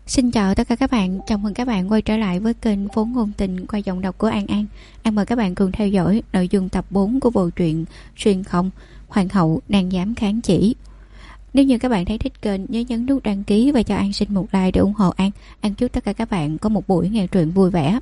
Xin chào tất cả các bạn, chào mừng các bạn quay trở lại với kênh Vốn Ngôn Tình qua giọng đọc của An An. An mời các bạn cùng theo dõi nội dung tập 4 của bộ truyện Xuyên Không, Hoàng hậu nàng dám kháng chỉ. Nếu như các bạn thấy thích kênh, nhớ nhấn nút đăng ký và cho An xin một like để ủng hộ An. An chúc tất cả các bạn có một buổi nghe truyện vui vẻ.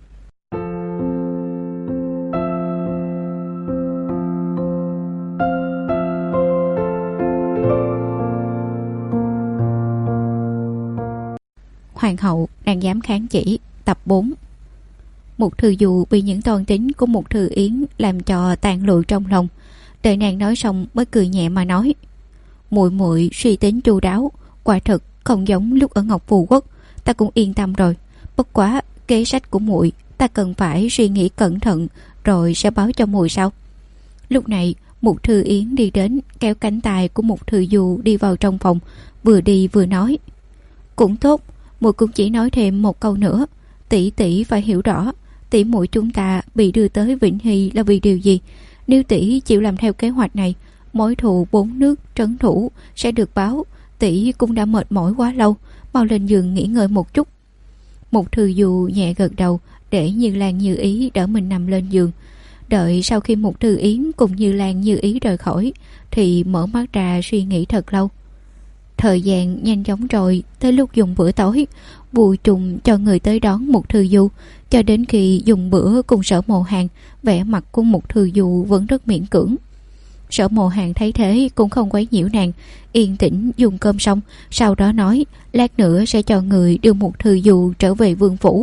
Hoàng hậu nàng dám kháng chỉ, tập 4. Mục Thư Du bị những toan tính của Mục Thư Yến làm cho tàn lụi trong lòng. Đợi nàng nói xong mới cười nhẹ mà nói: muội muội suy tính chu đáo, quả thực không giống lúc ở Ngọc Phù Quốc, ta cũng yên tâm rồi. Bất quá kế sách của muội ta cần phải suy nghĩ cẩn thận rồi sẽ báo cho muội sau. Lúc này Mục Thư Yến đi đến, kéo cánh tay của Mục Thư Du đi vào trong phòng, vừa đi vừa nói: cũng tốt, muội cũng chỉ nói thêm một câu nữa. Tỷ tỷ phải hiểu rõ tỷ muội chúng ta bị đưa tới Vĩnh Hy là vì điều gì. Nếu tỷ chịu làm theo kế hoạch này, mối thù 4 nước trấn thủ sẽ được báo. Tỷ cũng đã mệt mỏi quá lâu, mau lên giường nghỉ ngơi một chút. Mục Thư Du nhẹ gật đầu để Như Lan Như Ý đỡ mình nằm lên giường. Đợi sau khi Mục Thư Yến cùng Như Lan Như Ý rời khỏi thì mở mắt ra suy nghĩ thật lâu. Thời gian nhanh chóng rồi, tới lúc dùng bữa tối, Bùi Trùng cho người tới đón Mục Thư Du. Cho đến khi dùng bữa cùng Sở Mộ Hàn, vẻ mặt của Mục Thư Du vẫn rất miễn cưỡng. Sở Mộ Hàn thấy thế cũng không quấy nhiễu nàng, yên tĩnh dùng cơm xong, sau đó nói lát nữa sẽ cho người đưa Mục Thư Du trở về vương phủ.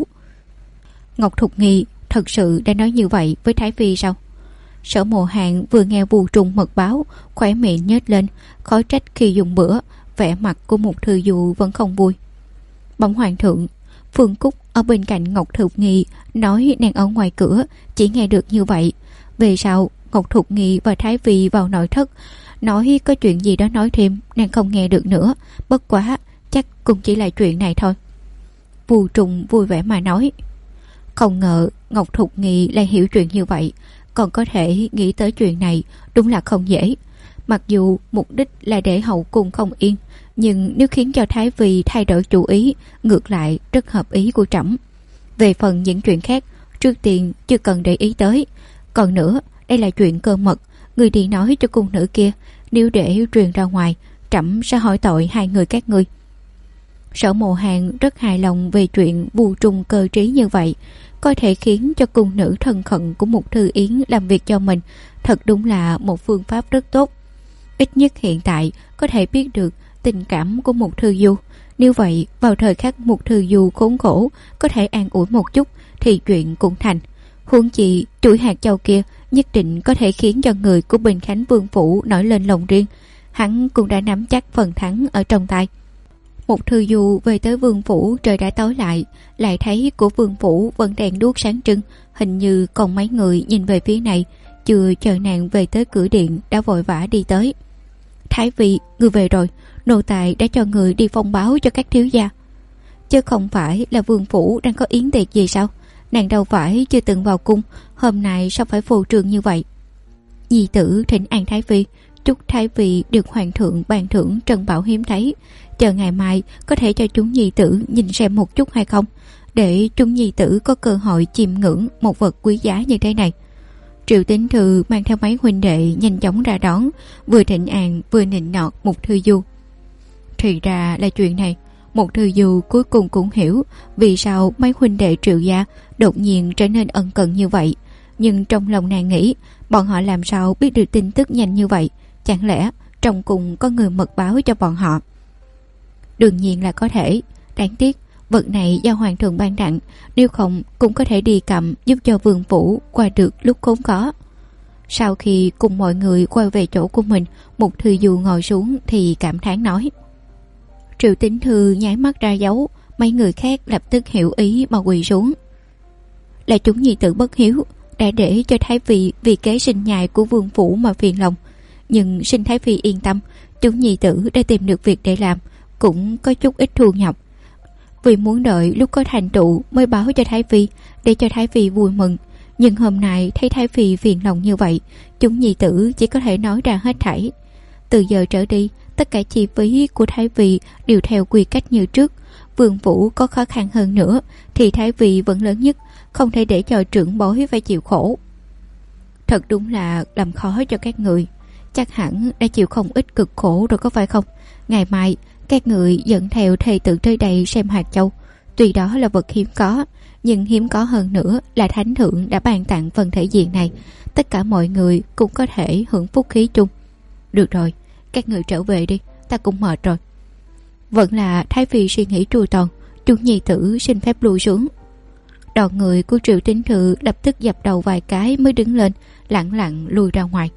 Ngọc Thục Nghi thật sự đã nói như vậy với Thái Phi sao? Sở Mộ Hàn vừa nghe Bùi Trùng mật báo, khóe miệng nhếch lên, khó trách khi dùng bữa vẻ mặt của Mục Thư Du vẫn không vui. Bẩm hoàng thượng, Phương Cúc ở bên cạnh Ngọc Thục Nghi nói nàng ở ngoài cửa chỉ nghe được như vậy. Về sau Ngọc Thục Nghi và Thái Phi vào nội thất nói có chuyện gì đó nói thêm, nàng không nghe được nữa. Bất quá chắc cũng chỉ là chuyện này thôi. Bùi Trùng vui vẻ mà nói: không ngờ Ngọc Thục Nghi lại hiểu chuyện như vậy, còn có thể nghĩ tới chuyện này đúng là không dễ. Mặc dù mục đích là để hậu cung không yên, nhưng nếu khiến cho Thái Phi thay đổi chủ ý, ngược lại rất hợp ý của trẫm. Về phần những chuyện khác, trước tiên chưa cần để ý tới. Còn nữa, đây là chuyện cơ mật, người đi nói cho cung nữ kia, nếu để truyền ra ngoài, trẫm sẽ hỏi tội hai người các ngươi. Sở Mộ Hàn rất hài lòng về chuyện Bùi Trùng cơ trí như vậy, có thể khiến cho cung nữ thân cận của Mục Thư Yến làm việc cho mình, thật đúng là một phương pháp rất tốt. Ít nhất hiện tại có thể biết được tình cảm của Mục Thư Du. Như vậy vào thời khắc Mục Thư Du khốn khổ có thể an ủi một chút thì chuyện cũng thành. Huống chi chuỗi hạt châu kia nhất định có thể khiến cho người của Bình Khánh Vương phủ nổi lên lòng riêng. Hắn cũng đã nắm chắc phần thắng ở trong tay. Mục Thư Du về tới vương phủ, trời đã tối lại thấy của vương phủ vẫn đèn đuốc sáng trưng, hình như còn mấy người nhìn về phía này. Chưa chờ nàng về tới cửa điện đã vội vã đi tới. Thái Phi, người về rồi, nô tài đã cho người đi phong báo cho các thiếu gia. Chứ không phải là vương phủ đang có yến tiệc gì sao? Nàng đâu phải chưa từng vào cung, hôm nay sao phải phô trương như vậy? Nhi tử thỉnh an Thái Phi, chúc Thái Phi được hoàng thượng ban thưởng trân bảo hiếm thấy. Chờ ngày mai có thể cho chúng nhi tử nhìn xem một chút hay không, để chúng nhi tử có cơ hội chiêm ngưỡng một vật quý giá như thế này. Triệu Tín Thư mang theo mấy huynh đệ nhanh chóng ra đón, vừa thịnh an vừa nịnh nọt Mục Thư Du. Thì ra là chuyện này. Mục Thư Du cuối cùng cũng hiểu vì sao mấy huynh đệ Triệu gia đột nhiên trở nên ân cần như vậy. Nhưng trong lòng nàng nghĩ, bọn họ làm sao biết được tin tức nhanh như vậy? Chẳng lẽ trong cùng có người mật báo cho bọn họ? Đương nhiên là có thể. Đáng tiếc vật này do hoàng thượng ban tặng, nếu không cũng có thể đi cầm giúp cho vương phủ qua được lúc khốn khó. Sau khi cùng mọi người quay về chỗ của mình, Mục Thư Du ngồi xuống thì cảm thán nói. Triệu Tín Thư nháy mắt ra dấu, mấy người khác lập tức hiểu ý mà quỳ xuống. Là chúng nhi tử bất hiếu, đã để cho Thái Phi vì kế sinh nhai của vương phủ mà phiền lòng. Nhưng xin Thái Phi yên tâm, chúng nhi tử đã tìm được việc để làm, cũng có chút ít thu nhập. Vì muốn đợi lúc có thành tựu mới báo cho Thái Phi, để cho Thái Phi vui mừng. Nhưng hôm nay thấy Thái Phi phiền lòng như vậy, chúng nhi tử chỉ có thể nói ra hết thảy. Từ giờ trở đi, tất cả chi phí của Thái Phi đều theo quy cách như trước. Vương phủ có khó khăn hơn nữa thì thái vị vẫn lớn nhất, không thể để cho trưởng bối phải chịu khổ. Thật đúng là làm khó cho các người. Chắc hẳn đã chịu không ít cực khổ rồi có phải không? Ngày mai các người dẫn theo thầy tử tới đây xem hạt châu. Tuy đó là vật hiếm có, nhưng hiếm có hơn nữa là thánh thượng đã ban tặng phần thể diện này. Tất cả mọi người cũng có thể hưởng phúc khí chung. Được rồi, các người trở về đi, ta cũng mệt rồi. Vẫn là thái phi suy nghĩ tru toàn. Chú nhi tử xin phép lui xuống. Đoàn người của Triệu Tín Thư lập tức dập đầu vài cái mới đứng lên, lặng lặng lui ra ngoài.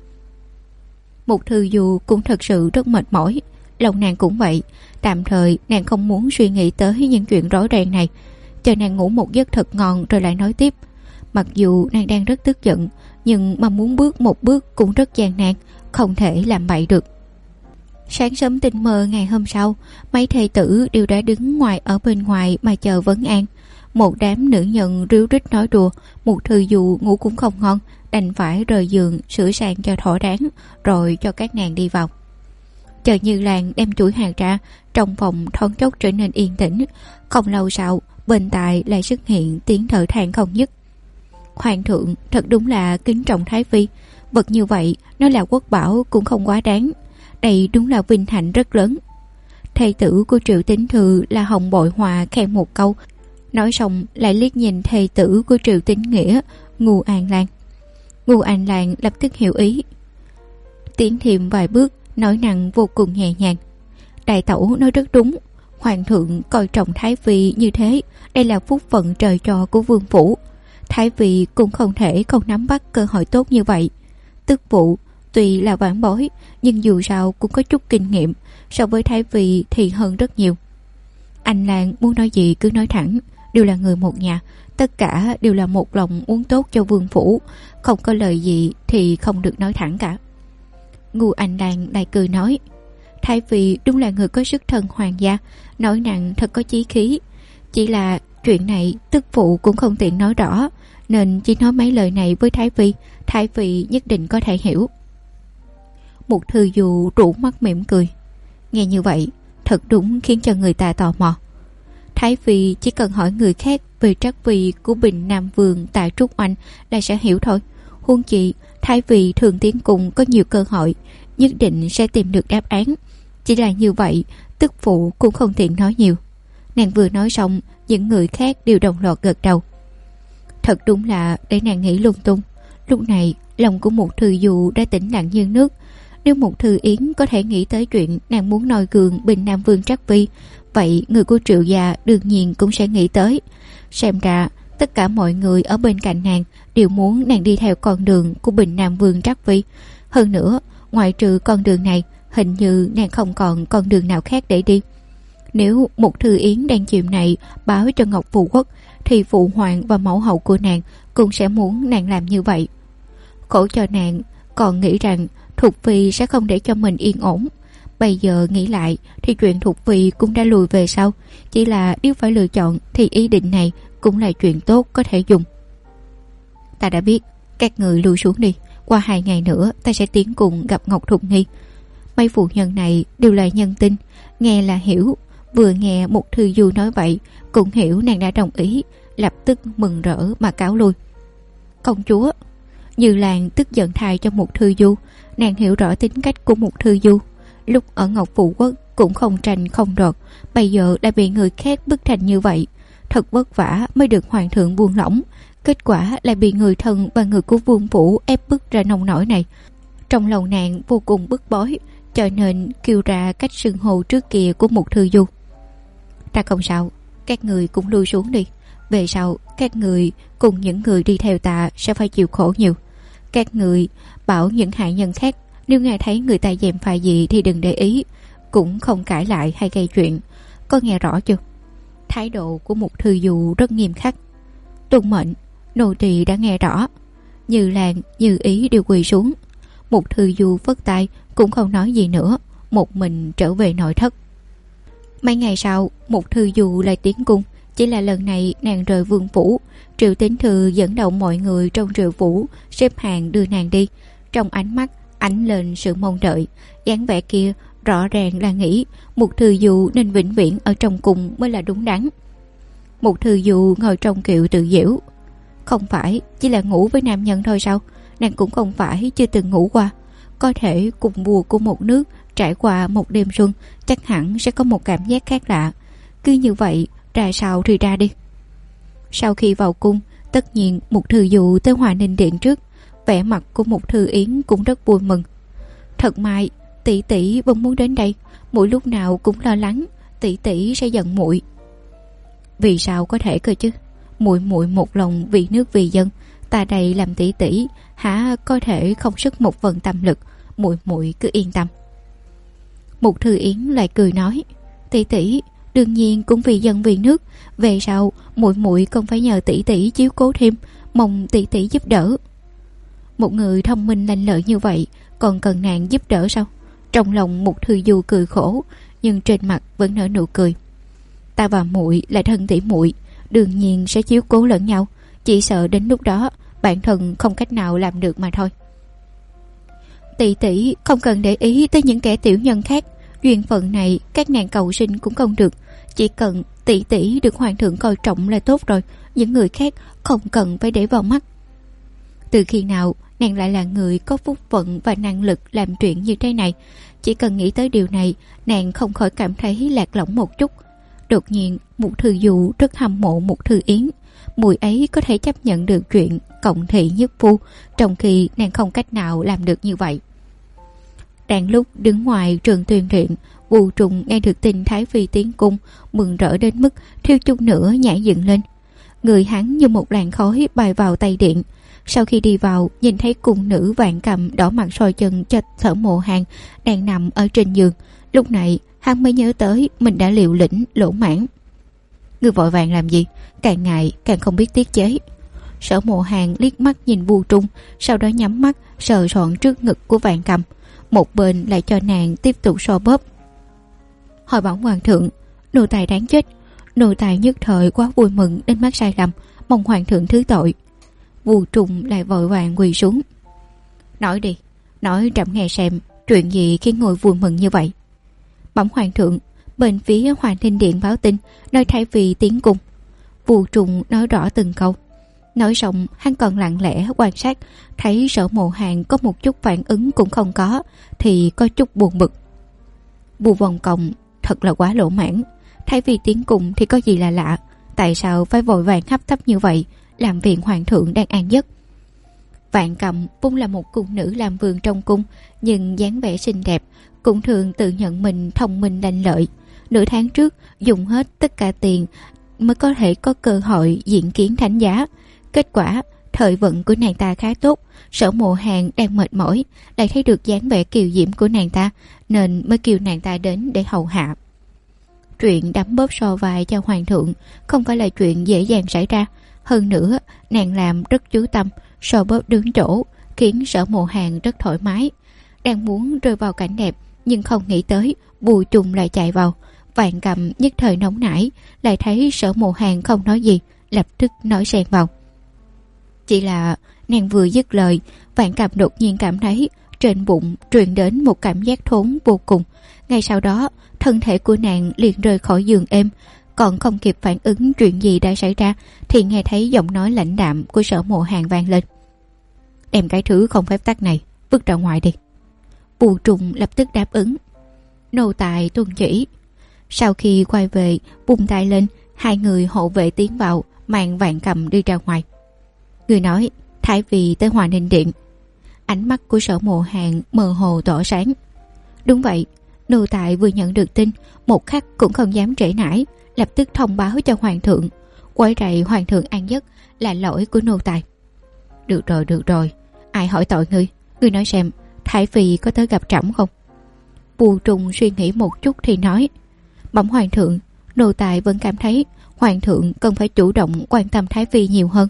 Mục Thư Du cũng thật sự rất mệt mỏi. Lòng nàng cũng vậy. Tạm thời nàng không muốn suy nghĩ tới những chuyện rối ren này. Chờ nàng ngủ một giấc thật ngon rồi lại nói tiếp. Mặc dù nàng đang rất tức giận, nhưng mà muốn bước một bước cũng rất gian nan, không thể làm bậy được. Sáng sớm tinh mơ ngày hôm sau, mấy thầy tử đều đã đứng ngoài ở bên ngoài mà chờ vấn an. Một đám nữ nhân ríu rít nói đùa. Mục Thư Du ngủ cũng không ngon, đành phải rời giường sửa sang cho thỏa đáng, rồi cho các nàng đi vào. Chờ Như Lan đem chuỗi hàng ra, trong phòng thoáng chốc trở nên yên tĩnh. Không lâu sau, bên tai lại xuất hiện tiếng thở than không dứt. Hoàng thượng thật đúng là kính trọng thái phi. Vật như vậy nói là quốc bảo cũng không quá đáng. Đây đúng là vinh hạnh rất lớn. Thầy tử của Triệu Tín Thư là Hồng Bội Hòa khen một câu, nói xong lại liếc nhìn thầy tử của Triệu Tín Nghĩa, Ngô An Lan. Ngô An Lan lập tức hiểu ý, tiến thêm vài bước, nói năng vô cùng nhẹ nhàng. Đại tẩu nói rất đúng. Hoàng thượng coi trọng thái phi như thế, đây là phúc phận trời cho của vương phủ. Thái phi cũng không thể không nắm bắt cơ hội tốt như vậy. Tức phụ tuy là vãn bối, nhưng dù sao cũng có chút kinh nghiệm, so với thái phi thì hơn rất nhiều. Anh Lan muốn nói gì cứ nói thẳng, đều là người một nhà, tất cả đều là một lòng muốn tốt cho vương phủ, không có lời gì thì không được nói thẳng cả. Ngô Anh Lan lại cười nói, thái phi đúng là người có sức thân hoàng gia, nói năng thật có chí khí. Chỉ là chuyện này tức phụ cũng không tiện nói rõ, nên chỉ nói mấy lời này với thái phi nhất định có thể hiểu. Mục Thư Du rủ mắt mỉm cười, nghe như vậy thật đúng khiến cho người ta tò mò. Thái phi chỉ cần hỏi người khác về trắc vị của Bình Nam Vương tại Trúc Oanh là sẽ hiểu thôi. Huống chi thái phi thường tiến cùng có nhiều cơ hội, nhất định sẽ tìm được đáp án. Chỉ là như vậy, tức phụ cũng không tiện nói nhiều. Nàng vừa nói xong, những người khác đều đồng loạt gật đầu. Thật đúng là để nàng nghĩ lung tung. Lúc này lòng của Mục Thư Du đã tĩnh lặng như nước. Nếu Mục Thư Yến có thể nghĩ tới chuyện nàng muốn noi gương Bình Nam Vương trắc vi, vậy người của Triệu gia đương nhiên cũng sẽ nghĩ tới. Xem ra tất cả mọi người ở bên cạnh nàng đều muốn nàng đi theo con đường của Bình Nam Vương trắc vi. Hơn nữa, ngoại trừ con đường này, hình như nàng không còn con đường nào khác để đi. Nếu Mục Thư Yến đang chiều này báo cho Ngọc Phù Quốc, thì phụ hoàng và mẫu hậu của nàng cũng sẽ muốn nàng làm như vậy. Khổ cho nàng còn nghĩ rằng Thục Phi sẽ không để cho mình yên ổn. Bây giờ nghĩ lại thì chuyện Thục Phi cũng đã lùi về sau. Chỉ là nếu phải lựa chọn thì ý định này cũng là chuyện tốt có thể dùng. Ta đã biết, các người lui xuống đi. Qua 2 ngày nữa ta sẽ tiến cùng gặp Ngọc Thục Nghi. Mấy phụ nhân này đều là nhân tinh, nghe là hiểu. Vừa nghe Mục Thư Du nói vậy, cũng hiểu nàng đã đồng ý, lập tức mừng rỡ mà cáo lui. Công chúa. Như Lan tức giận thay cho Mục Thư Du. Nàng hiểu rõ tính cách của Mục Thư Du. Lúc ở Ngọc Phụ Quốc cũng không tranh không đoạt, bây giờ đã bị người khác bức thành như vậy. Thật vất vả mới được hoàng thượng buông lỏng, kết quả lại bị người thân và người của vương phủ ép bức ra nông nổi này. Trong lòng nàng vô cùng bức bối, cho nên kêu ra cách xưng hô trước kia của Mục Thư Du. Ta không sao, các người cũng lui xuống đi. Về sau các người cùng những người đi theo ta sẽ phải chịu khổ nhiều. Các người bảo những hạ nhân khác, nếu nghe thấy người ta gièm pha gì thì đừng để ý, cũng không cãi lại hay gây chuyện. Có nghe rõ chưa? Thái độ của Mục Thư Du rất nghiêm khắc. Tuân mệnh, nô tỳ đã nghe rõ. Như Lan, Như Ý đều quỳ xuống. Mục Thư Du phất tay cũng không nói gì nữa, một mình trở về nội thất. Mấy ngày sau, Mục Thư Du lại tiến cung. Chỉ là lần này nàng rời vương phủ. Triệu Tín Thư dẫn đầu mọi người trong Triệu phủ xếp hàng đưa nàng đi. Trong ánh mắt ánh lên sự mong đợi, dáng vẻ kia rõ ràng là nghĩ Mục Thư Du nên vĩnh viễn ở trong cung mới là đúng đắn. Mục Thư Du ngồi trong kiệu tự giễu. Không phải chỉ là ngủ với nam nhân thôi sao? Nàng cũng không phải chưa từng ngủ qua. Có thể cùng vua của một nước trải qua một đêm xuân, chắc hẳn sẽ có một cảm giác khác lạ. Cứ như vậy, ra sao thì ra đi. Sau khi vào cung, tất nhiên Mục Thư Du tới Hòa Ninh Điện trước. Vẻ mặt của Mục Thư Yến cũng rất vui mừng. Thật may tỷ tỷ vẫn muốn đến đây, muội lúc nào cũng lo lắng tỷ tỷ sẽ giận muội. Vì sao có thể cơ chứ? Muội một lòng vì nước vì dân, ta đây làm tỷ tỷ hả có thể không sức một phần tâm lực. Muội cứ yên tâm. Mục Thư Yến lại cười nói, tỷ tỷ đương nhiên cũng vì dân vì nước, về sau muội không phải nhờ tỷ tỷ chiếu cố thêm, mong tỷ tỷ giúp đỡ. Một người thông minh lanh lợi như vậy còn cần nàng giúp đỡ sao? Trong lòng Mục Thư Du cười khổ, nhưng trên mặt vẫn nở nụ cười. Ta và muội là thân tỷ muội, đương nhiên sẽ chiếu cố lẫn nhau, chỉ sợ đến lúc đó bản thân không cách nào làm được mà thôi. Tỷ tỷ không cần để ý tới những kẻ tiểu nhân khác, duyên phận này các nàng cầu sinh cũng không được, chỉ cần tỷ tỷ được hoàng thượng coi trọng là tốt rồi, những người khác không cần phải để vào mắt. Từ khi nào nàng lại là người có phúc phận và năng lực làm chuyện như thế này? Chỉ cần nghĩ tới điều này, nàng không khỏi cảm thấy lạc lõng một chút. Đột nhiên Mục Thư Du rất hâm mộ Mục Thư Yến. Muội ấy có thể chấp nhận được chuyện cộng thị nhất phu, trong khi nàng không cách nào làm được như vậy. Đang lúc đứng ngoài trường tuyền viện, Vu Trùng nghe được tin Thái Phi tiến cung, mừng rỡ đến mức thiếu chút nữa nhảy dựng lên. Người hắn như một làn khói bay vào Tây Điện. Sau khi đi vào, nhìn thấy cung nữ Vạn Cầm đỏ mặt soi chân cho Sở Mộ Hàn đang nằm ở trên giường. Lúc này hắn mới nhớ tới mình đã liều lĩnh lỗ mãn. Người vội vàng làm gì? Càng ngày càng không biết tiết chế. Sở Mộ Hàn liếc mắt nhìn Vu Trung, sau đó nhắm mắt sờ soạn trước ngực của Vạn Cầm, một bên lại cho nàng tiếp tục so bóp. Hỏi bẩm hoàng thượng, nô tài đáng chết. Nô tài nhất thời quá vui mừng đến mắc sai lầm, mong hoàng thượng thứ tội. Vu Trung lại vội vàng quỳ xuống. Nói đi, nói trẫm nghe xem, chuyện gì khiến ngồi vui mừng như vậy? Bẩm hoàng thượng, bên phía Hoàng Ninh Điện báo tin nói Thái Phi tiến cung. Vu Trung nói rõ từng câu. Nói xong hắn còn lặng lẽ quan sát, thấy Sở Mộ Hàn có một chút phản ứng cũng không có, thì có chút buồn bực. Vu Vòng Cộng thật là quá lỗ mãn. Thái Phi tiến cung thì có gì là lạ, tại sao phải vội vàng hấp tấp như vậy, làm viện hoàng thượng đang an giấc? Vạn Cầm vốn là một cung nữ làm vườn trong cung, nhưng dáng vẻ xinh đẹp, cũng thường tự nhận mình thông minh lanh lợi. Nửa tháng trước dùng hết tất cả tiền mới có thể có cơ hội diện kiến thánh giá. Kết quả thời vận của nàng ta khá tốt. Sở Mộ Hàn đang mệt mỏi, lại thấy được dáng vẻ kiều diễm của nàng ta, nên mới kêu nàng ta đến để hầu hạ. Chuyện đấm bóp so vai cho hoàng thượng không phải là chuyện dễ dàng xảy ra. Hơn nữa nàng làm rất chú tâm, so bóp đứng chỗ, khiến Sở Mộ Hàn rất thoải mái. Đang muốn rơi vào cảnh đẹp, nhưng không nghĩ tới Vu Trung lại chạy vào. Vạn Cầm nhất thời nóng nảy, lại thấy Sở Mộ Hàn không nói gì, lập tức nói xen vào. Chỉ là nàng vừa dứt lời, Vạn Cầm đột nhiên cảm thấy trên bụng truyền đến một cảm giác thốn vô cùng. Ngay sau đó thân thể của nàng liền rơi khỏi giường êm. Còn không kịp phản ứng chuyện gì đã xảy ra, thì nghe thấy giọng nói lãnh đạm của Sở Mộ Hàn vang lên. Đem cái thứ không phép tắc này vứt ra ngoài đi. Vu Trung lập tức đáp ứng. Nô tài tuân chỉ. Sau khi quay về, vung tay lên, hai người hộ vệ tiến vào, mang Vạn Cầm đi ra ngoài. Người nói Thái Phi tới Hòa Ninh Điện. Ánh mắt của Sở Mộ Hàn mơ hồ tỏ sáng. Đúng vậy, nô tài vừa nhận được tin, một khắc cũng không dám trễ nải, lập tức thông báo cho hoàng thượng. Quấy rầy hoàng thượng an giấc là lỗi của nô tài. Được rồi, ai hỏi tội ngươi? Ngươi nói xem, Thái Phi có tới gặp trẫm không? Vu Trung suy nghĩ một chút thì nói. Bẩm hoàng thượng, nô tài vẫn cảm thấy hoàng thượng cần phải chủ động quan tâm Thái Phi nhiều hơn.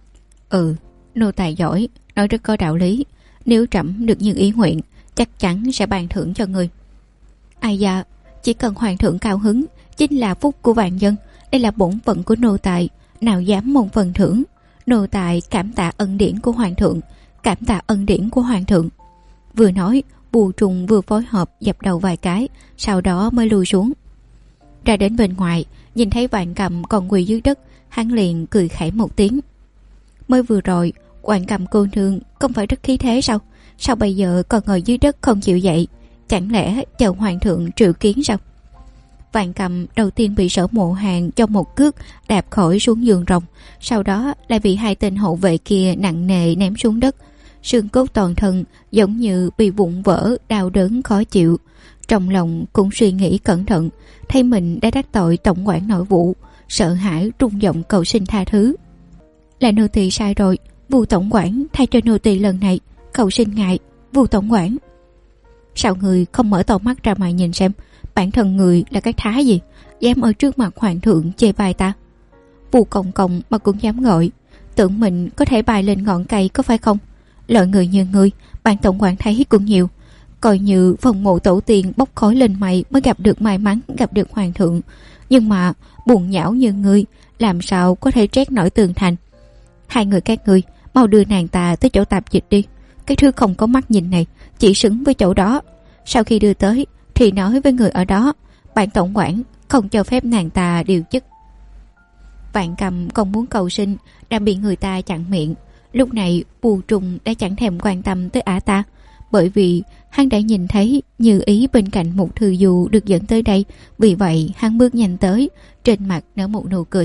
Nô tài giỏi, nói rất có đạo lý. Nếu trẫm được như ý nguyện, chắc chắn sẽ ban thưởng cho người. Ai da, chỉ cần hoàng thượng cao hứng chính là phúc của vạn dân. Đây là bổn phận của nô tài, nào dám mong phần thưởng. Nô tài cảm tạ ân điển của hoàng thượng, cảm tạ ân điển của hoàng thượng. Vừa nói, Bù Trùng vừa phối hợp dập đầu vài cái, sau đó mới lùi xuống. Ra đến bên ngoài, nhìn thấy Vạn Cầm còn quỳ dưới đất, hắn liền cười khẩy một tiếng. Mới vừa rồi, Vạn Cầm cô nương không phải rất khí thế sao? Sao bây giờ còn ngồi dưới đất không chịu dậy? Chẳng lẽ chờ hoàng thượng triệu kiến sao? Vạn Cầm đầu tiên bị Sở Mộ Hàn cho một cước đạp khỏi xuống giường rồng, sau đó lại bị hai tên hậu vệ kia nặng nề ném xuống đất. Xương cốt toàn thân giống như bị vụn vỡ, đau đớn khó chịu. Trong lòng cũng suy nghĩ cẩn thận, thấy mình đã đắc tội tổng quản nội vụ, sợ hãi rung giọng cầu xin tha thứ. Là nô tỳ sai rồi, Vu tổng quản thay cho nô tỳ lần này, cầu xin ngài, Vu tổng quản. Sao người không mở to mắt ra mà nhìn xem, bản thân người là cái thá gì, dám ở trước mặt hoàng thượng chê bai ta? Vu Công Công mà cũng dám gọi, tưởng mình có thể bài lên ngọn cây có phải không? Loại người như ngươi, bản tổng quản thấy cũng nhiều, coi như phòng mộ tổ tiên bốc khói lên mây mới gặp được may mắn gặp được hoàng thượng, nhưng mà buồn nhão như ngươi làm sao có thể trét nổi tường thành. Hai người các ngươi mau đưa nàng ta tới chỗ tạp dịch đi, cái thứ không có mắt nhìn này chỉ xứng với chỗ đó. Sau khi đưa tới thì nói với người ở đó, bản tổng quản không cho phép nàng ta điều chức. Vạn Cầm còn muốn cầu xin đã bị người ta chặn miệng. Lúc này Bù Trùng đã chẳng thèm quan tâm tới ả ta, bởi vì hắn đã nhìn thấy Như Ý bên cạnh một thư du được dẫn tới đây. Vì vậy hắn bước nhanh tới, trên mặt nở một nụ cười.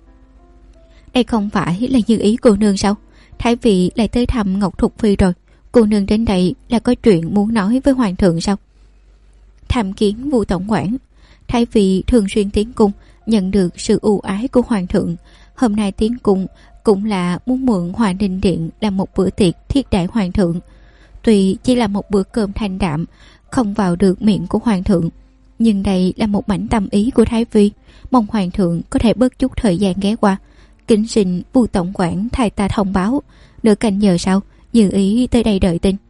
Đây không phải là Như Ý cô nương sao? Thái vị lại tới thăm Ngọc Thục Phi rồi, cô nương đến đây là có chuyện muốn nói với hoàng thượng sao? Tham kiến Vu tổng quản. Thái vị thường xuyên tiến cung, nhận được sự ưu ái của hoàng thượng. Hôm nay tiến cung cũng là muốn mượn Hòa Ninh Điện làm một bữa tiệc thiết đãi hoàng thượng. Tuy chỉ là một bữa cơm thanh đạm, không vào được miệng của hoàng thượng, nhưng đây là một mảnh tâm ý của Thái phi, mong hoàng thượng có thể bớt chút thời gian ghé qua. Kính xin Vu tổng quản thay ta thông báo, nửa canh giờ sau Như Ý tới đây đợi tin.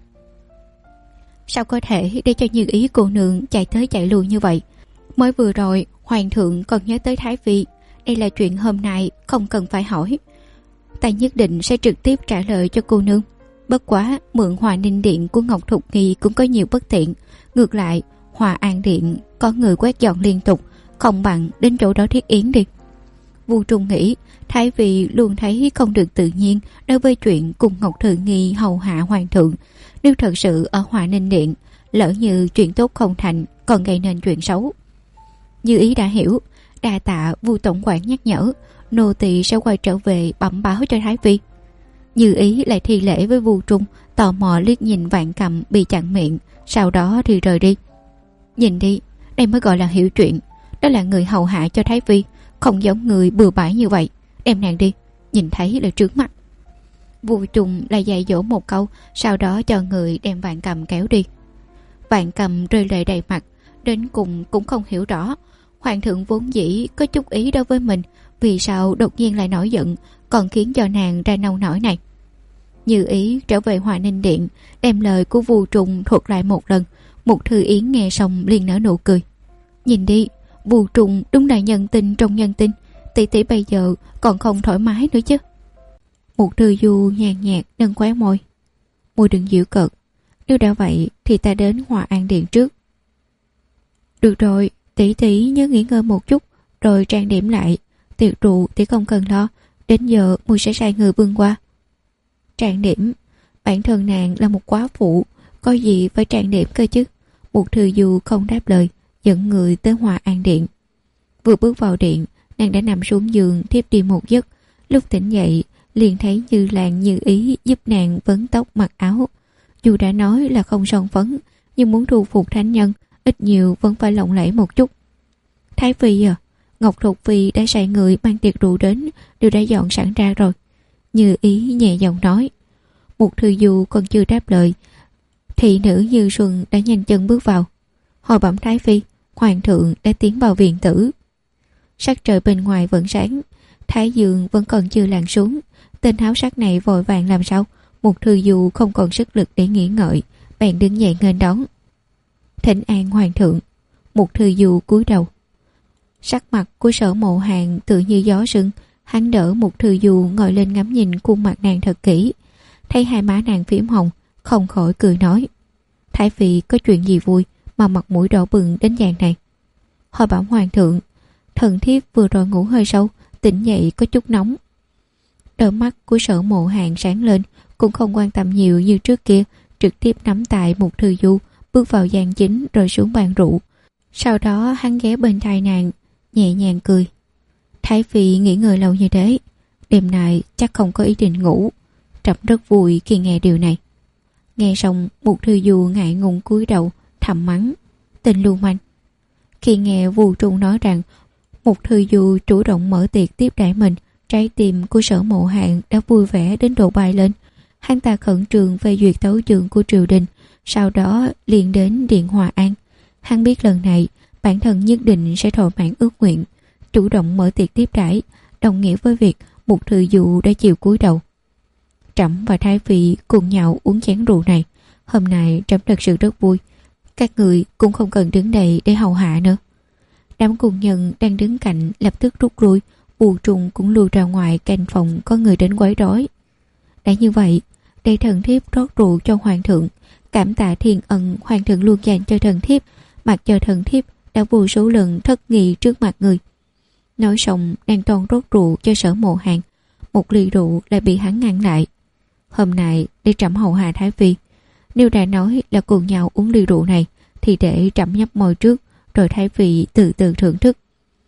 Sao có thể để cho Như Ý cô nương chạy tới chạy lui như vậy? Mới vừa rồi hoàng thượng còn nhớ tới Thái phi, đây là chuyện hôm nay không cần phải hỏi, ta nhất định sẽ trực tiếp trả lời cho cô nương. Bất quá mượn Hòa Ninh Điện của Ngọc Thục Nghi cũng có nhiều bất tiện, ngược lại Hòa An Điện có người quét dọn liên tục, không bằng đến chỗ đó thiết yến đi. Vu Trung nghĩ Thái phi luôn thấy không được tự nhiên đối với chuyện cùng Ngọc Thường Nghi hầu hạ hoàng thượng. Nếu thật sự ở Hòa Ninh Điện, lỡ như chuyện tốt không thành còn gây nên chuyện xấu. Như Ý đã hiểu, đa tạ Vu tổng quản nhắc nhở, nô tỳ sẽ quay trở về bẩm báo cho Thái phi. Như Ý lại thi lễ với Vu Trung, tò mò liếc nhìn Vạn Cầm bị chặn miệng, sau đó thì rời đi. Nhìn đi, đây mới gọi là hiểu chuyện, đó là người hầu hạ cho Thái phi, không giống người bừa bãi như vậy. Đem nàng đi, nhìn thấy là trướng mắt. Vu Trung lại dạy dỗ một câu, sau đó cho người đem Vạn Cầm kéo đi. Vạn Cầm rơi lệ đầy mặt, đến cùng cũng không hiểu rõ hoàng thượng vốn dĩ có chút ý đối với mình, vì sao đột nhiên lại nổi giận, còn khiến cho nàng ra nông nổi này. Như Ý trở về Hòa Ninh Điện, đem lời của Vu Trung thuật lại một lần. Một Thư Yến nghe xong liền nở nụ cười. Nhìn đi, Vu Trung đúng là nhân tình trong nhân tình, tỷ tỷ bây giờ còn không thoải mái nữa chứ. Một Thư Du nhàn nhạt nâng khóe môi. Môi đừng giễu cợt, nếu đã vậy thì ta đến Hòa An Điện trước. Được rồi, tỷ tỷ nhớ nghỉ ngơi một chút rồi trang điểm lại, tiệc rượu tỷ không cần lo, đến giờ mùi sẽ sai người bưng qua. Trang điểm? Bản thân nàng là một quá phụ, có gì phải trang điểm cơ chứ? Một Thư Du không đáp lời, dẫn người tới Hòa An Điện. Vừa bước vào điện, nàng đã nằm xuống giường thiếp đi một giấc. Lúc tỉnh dậy liền thấy Như Lan Như Ý giúp nàng vấn tóc mặc áo. Dù đã nói là không son phấn, nhưng muốn thu phục thánh nhân, ít nhiều vẫn phải lộng lẫy một chút. Thái phi à, Ngọc Thục Phi đã sai người mang tiệc rượu đến, đều đã dọn sẵn ra rồi. Như Ý nhẹ giọng nói. Một Thư Du còn chưa đáp lời, thị nữ Như Xuân đã nhanh chân bước vào. Hồi bẩm Thái phi, hoàng thượng đã tiến vào viện tử. Sắc trời bên ngoài vẫn sáng, thái dương vẫn còn chưa lặn xuống. Tên háo sắc này vội vàng làm sao? Một Thư Du không còn sức lực để nghĩ ngợi, bèn đứng dậy nghênh đón. Thỉnh an hoàng thượng. Một Thư Du cúi đầu. Sắc mặt của Sở Mộ Hàn tự như gió sưng, hắn đỡ Một Thư Du ngồi lên ngắm nhìn khuôn mặt nàng thật kỹ, thấy hai má nàng phím hồng, không khỏi cười nói. Thái phi có chuyện gì vui mà mặt mũi đỏ bừng đến dạng này? Hồi bảo hoàng thượng, thần thiếp vừa rồi ngủ hơi sâu, tỉnh dậy có chút nóng. Đôi mắt của Sở Mộ Hàn sáng lên, cũng không quan tâm nhiều như trước kia, trực tiếp nắm tay Mục Thư Du, bước vào gian chính rồi xuống bàn rượu. Sau đó hắn ghé bên tai nàng, nhẹ nhàng cười. Thái phi nghỉ ngơi lâu như thế, đêm nay chắc không có ý định ngủ. Trẫm rất vui khi nghe điều này. Nghe xong, Mục Thư Du ngại ngùng cúi đầu thầm mắng tên lưu manh. Khi nghe Vu Trung nói rằng Mục Thư Du chủ động mở tiệc tiếp đãi mình, trái tim của Sở Mộ Hàn đã vui vẻ đến độ bay lên. Hắn ta khẩn trương phê duyệt tấu chương của triều đình, sau đó liền đến Điện Hòa An. Hắn biết lần này bản thân nhất định sẽ thỏa mãn ước nguyện. Chủ động mở tiệc tiếp đãi đồng nghĩa với việc Mục Thư Du đã chịu cúi đầu. Trẫm và Thái phi cùng nhau uống chén rượu này. Hôm nay trẫm thật sự rất vui. Các người cũng không cần đứng đây để hầu hạ nữa. Đám cung nhân đang đứng cạnh lập tức rút lui. Vu Trung cũng lui ra ngoài canh phòng có người đến quấy rối. Đã như vậy, để thần thiếp rót rượu cho hoàng thượng. Cảm tạ thiên ân hoàng thượng luôn dành cho thần thiếp, mặc cho thần thiếp đã vô số lần thất nghi trước mặt người. Nói xong đang toàn rót rượu cho Sở Mộ Hàn. Một ly rượu lại bị hắn ngăn lại. Hôm nay để trẫm hầu hạ Thái phi. Nếu đã nói là cùng nhau uống ly rượu này, thì để trẫm nhấp môi trước, rồi Thái phi từ từ thưởng thức.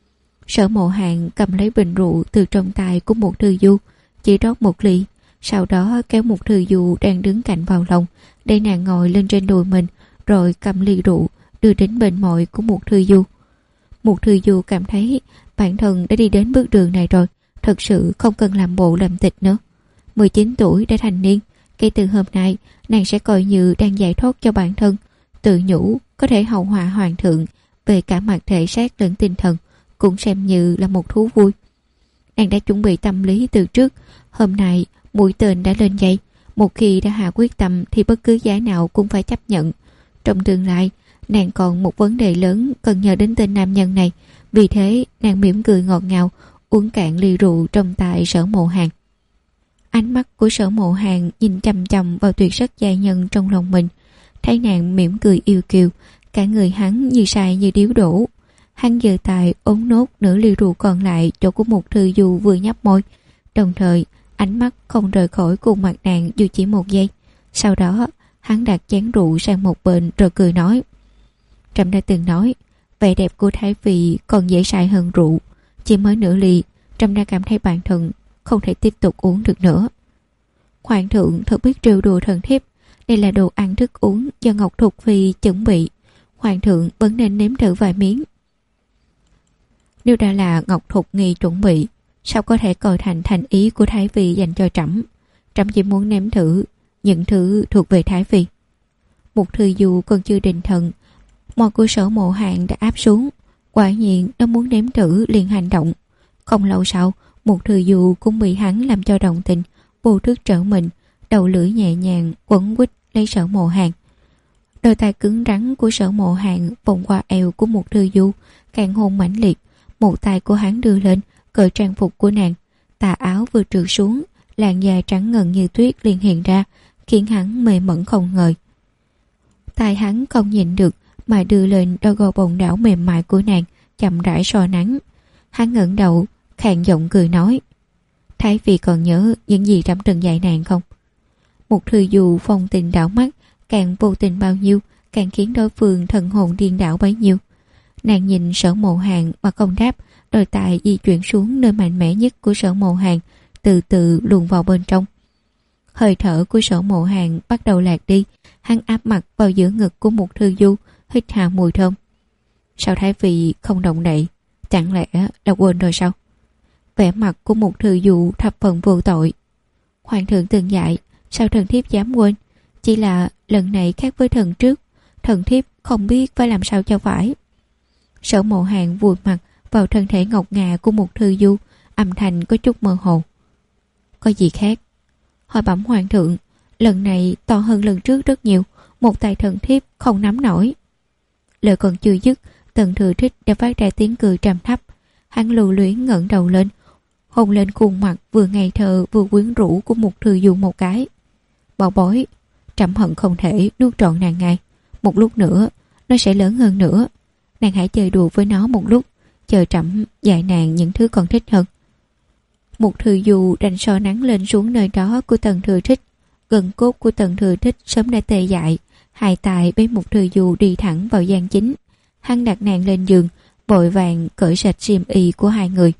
Sở Mộ Hàn cầm lấy bình rượu từ trong tay của Mục Thư Du, chỉ rót một ly, sau đó kéo Mục Thư Du đang đứng cạnh vào lòng, để nàng ngồi lên trên đùi mình, rồi cầm ly rượu đưa đến bên môi của Mục Thư Du. Mục Thư Du cảm thấy bản thân đã đi đến bước đường này rồi, thật sự không cần làm bộ làm tịch nữa. 19 tuổi đã thành niên, kể từ hôm nay nàng sẽ coi như đang giải thoát cho bản thân, tự nhủ có thể hầu hạ hoàng thượng về cả mặt thể xác lẫn tinh thần, cũng xem như là một thú vui. Nàng đã chuẩn bị tâm lý từ trước, hôm nay mũi tên đã lên dây, một khi đã hạ quyết tâm thì bất cứ giá nào cũng phải chấp nhận. Trong tương lai, nàng còn một vấn đề lớn cần nhờ đến tên nam nhân này, vì thế nàng mỉm cười ngọt ngào, uống cạn ly rượu trong tay Sở Mộ Hàn. Ánh mắt của Sở Mộ Hàn nhìn chằm chằm vào tuyệt sắc giai nhân trong lòng mình, thấy nàng mỉm cười yêu kiều, cả người hắn như say như điếu đổ. Hắn giơ tay ống nốt nửa ly rượu còn lại chỗ của Mục Thư Du vừa nhấp môi, đồng thời ánh mắt không rời khỏi khuôn mặt nàng dù chỉ một giây. Sau đó hắn đặt chén rượu sang một bên rồi cười nói: Trẫm đã từng nói vẻ đẹp của Thái phi còn dễ say hơn rượu, chỉ mới nửa ly trẫm đã cảm thấy bản thân không thể tiếp tục uống được nữa. Hoàng thượng thật biết trêu đùa thần thiếp, đây là đồ ăn thức uống do Ngọc Thục Phi chuẩn bị, hoàng thượng vẫn nên nếm thử vài miếng. Nếu đã là Ngọc Thục Nghi chuẩn bị, sao có thể coi thành thành ý của Thái phi dành cho trẫm? Trẫm chỉ muốn nếm thử những thứ thuộc về Thái phi. Mục Thư Du còn chưa định thần, môi của Sở Mộ Hàn đã áp xuống, quả nhiên nó muốn nếm thử liền hành động. Không lâu sau, Mục Thư Du cũng bị hắn làm cho động tình, vô thức trở mình, đầu lưỡi nhẹ nhàng quấn quýt lấy Sở Mộ Hàn. Đôi tay cứng rắn của Sở Mộ Hàn vòng qua eo của Mục Thư Du, càng hôn mãnh liệt. Một tay của hắn đưa lên cởi trang phục của nàng, tà áo vừa trượt xuống, làn da trắng ngần như tuyết liền hiện ra, khiến hắn mê mẩn không ngờ. Tay hắn không nhìn được mà đưa lên đôi gò bồng đảo mềm mại của nàng, chậm rãi so nắng. Hắn ngẩng đầu, khàn giọng cười nói: Thái phi còn nhớ những gì trẫm từng dạy nàng không? Mục Thư Du phong tình đảo mắt, càng vô tình bao nhiêu, càng khiến đối phương thần hồn điên đảo bấy nhiêu. Nàng nhìn Sở Mộ Hàn mà không đáp, đôi tay di chuyển xuống nơi mạnh mẽ nhất của Sở Mộ Hàn, từ từ luồn vào bên trong. Hơi thở của Sở Mộ Hàn bắt đầu lạc đi, hắn áp mặt vào giữa ngực của Mục Thư Du, hít hà mùi thơm. Sao Thái phi không động đậy? Chẳng lẽ đã quên rồi sao? Vẻ mặt của Mục Thư Du thập phần vô tội. Hoàng thượng từng dạy, sao thần thiếp dám quên? Chỉ là lần này khác với thần trước, thần thiếp không biết phải làm sao cho phải. Sở Mộ Hàn vùi mặt vào thân thể ngọc ngà của Mục Thư Du, âm thanh có chút mơ hồ. Có gì khác? Hỏi bẩm hoàng thượng, lần này to hơn lần trước rất nhiều, một tay thần thiếp không nắm nổi. Lời còn chưa dứt, Tần Thừa Trích đã phát ra tiếng cười trầm thấp. Hắn lưu luyến ngẩng đầu lên, hôn lên khuôn mặt vừa ngây thơ vừa quyến rũ của Mục Thư Du một cái. Bảo bối, trẫm hận không thể nuốt trọn nàng ngay. Một lúc nữa nó sẽ lớn hơn nữa. Nàng hãy chơi đùa với nó một lúc, chờ trẫm dạy nàng những thứ còn thích hơn. Một Thừa Du đành soi nắng lên xuống nơi đó của Tần Thừa Thích. Gần cốt của Tần Thừa Thích sớm đã tê dại. Hai tay bế một Thừa Du đi thẳng vào gian chính. Hắn đặt nàng lên giường, vội vàng cởi sạch xiêm y của hai người.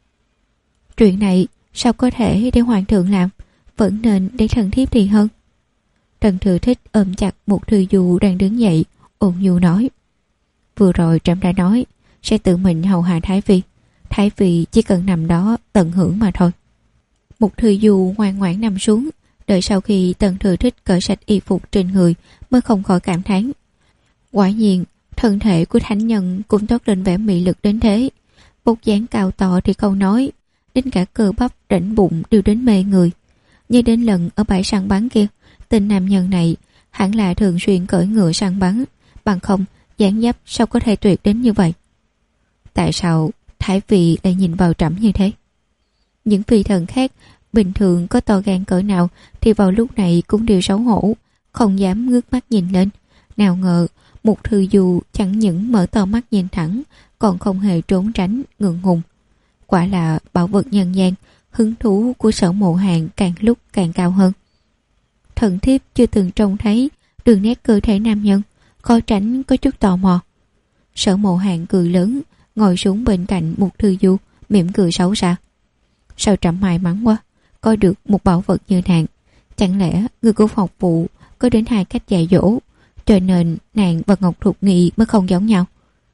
Chuyện này sao có thể để hoàng thượng làm, vẫn nên để thần thiếp thì hơn. Tần Thừa Thích ôm chặt một Thừa Du đang đứng dậy, ôn nhu nói: vừa rồi trẫm đã nói sẽ tự mình hầu hạ Thái Phi. Thái Phi chỉ cần nằm đó tận hưởng mà thôi. Một Thừa Du ngoan ngoãn nằm xuống, đợi sau khi Tần Thừa Thích cởi sạch y phục trên người mới không khỏi cảm thán: quả nhiên thân thể của thánh nhân cũng toát lên vẻ mị lực đến thế. Bốc dáng cao to thì không nói, đến cả cơ bắp rãnh bụng đều đến mê người. Như đến lần ở bãi săn bắn kia, tên nam nhân này hẳn là thường xuyên cưỡi ngựa săn bắn, bằng không dáng dấp sao có thể tuyệt đến như vậy. Tại sao Thái Phi lại nhìn vào trẫm như thế? Những phi thần khác bình thường có to gan cỡ nào thì vào lúc này cũng đều xấu hổ, không dám ngước mắt nhìn lên. Nào ngờ một Thừa Du chẳng những mở to mắt nhìn thẳng, còn không hề trốn tránh ngượng ngùng. Quả là bảo vật nhân gian, hứng thú của Sở Mộ Hàn càng lúc càng cao hơn. Thần thiếp chưa từng trông thấy đường nét cơ thể nam nhân, khó tránh có chút tò mò. Sở Mộ Hàn cười lớn, ngồi xuống bên cạnh một Thừa Du, mỉm cười xấu xa. Sao trẫm may mắn quá, có được một bảo vật như nàng. Chẳng lẽ người của Phục vụ có đến hai cách dạy dỗ, cho nên nàng và Ngọc Thục Nghị mới không giống nhau?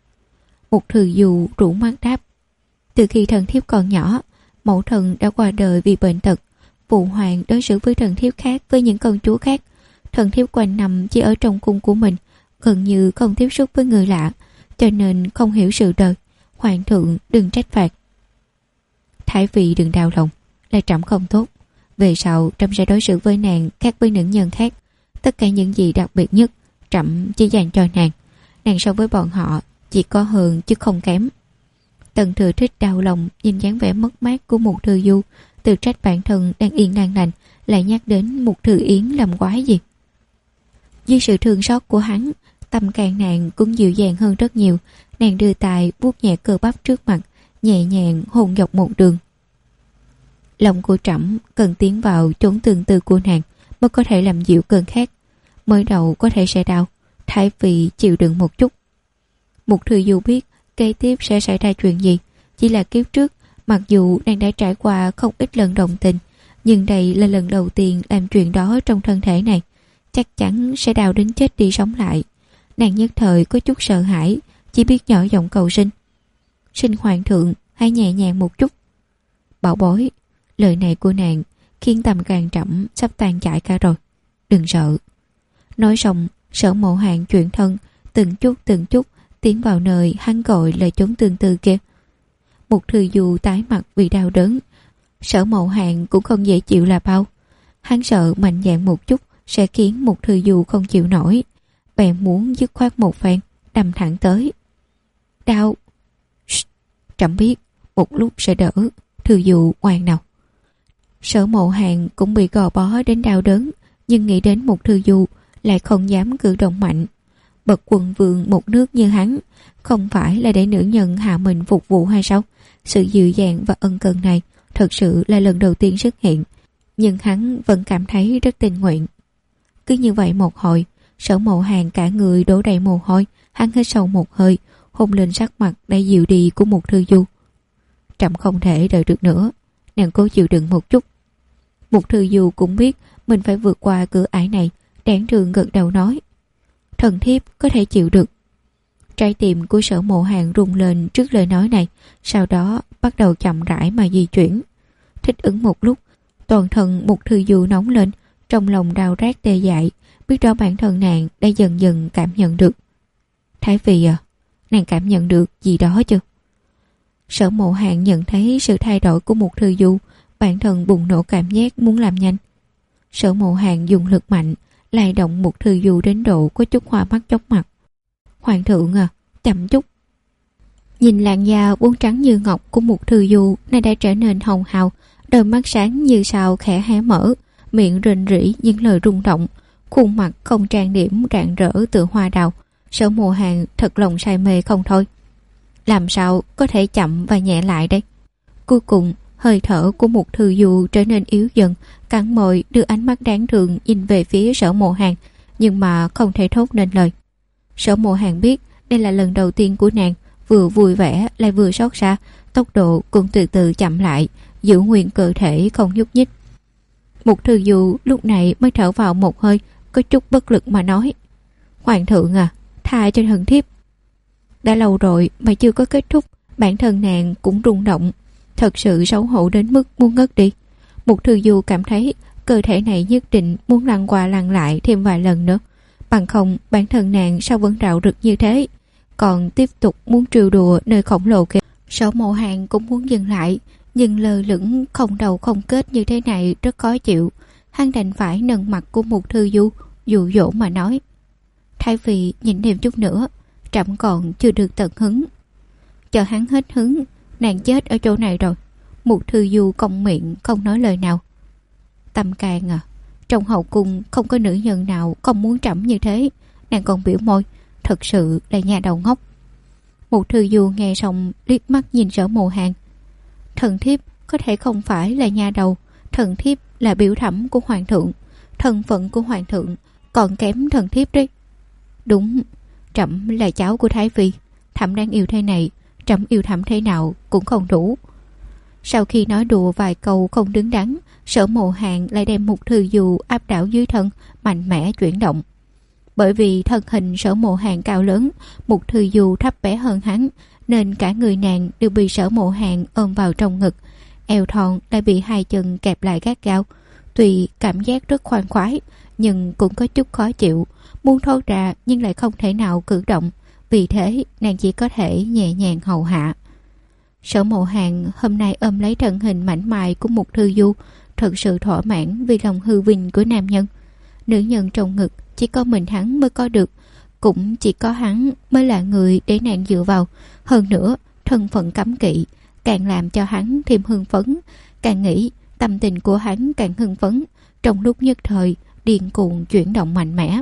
Một Thừa Du rủ mắt đáp: từ khi thần thiếp còn nhỏ, mẫu thần đã qua đời vì bệnh tật. Phụ hoàng đối xử với thần thiếp khác với những công chúa khác. Thần thiếp quanh năm chỉ ở trong cung của mình, gần như không tiếp xúc với người lạ, cho nên không hiểu sự đời. Hoàng thượng đừng trách phạt. Thái Phi đừng đau lòng, là trẫm không tốt. Về sau trẫm sẽ đối xử với nàng khác với nữ nhân khác. Tất cả những gì đặc biệt nhất trẫm chỉ dành cho nàng. Nàng so với bọn họ chỉ có hơn chứ không kém. Tần Thừa Thích đau lòng nhìn dáng vẻ mất mát của một Thừa Du, tự trách bản thân đang yên đang lành lại nhắc đến một Thừa Yến làm quái gì. Dưới sự thương xót của hắn, tâm can nàng cũng dịu dàng hơn rất nhiều. Nàng đưa tay vuốt nhẹ cơ bắp trước mặt, nhẹ nhàng hôn dọc một đường. Lòng của trẫm cần tiến vào chốn tương tư của nàng mới có thể làm dịu cơn khát. Mới đầu có thể sẽ đau, Thái Phi chịu đựng một chút. Một Thừa Du biết kế tiếp sẽ xảy ra chuyện gì. Chỉ là kiếp trước, mặc dù nàng đã trải qua không ít lần đồng tình, nhưng đây là lần đầu tiên làm chuyện đó trong thân thể này. Chắc chắn sẽ đau đến chết đi sống lại. Nàng nhất thời có chút sợ hãi, chỉ biết nhỏ giọng cầu xin: xin hoàng thượng hãy nhẹ nhàng một chút. Bảo bối, lời này của nàng khiến tâm can trẫm sắp tan chảy cả rồi. Đừng sợ. Nói xong, Sở Mộ Hàn chuyển thân từng chút tiến vào nơi hắn gọi là chốn tương tư kia. Một Thừa Du tái mặt vì đau đớn. Sở Mộ Hàn cũng không dễ chịu là bao. Hắn sợ mạnh dạn một chút sẽ khiến một Thừa Du không chịu nổi, bèn muốn dứt khoát một phen, đâm thẳng tới. Đau. Trẫm biết một lúc sẽ đỡ. Thừa Du ngoan nào. Sở Mộ Hàn cũng bị gò bó đến đau đớn, nhưng nghĩ đến một Thừa Du lại không dám cử động mạnh. Bậc quận vương một nước như hắn không phải là để nữ nhân hạ mình phục vụ hay sao? Sự dịu dàng và ân cần này thật sự là lần đầu tiên xuất hiện, nhưng hắn vẫn cảm thấy rất tình nguyện. Cứ như vậy một hồi, Sở Mộ Hàn cả người đổ đầy mồ hôi. Hắn hít sâu một hơi, hôn lên sắc mặt đã dịu đi của một Thừa Du. Trẫm không thể đợi được nữa, nàng cố chịu đựng một chút. Một Thừa Du cũng biết mình phải vượt qua cửa ải này, đáng thương gật đầu nói: thần thiếp có thể chịu được. Trái tim của Sở Mộ Hàn rung lên trước lời nói này, sau đó bắt đầu chậm rãi mà di chuyển. Thích ứng một lúc, toàn thân một Thừa Du nóng lên, trong lòng đau rát tê dại, biết rõ bản thân nàng đã dần dần cảm nhận được. Thái Phi à, nàng cảm nhận được gì đó chưa? Sở Mộ Hàn nhận thấy sự thay đổi của một Thừa Du, bản thân bùng nổ cảm giác muốn làm nhanh. Sở Mộ Hàn dùng lực mạnh, lay động một Thừa Du đến độ có chút hoa mắt chóng mặt. Hoàng thượng à, chậm chút. Nhìn làn da vốn trắng như ngọc của một Thừa Du nay đã trở nên hồng hào, đôi mắt sáng như sao khẽ hé mở, miệng rền rỉ những lời rung động. khuôn mặt không trang điểm rạng rỡ tựa hoa đào. Sở Mộ Hàn thật lòng say mê không thôi. Làm sao có thể chậm và nhẹ lại đây? Cuối cùng hơi thở của Mục Thư Du trở nên yếu dần, cắn môi đưa ánh mắt đáng thương nhìn về phía Sở Mộ Hàn, nhưng mà không thể thốt nên lời. Sở Mộ Hàn biết đây là lần đầu tiên của nàng, vừa vui vẻ lại vừa xót xa, tốc độ cũng từ từ chậm lại, giữ nguyên cơ thể không nhúc nhích. Mục Thư Du lúc này mới thở vào một hơi, có chút bất lực mà nói: Hoàng thượng à, tha cho thần thiếp. Đã lâu rồi mà chưa có kết thúc, bản thân nàng cũng rung động, thật sự xấu hổ đến mức muốn ngất đi. Mục Thư Du cảm thấy cơ thể này nhất định muốn lăn qua lăn lại thêm vài lần nữa, bằng không bản thân nàng sao vẫn rạo rực như thế, còn tiếp tục muốn trêu đùa nơi khổng lồ kia. Sở Mộ Hàn cũng muốn dừng lại, nhưng lơ lửng không đầu không kết như thế này rất khó chịu. Hắn đành phải nâng mặt của Mục Thư Du dụ dỗ mà nói: Thái phi nhìn thêm chút nữa, trẫm còn chưa được tận hứng. Chờ hắn hết hứng, nàng chết ở chỗ này rồi. Mục Thư Du cong miệng không nói lời nào. Tâm Can à, trong hậu cung không có nữ nhân nào không muốn trẫm như thế. Nàng còn biểu môi, thật sự là nhà đầu ngốc. Mục Thư Du nghe xong liếc mắt nhìn Sở Mộ Hàn. Thần thiếp có thể không phải là nhà đầu, thần thiếp là biểu thẩm của hoàng thượng, thân phận của hoàng thượng còn kém thần thiếp đấy. Đúng, trẫm là cháu của Thái phi, thẩm đang yêu thế này, trẫm yêu thẩm thế nào cũng không đủ. Sau khi nói đùa vài câu không đứng đắn, Sở Mộ Hàn lại đem Mục Thư Du áp đảo dưới thân, mạnh mẽ chuyển động. Bởi vì thân hình Sở Mộ Hàn cao lớn, Mục Thư Du thấp bé hơn hắn, nên cả người nàng đều bị Sở Mộ Hàn ôm vào trong ngực, eo thon lại bị hai chân kẹp lại gắt gao. Tuy cảm giác rất khoan khoái, nhưng cũng có chút khó chịu, muốn thoát ra nhưng lại không thể nào cử động, vì thế nàng chỉ có thể nhẹ nhàng hầu hạ. Sở Mộ Hàn hôm nay ôm lấy thân hình mảnh mai của Mục Thư Du, thật sự thỏa mãn vì lòng hư vinh của nam nhân. Nữ nhân trong ngực chỉ có mình hắn mới có được, cũng chỉ có hắn mới là người để nàng dựa vào. Hơn nữa thân phận cấm kỵ càng làm cho hắn thêm hưng phấn, càng nghĩ tâm tình của hắn càng hưng phấn. Trong lúc nhất thời điên cuồng chuyển động mạnh mẽ.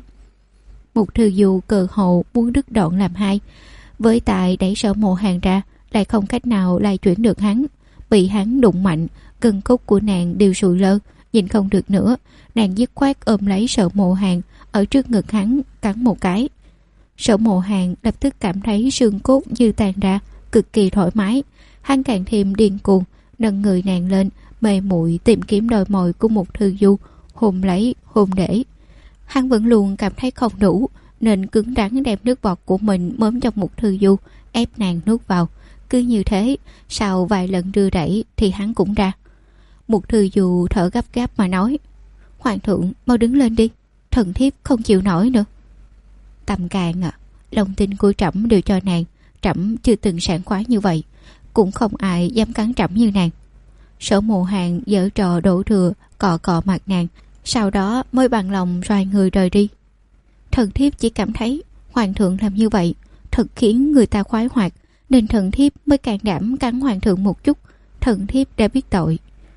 Mục Thư Du cơ hồ muốn đứt đoạn làm hai, với tài đẩy Sở Mộ Hàn ra lại không cách nào lại chuyển được hắn. Bị hắn đụng mạnh, gân cốt của nàng đều sụi lơ, nhìn không được nữa, nàng dứt khoát ôm lấy Sở Mộ Hàn ở trước ngực hắn cắn một cái. Sở Mộ Hàn lập tức cảm thấy xương cốt như tan ra, cực kỳ thoải mái. Hắn càng thêm điên cuồng, nâng người nàng lên, mê muội tìm kiếm đôi môi của Mục Thư Du, hôn lấy hôn để. Hắn vẫn luôn cảm thấy không đủ, nên cứng rắn đem nước bọt của mình mớm trong Mục Thư Du, ép nàng nuốt vào. Cứ như thế, sau vài lần đưa đẩy thì hắn cũng ra. Mục Thư Du thở gấp gáp mà nói: Hoàng thượng mau đứng lên đi, thần thiếp không chịu nổi nữa. Tâm Can à, lòng tin của trẫm đều cho nàng, trẫm chưa từng sảng khoái như vậy, cũng không ai dám cắn trẫm như nàng. Sở Mộ Hàn giở trò đổ thừa cọ cọ mặt nàng, sau đó mới bằng lòng xoay người rời đi. Thần thiếp chỉ cảm thấy hoàng thượng làm như vậy thật khiến người ta khoái hoạt, nên thần thiếp mới can đảm cắn hoàng thượng một chút. Thần thiếp đã biết tội.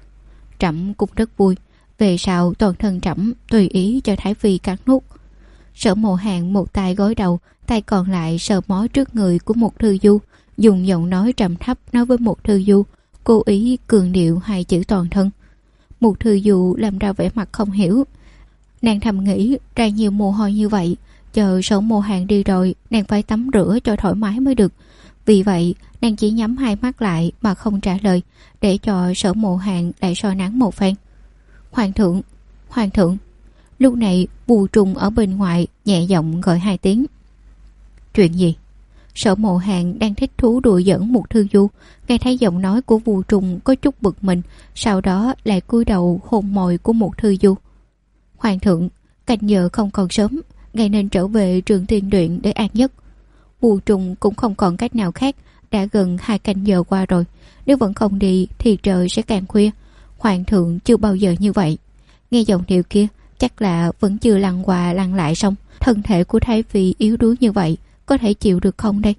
Trẫm cũng rất vui, về sau toàn thân trẫm tùy ý cho Thái phi cắn nuốt. Sở Mộ Hàn một tay gối đầu, tay còn lại sờ mó trước người của Mục Thư Du, dùng giọng nói trầm thấp nói với Mục Thư Du, cố ý cường điệu hai chữ toàn thân. Mục Thư Du làm ra vẻ mặt không hiểu. Nàng thầm nghĩ ra nhiều mồ hôi như vậy, chờ Sở Mộ Hàn đi rồi nàng phải tắm rửa cho thoải mái mới được. Vì vậy nàng chỉ nhắm hai mắt lại mà không trả lời, để cho Sở Mộ Hàn lại soi nắng một phen. Hoàng thượng, hoàng thượng. Lúc này Vù Trùng ở bên ngoài nhẹ giọng gọi hai tiếng. Chuyện gì? Sở Mộ Hàn đang thích thú đùa giỡn Mục Thư Du, nghe thấy giọng nói của Vù Trùng có chút bực mình, sau đó lại cúi đầu hôn môi của Mục Thư Du. Hoàng thượng, canh giờ không còn sớm, ngày nên trở về trường tiên luyện để an giấc. Vù Trùng cũng không còn cách nào khác, đã gần 2 canh giờ qua rồi, nếu vẫn không đi thì trời sẽ càng khuya. Hoàng thượng chưa bao giờ như vậy. Nghe giọng điệu kia chắc là vẫn chưa lăn qua lăn lại xong. Thân thể của Thái phi yếu đuối như vậy, có thể chịu được không đây?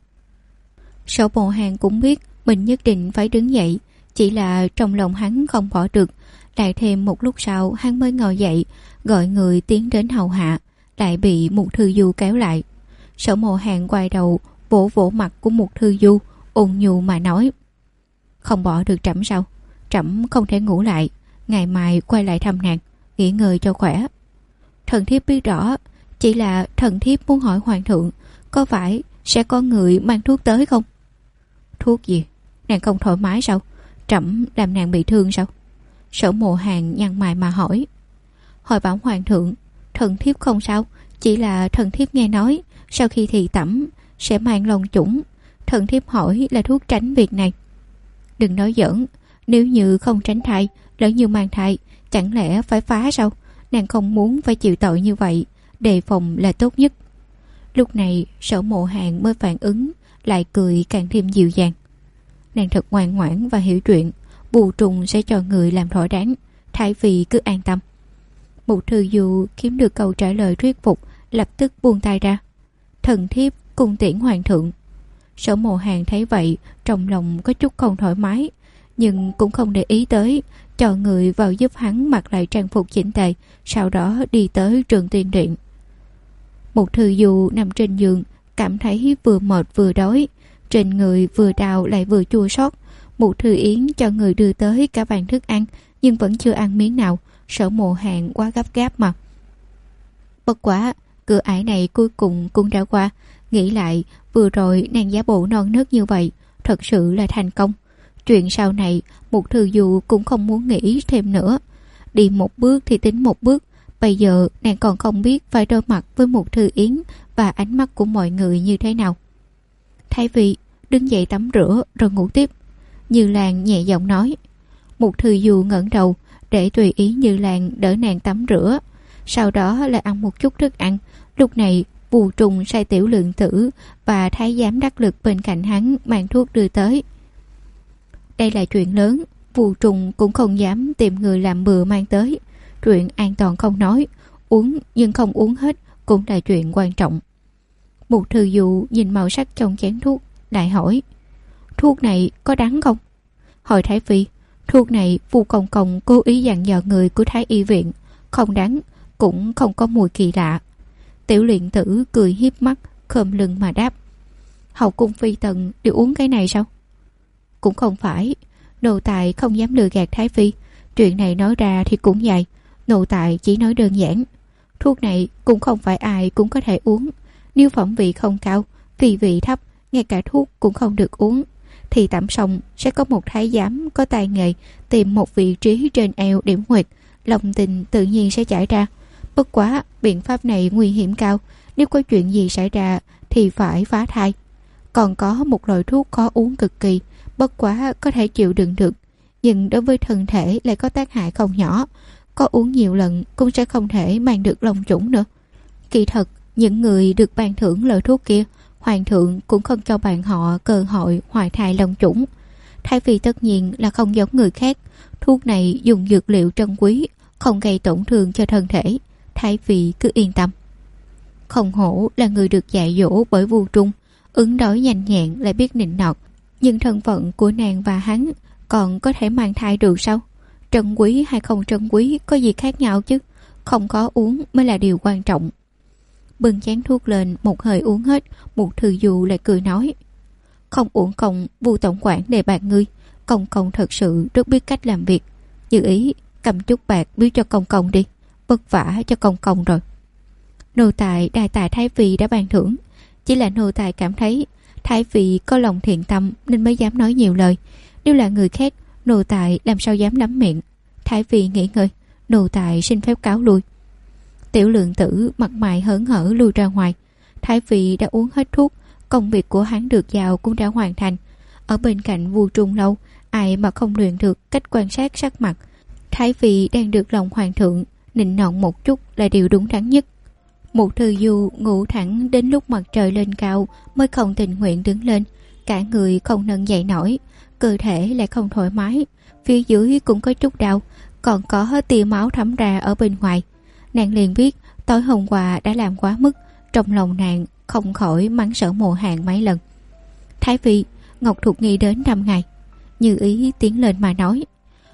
Sở Mộ Hàn cũng biết mình nhất định phải đứng dậy, chỉ là trong lòng hắn không bỏ được, Lại thêm một lúc sau hắn mới ngồi dậy, gọi người tiến đến hầu hạ, lại bị Mục Thư Du kéo lại. Sở Mộ Hàn quay đầu vỗ vỗ mặt của Mục Thư Du, ôn nhu mà nói: "Không bỏ được trẫm sao? Trẫm không thể ngủ lại, ngày mai quay lại thăm nàng, nghỉ ngơi cho khỏe." "Thần thiếp biết rõ, chỉ là thần thiếp muốn hỏi hoàng thượng, có phải sẽ có người mang thuốc tới không?" "Thuốc gì? Nàng không thoải mái sao? Trẫm làm nàng bị thương sao?" Sở Mộ Hàn nhăn mày mà hỏi. "Hồi bảo hoàng thượng, thần thiếp không sao, chỉ là thần thiếp nghe nói sau khi thị tẩm sẽ mang long chủng. Thần thiếp hỏi là thuốc tránh việc này." "Đừng nói giỡn, nếu như không tránh thai, lỡ như mang thai, chẳng lẽ phải phá sao? Nàng không muốn phải chịu tội như vậy, đề phòng là tốt nhất." Lúc này Sở Mộ Hàn mới phản ứng, lại cười càng thêm dịu dàng. "Nàng thật ngoan ngoãn và hiểu chuyện, Bù Trùng sẽ cho người làm thỏa đáng, Thái Phi cứ an tâm." Mục Thư Du kiếm được câu trả lời thuyết phục, lập tức buông tay ra. "Thần thiếp cung tiễn hoàng thượng." Sở Mộ Hàn thấy vậy, trong lòng có chút không thoải mái, nhưng cũng không để ý tới, cho người vào giúp hắn mặc lại trang phục chỉnh tề, sau đó đi tới Trường Tiên Điện. Mục Thư Du nằm trên giường, cảm thấy vừa mệt vừa đói, trên người vừa đau lại vừa chua xót. Mục Thư Yến cho người đưa tới cả bàn thức ăn, nhưng vẫn chưa ăn miếng nào. Sở Mộ Hàn quá gấp gáp mà. Bất quá cửa ải này cuối cùng cũng đã qua. Nghĩ lại, vừa rồi nàng giả bộ non nớt như vậy thật sự là thành công. Chuyện sau này Mục Thư Du cũng không muốn nghĩ thêm nữa. Đi một bước thì tính một bước. Bây giờ nàng còn không biết phải đối mặt với Mục Thư Yến và ánh mắt của mọi người như thế nào. "Thái Phi, đứng dậy tắm rửa rồi ngủ tiếp." Như Lan nhẹ giọng nói. Mục Thư Du ngẩng đầu để tùy ý Như Lan đỡ nàng tắm rửa, sau đó lại ăn một chút thức ăn. Lúc này Bù Trùng sai Tiểu Lượng Tử và thái giám đắc lực bên cạnh hắn mang thuốc đưa tới. Đây là chuyện lớn, Bù Trùng cũng không dám tìm người làm bừa mang tới. Chuyện an toàn không nói, uống nhưng không uống hết cũng là chuyện quan trọng. Mục Thư Du nhìn màu sắc trong chén thuốc, lại hỏi: "Thuốc này có đắng không?" "Hồi Thái Phi, thuốc này Vu Công Công cố ý dặn dò người của Thái Y viện, không đắng, cũng không có mùi kỳ lạ." Tiểu Luyện Tử cười hiếp mắt, khom lưng mà đáp: "Hậu cung phi tần đều uống cái này sao?" "Cũng không phải, nô tài không dám lừa gạt Thái Phi. Chuyện này nói ra thì cũng dài, nô tài chỉ nói đơn giản. Thuốc này cũng không phải ai cũng có thể uống. Nếu phẩm vị không cao, vì vị thấp, ngay cả thuốc cũng không được uống. Thì tẩm xong sẽ có một thái giám có tài nghề tìm một vị trí trên eo điểm huyệt, lòng tình tự nhiên sẽ chảy ra. Bất quá biện pháp này nguy hiểm cao, nếu có chuyện gì xảy ra thì phải phá thai. Còn có một loại thuốc khó uống cực kỳ, bất quá có thể chịu đựng được, nhưng đối với thân thể lại có tác hại không nhỏ. Có uống nhiều lần cũng sẽ không thể mang được long chủng nữa. Kỳ thật, những người được ban thưởng loại thuốc kia, hoàng thượng cũng không cho bạn họ cơ hội hoài thai long chủng. Thái Phi tất nhiên là không giống người khác. Thuốc này dùng dược liệu trân quý, không gây tổn thương cho thân thể. Thái Phi cứ yên tâm." Không hổ là người được dạy dỗ bởi Vu Trung, ứng đối nhanh nhẹn lại biết nịnh nọt. Nhưng thân phận của nàng và hắn còn có thể mang thai được sao? Trân quý hay không trân quý có gì khác nhau chứ? Không có uống mới là điều quan trọng. Bưng chén thuốc lên một hơi uống hết, Mục Thư Du lại cười nói: "Không uổng công Vu tổng quản đề bạc ngươi, Công Công thật sự rất biết cách làm việc. Như ý cầm chút bạc biếu cho Công Công đi, vất vả cho Công Công rồi." "Nô tài đa tạ Thái Phi đã ban thưởng, chỉ là nô tài cảm thấy Thái Phi có lòng thiện tâm nên mới dám nói nhiều lời. Nếu là người khác, nô tài làm sao dám lắm miệng. Thái Phi nghỉ ngơi, nô tài xin phép cáo lui." Tiểu Lượng Tử mặt mày hớn hở lui ra ngoài. Thái Phi đã uống hết thuốc, công việc của hắn được giao cũng đã hoàn thành. Ở bên cạnh Vu Trung lâu, ai mà không luyện được cách quan sát sắc mặt. Thái Phi đang được lòng hoàng thượng, nịnh nọt một chút là điều đúng đắn nhất. Mục Thư Du ngủ thẳng đến lúc mặt trời lên cao mới không tình nguyện đứng lên. Cả người không nâng dậy nổi, cơ thể lại không thoải mái, phía dưới cũng có chút đau, còn có tia máu thấm ra ở bên ngoài. Nàng liền biết tối hôm qua đã làm quá mức, trong lòng nàng không khỏi mắng Sở Mộ Hàn mấy lần. "Thái Phi, Ngọc Thục Nghi đến 5 ngày." Như ý tiến lên mà nói.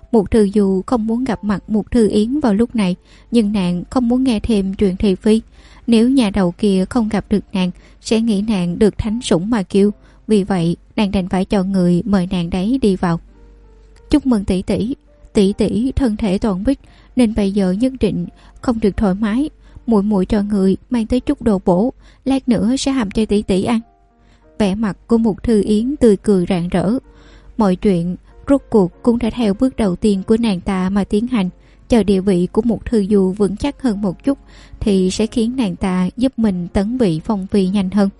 Mục Thư Du không muốn gặp mặt Mục Thư Yến vào lúc này, nhưng nàng không muốn nghe thêm chuyện thị phi. Nếu nhà đầu kia không gặp được nàng, sẽ nghĩ nàng được thánh sủng mà kêu. Vì vậy nàng đành phải chọn người mời nàng đấy đi vào. Chúc mừng tỷ tỷ. Tỷ tỷ thân thể toàn bích nên bây giờ nhất định không được thoải mái. Muội muội cho người mang tới chút đồ bổ, lát nữa sẽ hầm cho tỷ tỷ ăn. Vẻ mặt của Mục Thư Yến tươi cười rạng rỡ. Mọi chuyện rốt cuộc cũng đã theo bước đầu tiên của nàng ta mà tiến hành. Chờ địa vị của Mục Thư Du vững chắc hơn một chút thì sẽ khiến nàng ta giúp mình tấn vị phong phi nhanh hơn.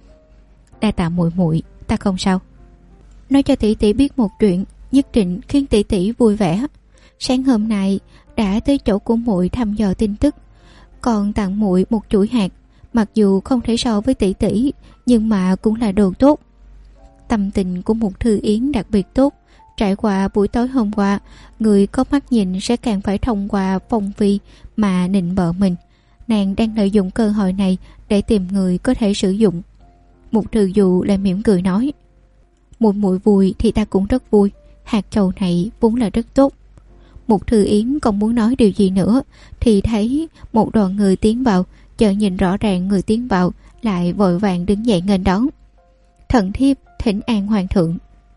Đa tạ muội muội, ta không sao. Nói cho tỷ tỷ biết một chuyện, nhất định khiến tỷ tỷ vui vẻ. Sáng hôm nay đã tới chỗ của muội thăm dò tin tức, còn tặng muội một chuỗi hạt, mặc dù không thể so với tỷ tỷ, nhưng mà cũng là đồ tốt. Tâm tình của Mục Thư Yến đặc biệt tốt. Trải qua buổi tối hôm qua, người có mắt nhìn sẽ càng phải thông qua phong phi mà nịnh bợ mình. Nàng đang lợi dụng cơ hội này để tìm người có thể sử dụng. Mục Thư Du lại mỉm cười nói: muội muội vui thì ta cũng rất vui. Hạt châu này vốn là rất tốt. Mục Thư Yến không muốn nói điều gì nữa thì thấy một đoàn người tiến vào. Chợt nhìn rõ ràng người tiến vào, lại vội vàng đứng dậy nghênh đón. Thần thiếp thỉnh an hoàng thượng.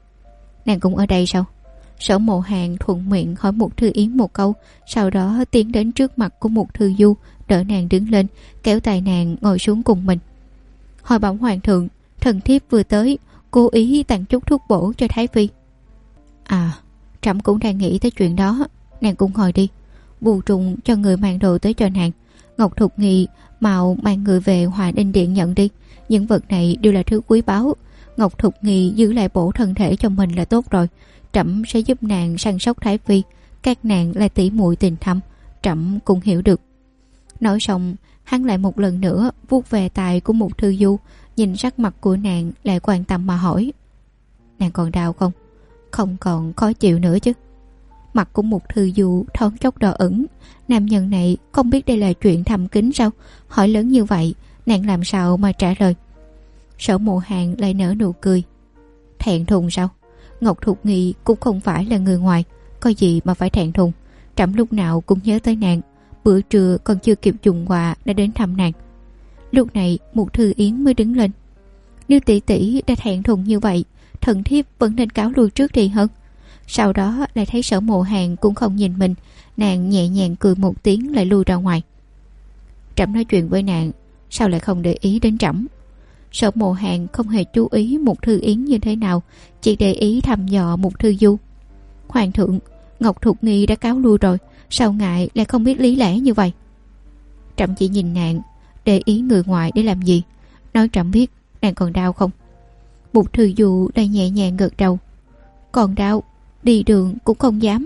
Nàng cũng ở đây sao? Sở Mộ Hàn thuận miệng hỏi Mục Thư Yến một câu, sau đó tiến đến trước mặt của Mục Thư Du, đỡ nàng đứng lên, kéo tay nàng ngồi xuống cùng mình. Hồi bẩm hoàng thượng, thần thiếp vừa tới, cố ý tặng chút thuốc bổ cho Thái Phi. À, trẫm cũng đang nghĩ tới chuyện đó. Nàng cũng ngồi đi. Vu Trùng cho người mang đồ tới cho nàng. Ngọc Thục Nghi mau mang người về Hòa Đinh Điện nhận đi. Những vật này đều là thứ quý báu. Ngọc Thục Nghi giữ lại bổ thân thể cho mình là tốt rồi. Trẫm sẽ giúp nàng săn sóc Thái Phi. Các nàng là tỷ muội tình thâm, trẫm cũng hiểu được. Nói xong, hắn lại một lần nữa vuốt về tài của Mục Thư Du, nhìn sắc mặt của nàng lại quan tâm mà hỏi: nàng còn đau không? Không còn khó chịu nữa chứ? Mặt của Mục Thư Du thoáng chốc đỏ ửng. Nam nhân này không biết đây là chuyện thầm kín sao? Hỏi lớn như vậy, nàng làm sao mà trả lời? Sở Mộ Hàn lại nở nụ cười. Thẹn thùng sao? Ngọc Thục Nghi cũng không phải là người ngoài, có gì mà phải thẹn thùng. Trẫm lúc nào cũng nhớ tới nàng. Bữa trưa còn chưa kịp dùng quà đã đến thăm nàng. Lúc này Mục Thư Yến mới đứng lên. Nếu tỷ tỷ đã thẹn thùng như vậy, thần thiếp vẫn nên cáo lui trước thì hơn. Sau đó lại thấy Sở Mộ Hàn cũng không nhìn mình, nàng nhẹ nhàng cười một tiếng lại lui ra ngoài. Trẫm nói chuyện với nàng, sao lại không để ý đến trẫm? Sở Mộ Hàn không hề chú ý Mục Thư Yến như thế nào, chỉ để ý thăm dò Mục Thư Du. Hoàng thượng, Ngọc Thục Nghi đã cáo lui rồi, sao ngại lại không biết lý lẽ như vậy? Trẫm chỉ nhìn nàng, để ý người ngoài để làm gì? Nói trẫm biết nàng còn đau không? Mục Thư Du lại nhẹ nhàng gật đầu. Còn đau, đi đường cũng không dám.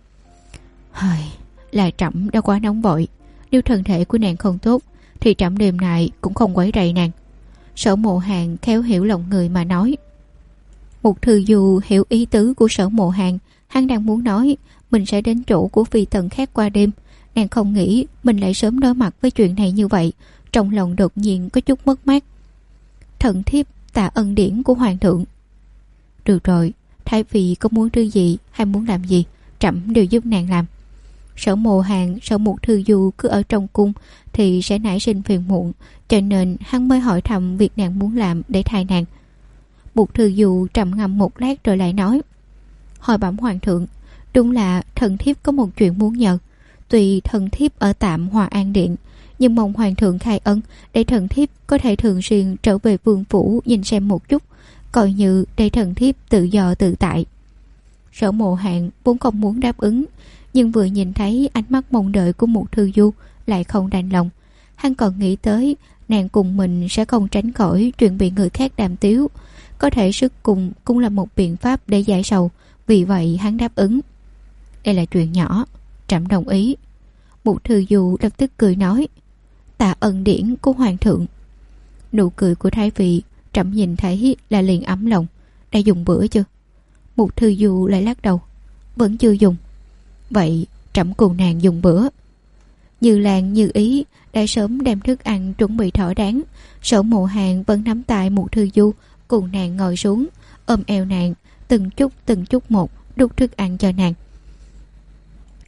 Là trẫm đã quá nóng vội. Nếu thân thể của nàng không tốt thì trẫm đêm nay cũng không quấy rầy nàng. Sở Mộ Hàn khéo hiểu lòng người mà nói. Mục Thư Du hiểu ý tứ của Sở Mộ Hàn. Hắn đang muốn nói mình sẽ đến chỗ của phi tần khác qua đêm. Nàng không nghĩ mình lại sớm đối mặt với chuyện này như vậy. Trong lòng đột nhiên có chút mất mát. Thần thiếp tạ ân điển của hoàng thượng. Được rồi, Thái Phi có muốn thứ gì hay muốn làm gì, trẫm đều giúp nàng làm. Sở Mộ Hàn sợ Mục Thư Du cứ ở trong cung thì sẽ nảy sinh phiền muộn, cho nên hắn mới hỏi thăm việc nàng muốn làm để thay nàng. Mục Thư Du trầm ngâm một lát rồi lại nói: hồi bẩm hoàng thượng, đúng là thần thiếp có một chuyện muốn nhờ. Tuy thần thiếp ở tạm Hòa An Điện, nhưng mong hoàng thượng khai ân để thần thiếp có thể thường xuyên trở về vương phủ nhìn xem một chút, coi như để thần thiếp tự do tự tại. Sở Mộ Hàn vốn không muốn đáp ứng, nhưng vừa nhìn thấy ánh mắt mong đợi của Mục Thư Du lại không đành lòng. Hắn còn nghĩ tới nàng cùng mình sẽ không tránh khỏi chuyện bị người khác đàm tiếu, có thể sức cùng cũng là một biện pháp để giải sầu. Vì vậy hắn đáp ứng. Đây là chuyện nhỏ, trẫm đồng ý. Mục Thư Du lập tức cười nói: tạ ân điển của hoàng thượng. Nụ cười của Thái Phi trẫm nhìn thấy là liền ấm lòng. Đã dùng bữa chưa? Mục Thư Du lại lắc đầu. Vẫn chưa dùng. Vậy trẫm cùng nàng dùng bữa. Như Lan như ý đã sớm đem thức ăn chuẩn bị thỏa đáng. Sở Mộ Hàn vẫn nắm tay Mục Thư Du, cùng nàng ngồi xuống, ôm eo nàng, từng chút một đút thức ăn cho nàng.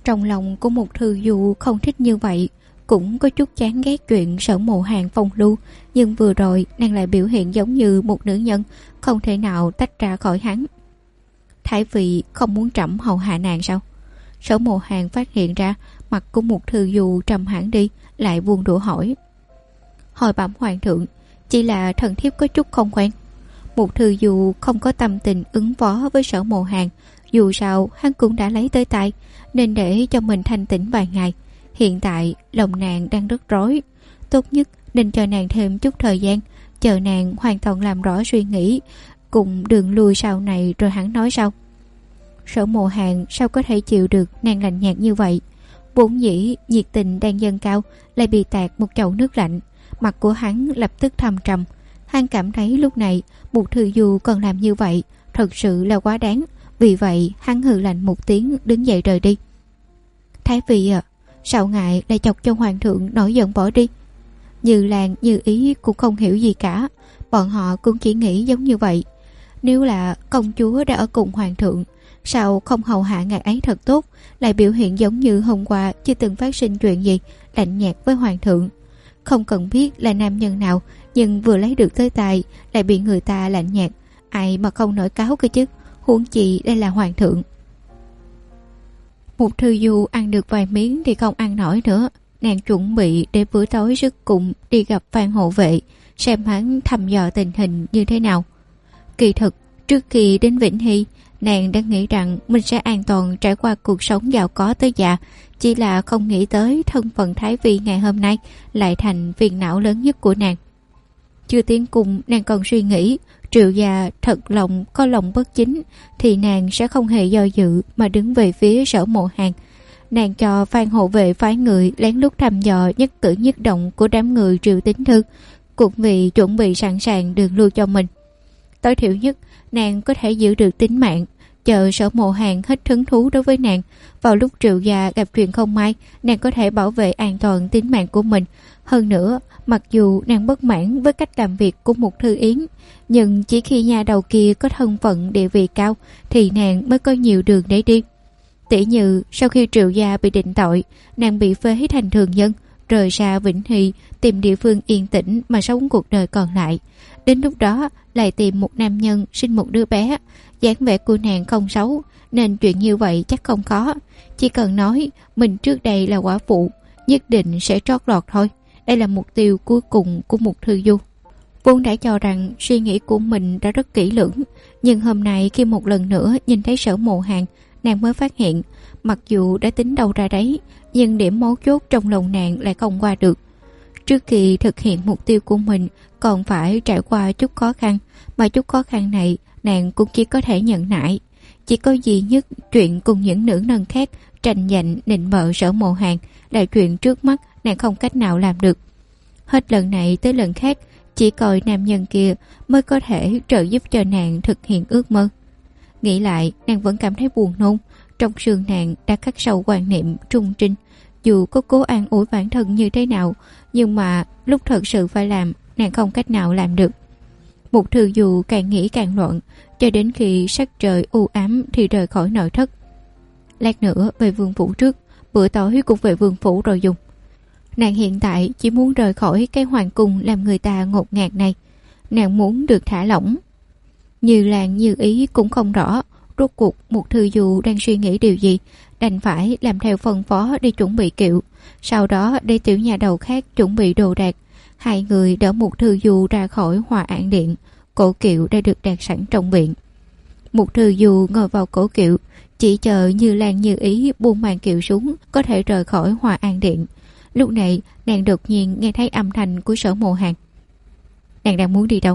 Trong lòng của một Thư Du không thích như vậy, cũng có chút chán ghét chuyện Sở Mộ Hàn phong lưu, nhưng vừa rồi nàng lại biểu hiện giống như một nữ nhân không thể nào tách ra khỏi hắn. Thái vị không muốn trẫm hầu hạ nàng sao? Sở Mộ Hàn phát hiện ra mặt của một Thư Du trầm hẳn đi, lại buông đũa hỏi. Hồi bẩm hoàng thượng, chỉ là thần thiếp có chút không quen. Một Thư Du không có tâm tình ứng phó với Sở Mộ Hàn, dù sao hắn cũng đã lấy tới tay, nên để cho mình thanh tĩnh vài ngày. Hiện tại lòng nàng đang rất rối, tốt nhất nên cho nàng thêm chút thời gian, chờ nàng hoàn toàn làm rõ suy nghĩ cùng đường lui sau này rồi hắn nói sau. Sở Mộ Hàn sao có thể chịu được nàng lạnh nhạt như vậy? Vốn dĩ nhiệt tình đang dâng cao, lại bị tạt một chậu nước lạnh, mặt của hắn lập tức thâm trầm. Hắn cảm thấy lúc này một Thư Du còn làm như vậy thật sự là quá đáng. Vì vậy hắn hừ lạnh một tiếng, đứng dậy rời đi. Thái vị à, sao ngại lại chọc cho hoàng thượng nổi giận bỏ đi? Như Lan Như Ý cũng không hiểu gì cả, bọn họ cũng chỉ nghĩ giống như vậy. Nếu là công chúa đã ở cùng hoàng thượng, sao không hầu hạ ngài ấy thật tốt, lại biểu hiện giống như hôm qua chưa từng phát sinh chuyện gì, lạnh nhạt với hoàng thượng. Không cần biết là nam nhân nào, nhưng vừa lấy được tới tay lại bị người ta lạnh nhạt, ai mà không nổi cáo cơ chứ, huống chi đây là hoàng thượng. Một Thư Du ăn được vài miếng thì không ăn nổi nữa. Nàng chuẩn bị để bữa tối sức cùng đi gặp Phan hộ vệ, xem hắn thăm dò tình hình như thế nào. Kỳ thực trước khi đến Vĩnh Hy, nàng đã nghĩ rằng mình sẽ an toàn trải qua cuộc sống giàu có tới già, chỉ là không nghĩ tới thân phận Thái Vi ngày hôm nay lại thành phiền não lớn nhất của nàng. Chưa tiến cùng, nàng còn suy nghĩ Triệu gia thật lòng có lòng bất chính thì nàng sẽ không hề do dự mà đứng về phía Sở Mộ Hàn. Nàng cho Phan hộ vệ phái người lén lút thăm dò nhất cử nhất động của đám người Triệu Tín Thư, cũng vì chuẩn bị sẵn sàng đường lui cho mình. Tối thiểu nhất nàng có thể giữ được tính mạng, chờ Sở Mộ Hàn hết hứng thú đối với nàng. Vào lúc Triệu gia gặp chuyện không may, nàng có thể bảo vệ an toàn tính mạng của mình. Hơn nữa, mặc dù nàng bất mãn với cách làm việc của một Thư Yến, nhưng chỉ khi nhà đầu kia có thân phận địa vị cao thì nàng mới có nhiều đường để đi. Tỉ như sau khi Triệu gia bị định tội, nàng bị phế thành thường dân, rời xa Vĩnh Hy, tìm địa phương yên tĩnh mà sống cuộc đời còn lại. Đến lúc đó lại tìm một nam nhân sinh một đứa bé. Dáng vẻ của nàng không xấu, nên chuyện như vậy chắc không khó. Chỉ cần nói mình trước đây là quả phụ, nhất định sẽ trót lọt thôi. Đây là mục tiêu cuối cùng của một Thư Du. Vốn đã cho rằng suy nghĩ của mình đã rất kỹ lưỡng, nhưng hôm nay khi một lần nữa nhìn thấy Sở Mộ Hàn, nàng mới phát hiện mặc dù đã tính đâu ra đấy, nhưng điểm mấu chốt trong lòng nàng lại không qua được. Trước khi thực hiện mục tiêu của mình còn phải trải qua chút khó khăn, mà chút khó khăn này nàng cũng chỉ có thể nhận nại. Chỉ có duy nhất chuyện cùng những nữ nhân khác tranh giành nịnh bợ Sở Mộ Hàn là chuyện trước mắt nàng không cách nào làm được. Hết lần này tới lần khác, chỉ coi nam nhân kia mới có thể trợ giúp cho nàng thực hiện ước mơ. Nghĩ lại, nàng vẫn cảm thấy buồn nôn. Trong xương nàng đã khắc sâu quan niệm trung trinh. Dù có cố an ủi bản thân như thế nào, nhưng mà lúc thật sự phải làm, nàng không cách nào làm được. Một Thư Du càng nghĩ càng loạn, cho đến khi sắc trời u ám thì rời khỏi nội thất. Lát nữa về vương phủ trước, bữa tối cũng về vương phủ rồi dùng. Nàng hiện tại chỉ muốn rời khỏi cái hoàng cung làm người ta ngột ngạt này. Nàng muốn được thả lỏng. Như Lan Như Ý cũng không rõ rốt cuộc một Thư Du đang suy nghĩ điều gì, đành phải làm theo phân phó đi chuẩn bị kiệu, sau đó để tiểu nhà đầu khác chuẩn bị đồ đạc. Hai người đỡ một Thư Du ra khỏi Hòa An Điện. Cổ kiệu đã được đặt sẵn trong viện. Một Thư Du ngồi vào cổ kiệu, chỉ chờ Như Lan Như Ý buông màn kiệu xuống có thể rời khỏi Hòa An Điện. Lúc này nàng đột nhiên nghe thấy âm thanh của Sở Mộ Hàn. Nàng đang muốn đi đâu?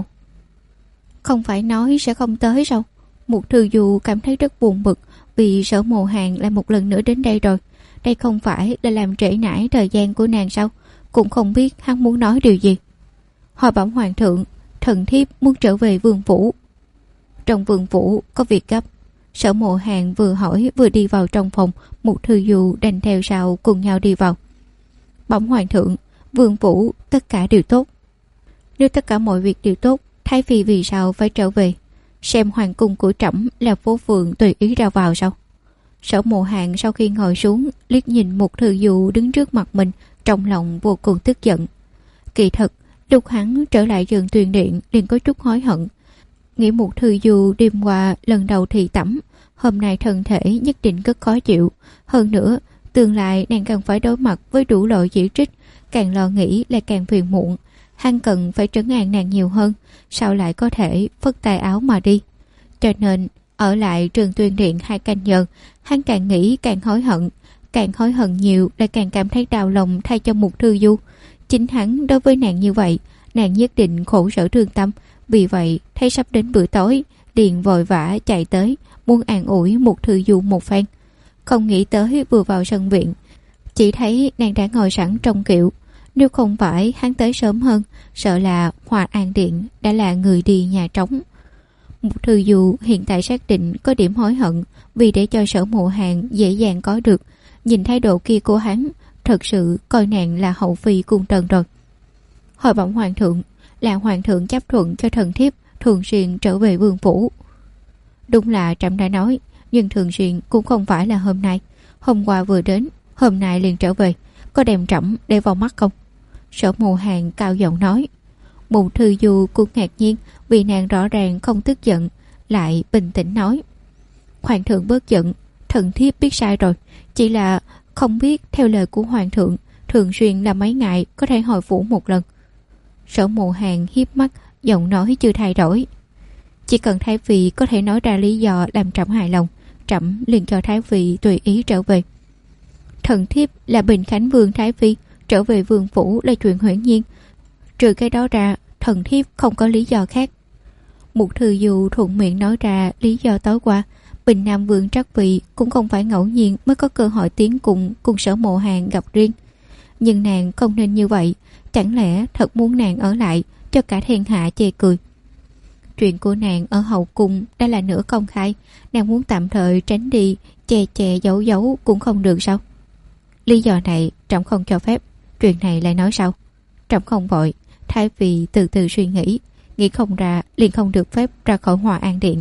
Không phải nói sẽ không tới sao? Một Thư Du cảm thấy rất buồn bực vì Sở Mộ Hàn lại một lần nữa đến đây rồi. Đây không phải là làm trễ nải thời gian của nàng sao? Cũng không biết hắn muốn nói điều gì. Hồi bẩm hoàng thượng, thần thiếp muốn trở về vương phủ. Trong vương phủ có việc gấp. Sở Mộ Hàn vừa hỏi vừa đi vào trong phòng. Một Thư Du đành theo sau cùng nhau đi vào. Bẩm hoàng thượng, vương phủ tất cả đều tốt. Nếu tất cả mọi việc đều tốt, Thái Phi vì sao phải trở về? Xem hoàng cung của trẫm là phố phường tùy ý ra vào sao? Sở Mộ Hàng sau khi ngồi xuống liếc nhìn Mục Thư Du đứng trước mặt mình, trong lòng vô cùng tức giận. Kỳ thật lúc hắn trở lại giường tuyền điện liền có chút hối hận, nghĩ Mục Thư Du đêm qua lần đầu thì tắm, hôm nay thân thể nhất định rất khó chịu. Hơn nữa tương lai nàng cần phải đối mặt với đủ loại chỉ trích, càng lo nghĩ lại càng phiền muộn. Hắn cần phải trấn an nàng nhiều hơn, sao lại có thể phất tay áo mà đi. Cho nên ở lại trường tuyên điện 2 canh giờ, hắn càng nghĩ càng hối hận nhiều lại càng cảm thấy đau lòng thay cho Mục Thư Du. Chính hắn đối với nàng như vậy, nàng nhất định khổ sở thương tâm. Vì vậy thấy sắp đến bữa tối, liền vội vã chạy tới muốn an ủi Mục Thư Du một phen. Không nghĩ tới vừa vào sân viện, chỉ thấy nàng đã ngồi sẵn trong kiệu. Nếu không phải hắn tới sớm hơn, sợ là Hòa An Điện đã là người đi nhà trống. Mục Thư Du hiện tại xác định có điểm hối hận, vì để cho Sở Mộ Hàng dễ dàng có được. Nhìn thái độ kia của hắn, thật sự coi nàng là hậu phi cung tần rồi. Hồi bẩm hoàng thượng, là hoàng thượng chấp thuận cho thần thiếp thường xuyên trở về vương phủ. Đúng là trẫm đã nói, nhưng thường xuyên cũng không phải là hôm nay. Hôm qua vừa đến, hôm nay liền trở về, có đem trẫm để vào mắt không? Sở Mộ Hàng cao giọng nói. Mục Thư Du cũng ngạc nhiên, vì nàng rõ ràng không tức giận, lại bình tĩnh nói. Hoàng thượng bớt giận, thần thiếp biết sai rồi, chỉ là không biết theo lời của hoàng thượng thường xuyên là mấy ngày có thể hồi phủ một lần. Sở Mộ Hàng hiếp mắt, giọng nói chưa thay đổi. Chỉ cần thái phi có thể nói ra lý do làm trẫm hài lòng, trẫm liền cho thái phi tùy ý trở về. Thần thiếp là Bình Khánh Vương thái phi, trở về vương phủ là chuyện hiển nhiên. Trừ cái đó ra, thần thiếp không có lý do khác. Mục Thư Du thuận miệng nói ra lý do tối qua. Bình Nam Vương Trắc Vị cũng không phải ngẫu nhiên mới có cơ hội tiến cùng Sở Mộ Hàng gặp riêng. Nhưng nàng không nên như vậy, chẳng lẽ thật muốn nàng ở lại cho cả thiên hạ chê cười. Chuyện của nàng ở hậu cung đã là nửa công khai, nàng muốn tạm thời tránh đi, che giấu giấu cũng không được sao? Lý do này trẫm không cho phép, chuyện này lại nói sao? Trẫm không vội, thái phi từ từ suy nghĩ, nghĩ không ra liền không được phép ra khỏi Hòa An Điện.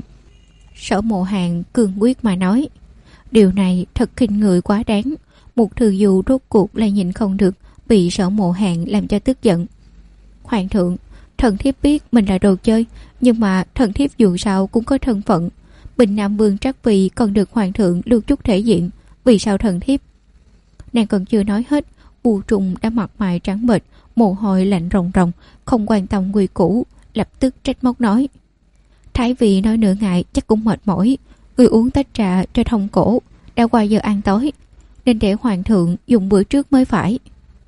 Sở Mộ Hàng cương quyết mà nói. Điều này thật khinh người quá đáng. Mục Thư Du rốt cuộc lại nhịn không được, bị Sở Mộ Hàng làm cho tức giận. Hoàng thượng, thần thiếp biết mình là đồ chơi, nhưng mà thần thiếp dù sao cũng có thân phận. Bình Nam Vương Trắc Vị còn được hoàng thượng lưu chút thể diện, vì sao thần thiếp? Nàng còn chưa nói hết, U Trùng đã mặt mày trắng bệch, mồ hôi lạnh ròng ròng, không quan tâm quy củ, lập tức trách móc nói. Thái vị nói nửa ngày chắc cũng mệt mỏi, người uống tách trà cho thông cổ, đã qua giờ ăn tối, nên để hoàng thượng dùng bữa trước mới phải.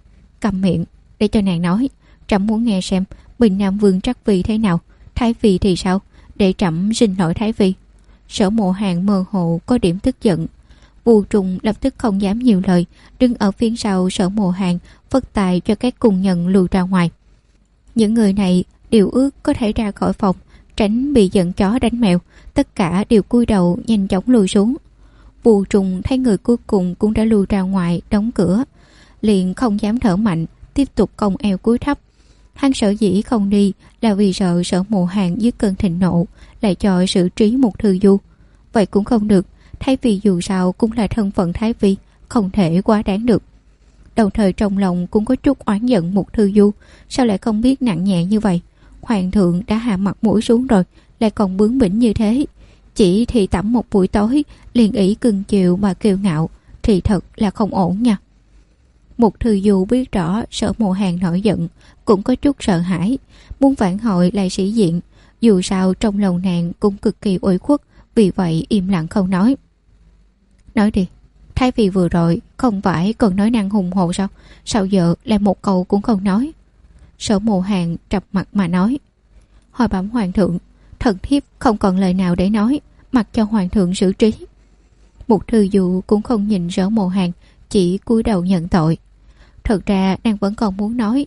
Cầm miệng, để cho nàng nói, trẫm muốn nghe xem Bình Nam Vương Trắc Vị thế nào, thái vị thì sao, để trẫm xin lỗi thái vị. Sở Mộ Hàng mơ hồ có điểm tức giận. U Trùng lập tức không dám nhiều lời, đứng ở phía sau Sở Mộ Hàng, phất tài cho các cung nhân lùi ra ngoài. Những người này đều ước có thể ra khỏi phòng, tránh bị giận chó đánh mèo, tất cả đều cúi đầu nhanh chóng lùi xuống. U Trùng thấy người cuối cùng cũng đã lùi ra ngoài, đóng cửa, liền không dám thở mạnh, tiếp tục cong eo cúi thấp. Hắn sở dĩ không đi là vì sợ Sở Mộ Hàng dưới cơn thịnh nộ lại cho xử trí Mục Thư Du. Vậy cũng không được, thái phi dù sao cũng là thân phận thái phi, không thể quá đáng được. Đồng thời trong lòng cũng có chút oán giận Mục Thư Du, sao lại không biết nặng nhẹ như vậy. Hoàng thượng đã hạ mặt mũi xuống rồi, lại còn bướng bỉnh như thế. Chỉ thì tắm một buổi tối liền ỷ cưng chiều mà kiêu ngạo, thì thật là không ổn nha. Mục Thư Du biết rõ Sở Mộ Hàng nổi giận, cũng có chút sợ hãi, muốn vãn hồi lại sĩ diện. Dù sao trong lòng nàng cũng cực kỳ uể khuất, vì vậy im lặng không nói. Nói đi, thái phi vừa rồi không phải còn nói năng hùng hồ sao? Sao giờ lại một câu cũng không nói? Sở Mộ Hàng trập mặt mà nói. Hồi bẩm hoàng thượng, thần thiếp không còn lời nào để nói, mặc cho hoàng thượng xử trí. Mục Thư Du cũng không nhìn Sở Mộ Hàng, chỉ cúi đầu nhận tội. Thật ra nàng vẫn còn muốn nói,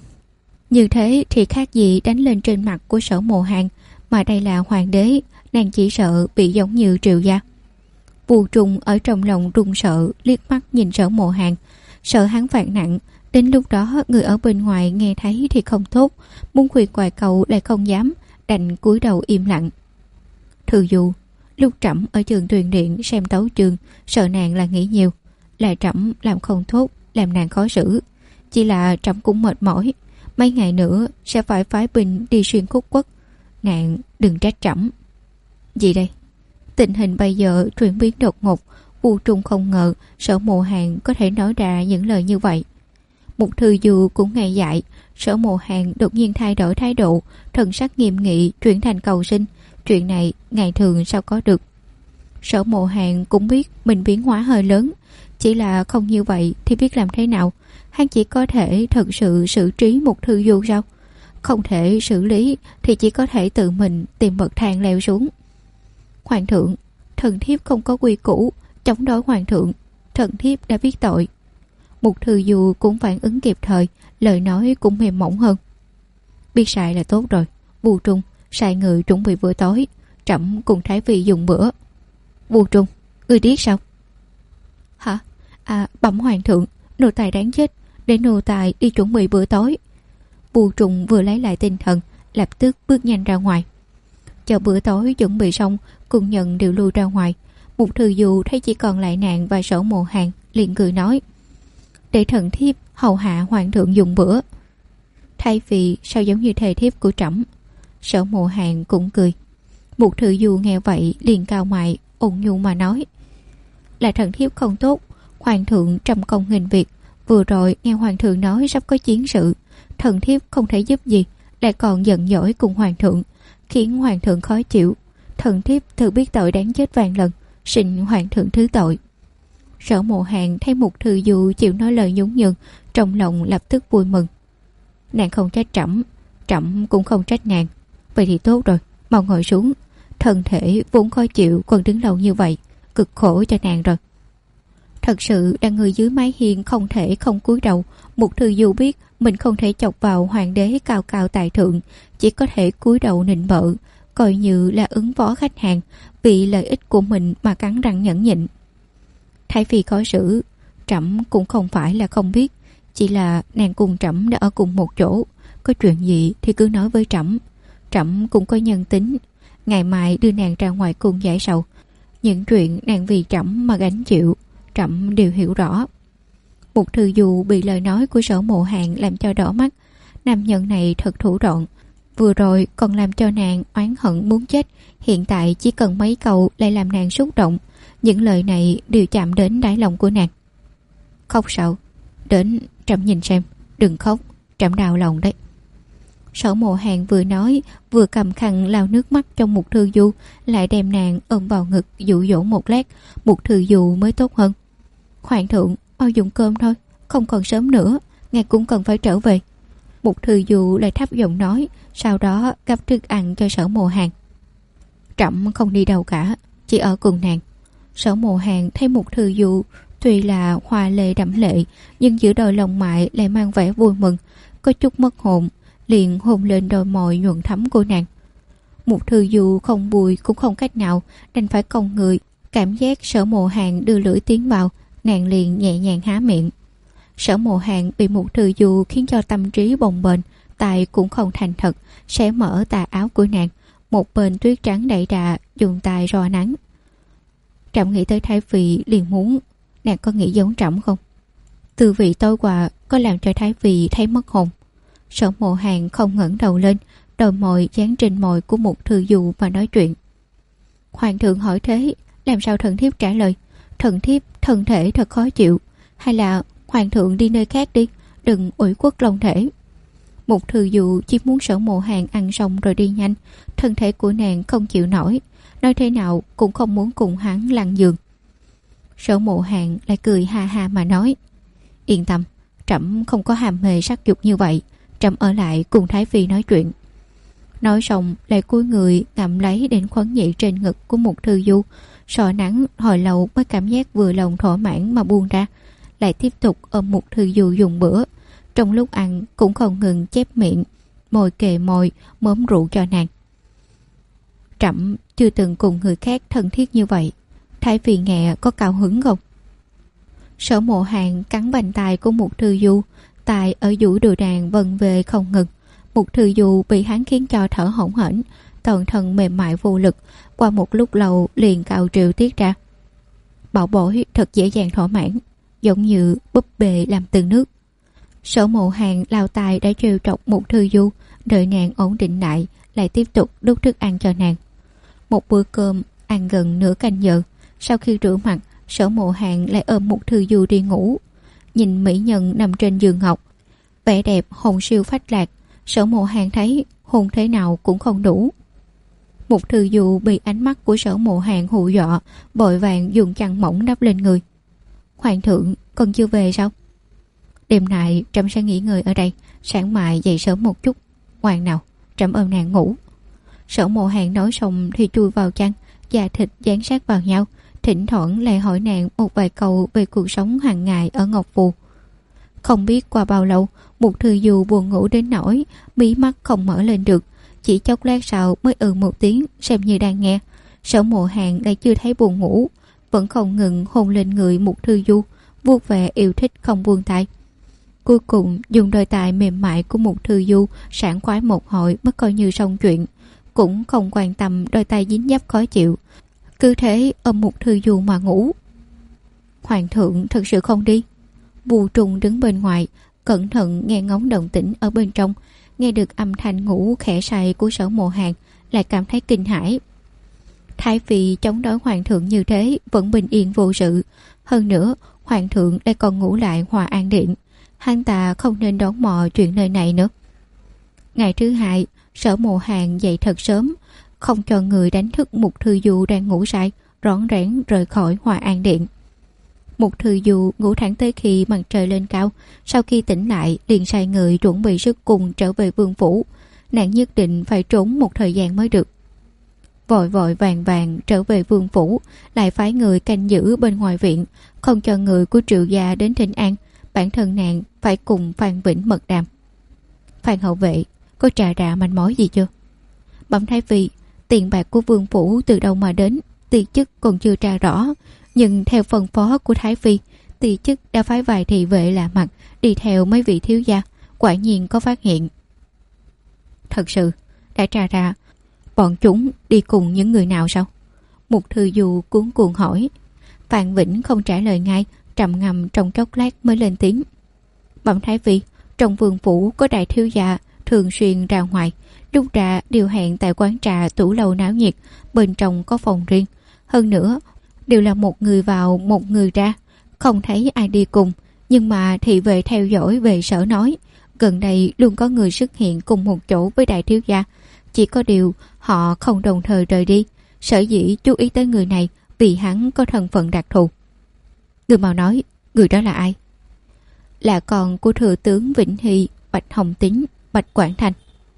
như thế thì khác gì đánh lên trên mặt của Sở Mộ Hàng, mà đây là hoàng đế, nàng chỉ sợ bị giống như Triệu gia. U Trùng ở trong lòng run sợ, liếc mắt nhìn Sở Mộ Hàng, sợ hắn phạt nặng. Đến lúc đó người ở bên ngoài nghe thấy thì không tốt, muốn khuyên quài cầu lại không dám, đành cúi đầu im lặng. Thư Du, Lúc trẫm ở trường Tuyền Điện xem tấu chương, sợ nàng là nghĩ nhiều, là trẫm làm không tốt, làm nàng khó xử. Chỉ là trẫm cũng mệt mỏi, mấy ngày nữa sẽ phải phái binh đi xuyên Khúc Quốc, nàng đừng trách trẫm. Gì đây? Tình hình bây giờ chuyển biến đột ngột, U Trung không ngờ Sở Mộ Hàn có thể nói ra những lời như vậy. Một thư du cũng ngây dại. Sở Mộ Hàn đột nhiên thay đổi thái độ, thần sắc nghiêm nghị chuyển thành cầu xin. Chuyện này ngày thường sao có được. Sở Mộ Hàn cũng biết mình biến hóa hơi lớn, chỉ là không như vậy thì biết làm thế nào. Hắn chỉ có thể thật sự xử trí một thư du sao? Không thể xử lý thì chỉ có thể tự mình tìm bậc thang leo xuống. Hoàng thượng, thần thiếp không có quy củ chống đối hoàng thượng, thần thiếp đã biết tội. Một thư du cũng phản ứng kịp thời, lời nói cũng mềm mỏng hơn. Biết sai là tốt rồi. Vu Trung sai người chuẩn bị bữa tối, trẫm cùng Thái Phi dùng bữa. Vu Trung, ngươi điếc sao? Hả? Bẩm hoàng thượng, nô tài đáng chết, để nô tài đi chuẩn bị bữa tối. Vu Trung vừa lấy lại tinh thần, lập tức bước nhanh ra ngoài. Chờ bữa tối chuẩn bị xong, cùng nhận đều lui ra ngoài. Một thư du thấy chỉ còn lại nàng và Sở Mộ Hàn, liền cười nói: để thần thiếp hầu hạ hoàng thượng dùng bữa. Thay vì sao giống như thề thiếp của trẫm. Sở Mộ Hàn cũng cười. Một thư du nghe vậy liền cao mày ôn nhu mà nói: là thần thiếp không tốt, hoàng thượng trăm công nghìn việc, vừa rồi nghe hoàng thượng nói sắp có chiến sự, thần thiếp không thể giúp gì, lại còn giận dỗi cùng hoàng thượng, khiến hoàng thượng khó chịu. Thần thiếp tự biết tội đáng chết vạn lần, xin hoàng thượng thứ tội. Sở Mộ Hàn thấy một thư du chịu nói lời nhún nhường, trong lòng lập tức vui mừng. Nàng không trách trẫm, trẫm cũng không trách nàng. Vậy thì tốt rồi, mau ngồi xuống. Thân thể vốn khó chịu, còn đứng lâu như vậy, cực khổ cho nàng rồi. Thật sự đang người dưới mái hiên không thể không cúi đầu. Một thư du biết mình không thể chọc vào hoàng đế cao cao tại thượng, chỉ có thể cúi đầu nịnh bợ, coi như là ứng phó khách hàng, vì lợi ích của mình mà cắn răng nhẫn nhịn. Thái Phi khó xử, trẫm cũng không phải là không biết, chỉ là nàng cùng trẫm đã ở cùng một chỗ, có chuyện gì thì cứ nói với trẫm. Trẫm cũng có nhân tính, ngày mai đưa nàng ra ngoài cùng giải sầu. Những chuyện nàng vì trẫm mà gánh chịu, trẫm đều hiểu rõ. Một thư du bị lời nói của Sở Mộ Hàn làm cho đỏ mắt. Nam nhân này thật thủ đoạn, vừa rồi còn làm cho nàng oán hận muốn chết, hiện tại chỉ cần mấy câu lại làm nàng xúc động. Những lời này đều chạm đến đáy lòng của nàng. Khóc sao? Đến trẫm nhìn xem, đừng khóc, trẫm đau lòng đấy. Sở Mộ Hàn vừa nói vừa cầm khăn lau nước mắt trong một thư du, lại đem nàng ôm vào ngực dụ dỗ một lát. Một thư du mới tốt hơn. Hoàng thượng, mau dùng cơm thôi, không còn sớm nữa, ngài cũng cần phải trở về. Một thư du lại thấp giọng nói, sau đó gắp thức ăn cho Sở Mộ Hàn. Trẫm không đi đâu cả, chỉ ở cùng nàng. Sở Mộ Hàn thấy một thư du tuy là hoa lệ đẫm lệ, nhưng giữa đôi lòng mại lại mang vẻ vui mừng, có chút mất hồn, liền hôn lên đôi môi nhuận thắm của nàng. Một thư du không vui cũng không cách nào, đành phải cong người. Cảm giác Sở Mộ Hàn đưa lưỡi tiến vào, nàng liền nhẹ nhàng há miệng. Sở Mộ Hàn bị một thư du khiến cho tâm trí bồng bềnh, tài cũng không thành thật, xé mở tà áo của nàng, một bên tuyết trắng đẩy đà dùng tay rò nắng. Trẫm nghĩ tới Thái Phi liền muốn, nàng có nghĩ giống trẫm không? Tư vị tối qua có làm cho Thái Phi thấy mất hồn. Sở Mộ Hàn không ngẩng đầu lên, đôi môi dán trên môi của một thư du và nói chuyện. Hoàng thượng hỏi thế, làm sao thần thiếp trả lời? Thần thiếp thân thể thật khó chịu, hay là hoàng thượng đi nơi khác đi, đừng ủy khuất long thể. Một thư du chỉ muốn Sở Mộ Hàn ăn xong rồi đi nhanh, thân thể của nàng không chịu nổi, nói thế nào cũng không muốn cùng hắn lăn giường. Sở Mộ Hàn lại cười ha ha mà nói: yên tâm, trẫm không có hàm mê sắc dục như vậy, trẫm ở lại cùng Thái Phi nói chuyện. Nói xong lại cúi người ngậm lấy đến khoấn nhị trên ngực của một thư du, sò nắng hồi lâu mới cảm giác vừa lòng thỏa mãn mà buông ra, lại tiếp tục ôm một thư du dùng bữa. Trong lúc ăn cũng không ngừng chép miệng, môi kề môi mớm rượu cho nàng. Trẫm chưa từng cùng người khác thân thiết như vậy, Thái Phi nghe có cao hứng không? Sở Mộ Hàn cắn vành tai của một thư du, tài ở duỗi đùi đàn vần về không ngừng. Một thư du bị hắn khiến cho thở hổn hển, toàn thân mềm mại vô lực, qua một lúc lâu liền cào triệu tiết ra. Bảo bối thật dễ dàng thỏa mãn, giống như búp bê làm từ nước. Sở Mộ Hàng lao tài đã trêu trọc Mục Thư Du, đợi nàng ổn định lại, lại tiếp tục đút thức ăn cho nàng. Một bữa cơm ăn gần nửa canh giờ, sau khi rửa mặt, Sở Mộ Hàng lại ôm Mục Thư Du đi ngủ. Nhìn mỹ nhân nằm trên giường ngọc, vẻ đẹp hồn siêu phách lạc, Sở Mộ Hàng thấy hôn thế nào cũng không đủ. Mục Thư Du bị ánh mắt của Sở Mộ Hàng hù dọa, vội vàng dùng chăn mỏng đắp lên người. Hoàng thượng còn chưa về sao? Đêm nay trẫm sẽ nghỉ ngơi ở đây, sáng mai dậy sớm một chút. Ngoan nào, trẫm ôm nàng ngủ. Sở Mộ Hàng nói xong thì chui vào chăn, da thịt dán sát vào nhau, thỉnh thoảng lại hỏi nàng một vài câu về cuộc sống hàng ngày ở Ngọc Phù. Không biết qua bao lâu, Mục Thư Du buồn ngủ đến nỗi mí mắt không mở lên được, chỉ chốc lát sau mới một tiếng, xem như đang nghe. Sở Mộ Hàng lại chưa thấy buồn ngủ, vẫn không ngừng hôn lên người Mục Thư Du, vuốt ve yêu thích không buông tay. Cuối cùng dùng đôi tay mềm mại của Mục Thư Du sảng khoái một hồi mới coi như xong chuyện, cũng không quan tâm đôi tay dính dấp khó chịu, cứ thế ôm Mục Thư Du mà ngủ. Hoàng thượng thật sự không đi? Bù Trùng đứng bên ngoài, cẩn thận nghe ngóng động tĩnh ở bên trong, nghe được âm thanh ngủ khẽ say của Sở Mộ Hàng, lại cảm thấy kinh hãi. Thái phi chống đối hoàng thượng như thế vẫn bình yên vô sự, hơn nữa hoàng thượng lại còn ngủ lại Hòa An Điện, hắn ta không nên đón mò chuyện nơi này nữa. Ngày thứ hai, Sở Mộ Hàng dậy thật sớm, không cho người đánh thức Mục Thư Du đang ngủ say, rón rén rời khỏi Hòa An Điện. Mục Thư Du ngủ thẳng tới khi mặt trời lên cao, sau khi tỉnh lại liền sai người chuẩn bị sức cùng trở về vương phủ. Nàng nhất định phải trốn một thời gian mới được. Vội vội vàng vàng trở về vương phủ, lại phái người canh giữ bên ngoài viện, không cho người của Triệu gia đến thỉnh an. Bản thân nàng phải cùng Phan Vĩnh mật đàm. Phan hậu vệ, có trà rạ manh mối gì chưa? Bẩm thái phi, tiền bạc của vương phủ từ đâu mà đến, ti chức còn chưa tra rõ, nhưng theo phân phó của thái phi, ti chức đã phái vài thị vệ lạ mặt đi theo mấy vị thiếu gia, quả nhiên có phát hiện. Thật sự đã tra ra bọn chúng đi cùng những người nào sao? Mục Thư Du cuống cuồng hỏi. Phan Vĩnh không trả lời ngay, trầm ngâm trong chốc lát mới lên tiếng. Bẩm thái phi, trong vương phủ có đại thiếu gia thường xuyên ra ngoài, lúc ra đều hẹn tại quán trà tủ lầu náo nhiệt, bên trong có phòng riêng, hơn nữa đều là một người vào một người ra, không thấy ai đi cùng. Nhưng mà thị vệ theo dõi về sở nói, gần đây luôn có người xuất hiện cùng một chỗ với đại thiếu gia, chỉ có điều họ không đồng thời rời đi. Sở dĩ chú ý tới người này vì hắn có thân phận đặc thù. Người mau nói, người đó là ai? Là con của thừa tướng Vĩnh Hy, Bạch Hồng Tín, Bạch Quảng Thành.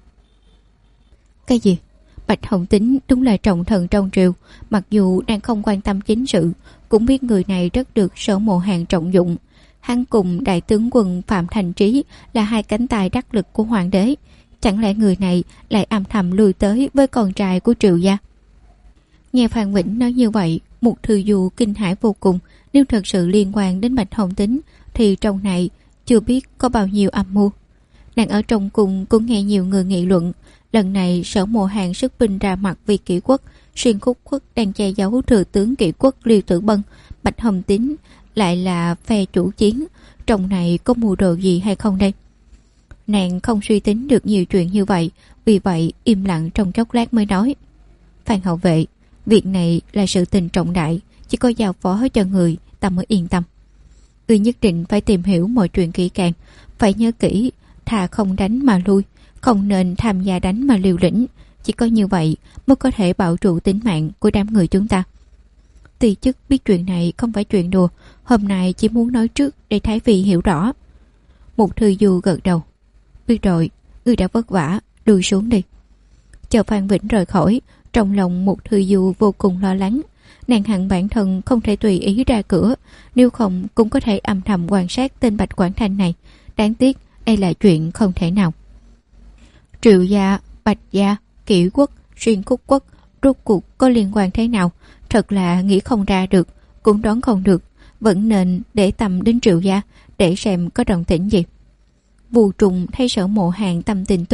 Cái gì? Bạch Hồng Tín đúng là trọng thần trong triều, mặc dù đang không quan tâm chính sự, cũng biết người này rất được Sở Mộ Hàng trọng dụng. Hắn cùng đại tướng quân Phạm Thành Trí là hai cánh tay đắc lực của hoàng đế, chẳng lẽ người này lại âm thầm lui tới với con trai của Triệu gia? Nghe Phan Vĩnh nói như vậy, Mục Thư Du kinh hãi vô cùng. Nếu thật sự liên quan đến Bạch Hồng Tín thì trong này chưa biết có bao nhiêu âm mưu. Nàng ở trong cung cũng nghe nhiều người nghị luận, lần này Sở Mộ Hàng xuất binh ra mặt vì Kỷ Quốc, Xuyên Khúc Quốc đang che giấu thừa tướng Kỷ Quốc Liêu Tử Bân, Bạch Hồng Tín lại là phe chủ chiến, trong này có mưu đồ gì hay không đây? Nàng không suy tính được nhiều chuyện như vậy, vì vậy im lặng trong chốc lát mới nói. Phan hậu vệ, việc này là sự tình trọng đại, chỉ có giao phó cho người ta mới yên tâm. Ngươi nhất định phải tìm hiểu mọi chuyện kỹ càng, phải nhớ kỹ, thà không đánh mà lui, không nên tham gia đánh mà liều lĩnh, chỉ có như vậy mới có thể bảo trụ tính mạng của đám người chúng ta. Ti chức biết chuyện này không phải chuyện đùa, hôm nay chỉ muốn nói trước để thái phi hiểu rõ. Mục Thư Du gật đầu. Biết rồi, ngươi đã vất vả, lùi xuống đi. Chờ Phan Vĩnh rời khỏi, trong lòng Mục Thư Du vô cùng lo lắng. Nàng hận bản thân không thể tùy ý ra cửa, nếu không cũng có thể âm thầm quan sát tên Bạch Quảng Thành này. Đáng tiếc đây là chuyện không thể nào. Triệu gia, Bạch gia, Kỷ Quốc, Xuyên Khúc Quốc rốt cuộc có liên quan thế nào? Thật là nghĩ không ra được, cũng đoán không được. Vẫn nên để tâm đến Triệu gia để xem có động tĩnh gì. Bù Trùng thấy Sở Mộ Hàng tâm tình tốt,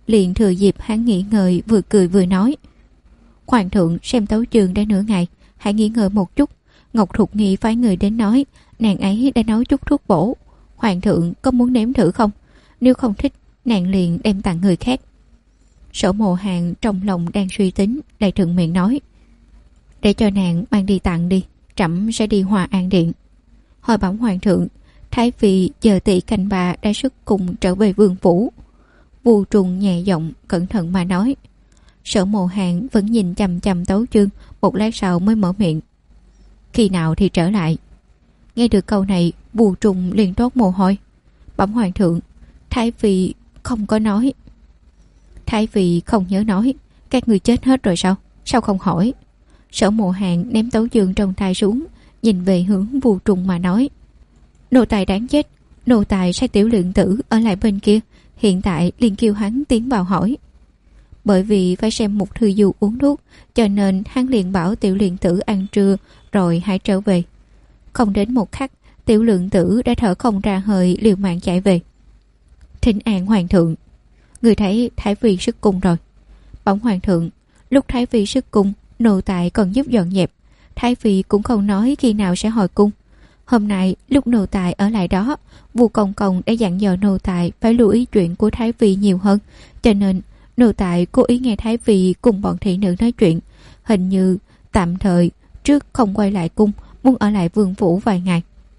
liền thừa dịp hắn nghỉ ngơi vừa cười vừa nói: Hoàng thượng xem tấu chương đã nửa ngày, hãy nghỉ ngơi một chút. Ngọc Thục Nghi phái người đến nói nàng ấy đã nấu chút thuốc bổ, Hoàng thượng có muốn nếm thử không? Nếu không thích, nàng liền đem tặng người khác. Sở Mộ Hàn trong lòng đang suy tính, lại thuận miệng nói: Để cho nàng mang đi tặng đi, trẫm sẽ đi Hòa An Điện. Hồi bẩm Hoàng thượng, Thái phi giờ tỷ canh bà đã xuất cùng trở về vương phủ. Vu Trùng nhẹ giọng cẩn thận mà nói. Sở Mộ Hàn vẫn nhìn chằm chằm tấu chương, một lát sau mới mở miệng: Khi nào thì trở lại? Nghe được câu này, Vu Trùng liền toát mồ hôi. Bẩm Hoàng thượng, Thái phi không có nói. Thái phi không nhớ nói. Các người chết hết rồi sao? Sao không hỏi? Sở Mộ Hàn ném tấu chương trong tay xuống, nhìn về hướng Vu Trùng mà nói: Nô tài đáng chết, nô tài sai Tiểu Lượng Tử ở lại bên kia, hiện tại liền kêu hắn tiến vào hỏi. Bởi vì phải xem Mục Thư Du uống thuốc, cho nên hắn liền bảo Tiểu Lượng Tử ăn trưa rồi hãy trở về. Không đến một khắc, Tiểu Lượng Tử đã thở không ra hơi, liều mạng chạy về. Thỉnh an Hoàng thượng, người thấy Thái phi xuất cung rồi. Bẩm Hoàng thượng, lúc Thái phi xuất cung, nô tài còn giúp dọn dẹp. Thái phi cũng không nói khi nào sẽ hồi cung. Hôm nay lúc nô tài ở lại đó, Vu Công Công đã dặn dò nô tài phải lưu ý chuyện của Thái phi nhiều hơn, cho nên nô tài cố ý nghe Thái phi cùng bọn thị nữ nói chuyện. Hình như tạm thời trước không quay lại cung, muốn ở lại vương phủ vài ngày.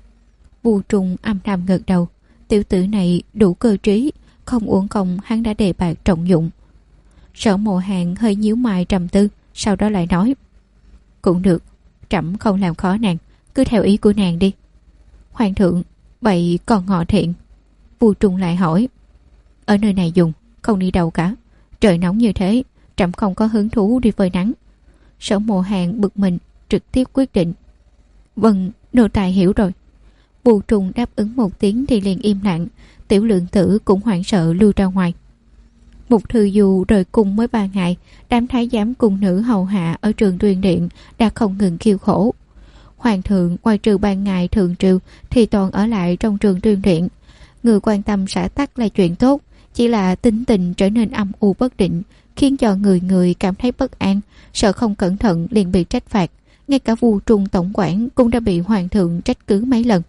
Vu Trùng âm thầm gật đầu. Tiểu tử này đủ cơ trí, không uổng công hắn đã đề bạc trọng dụng. Sở Mộ Hàn hơi nhíu mày trầm tư, sau đó lại nói: Cũng được, trẫm không làm khó nàng, cứ theo ý của nàng đi. Hoàng thượng, vậy còn ngọ thiện? Vu Trùng lại hỏi. Ở nơi này dùng, không đi đâu cả. Trời nóng như thế, trẫm không có hứng thú đi phơi nắng. Sở Mộ Hàn bực mình, trực tiếp quyết định. Vâng, nô tài hiểu rồi. Vu Trùng đáp ứng một tiếng thì liền im lặng. Tiểu Lượng Tử cũng hoảng sợ lưu ra ngoài. Mục Thư Du rời cung mới 3 ngày, đám thái giám cung nữ hầu hạ ở Trường Tuyên Điện đã không ngừng kêu khổ. Hoàng thượng ngoài trừ ban ngày thượng triều thì toàn ở lại trong Trường Tuyên Điện. Người quan tâm xã tắc là chuyện tốt, chỉ là tính tình trở nên âm u bất định, khiến cho người người cảm thấy bất an, sợ không cẩn thận liền bị trách phạt. Ngay cả Vu Trùng tổng quản cũng đã bị hoàng thượng trách cứ mấy lần.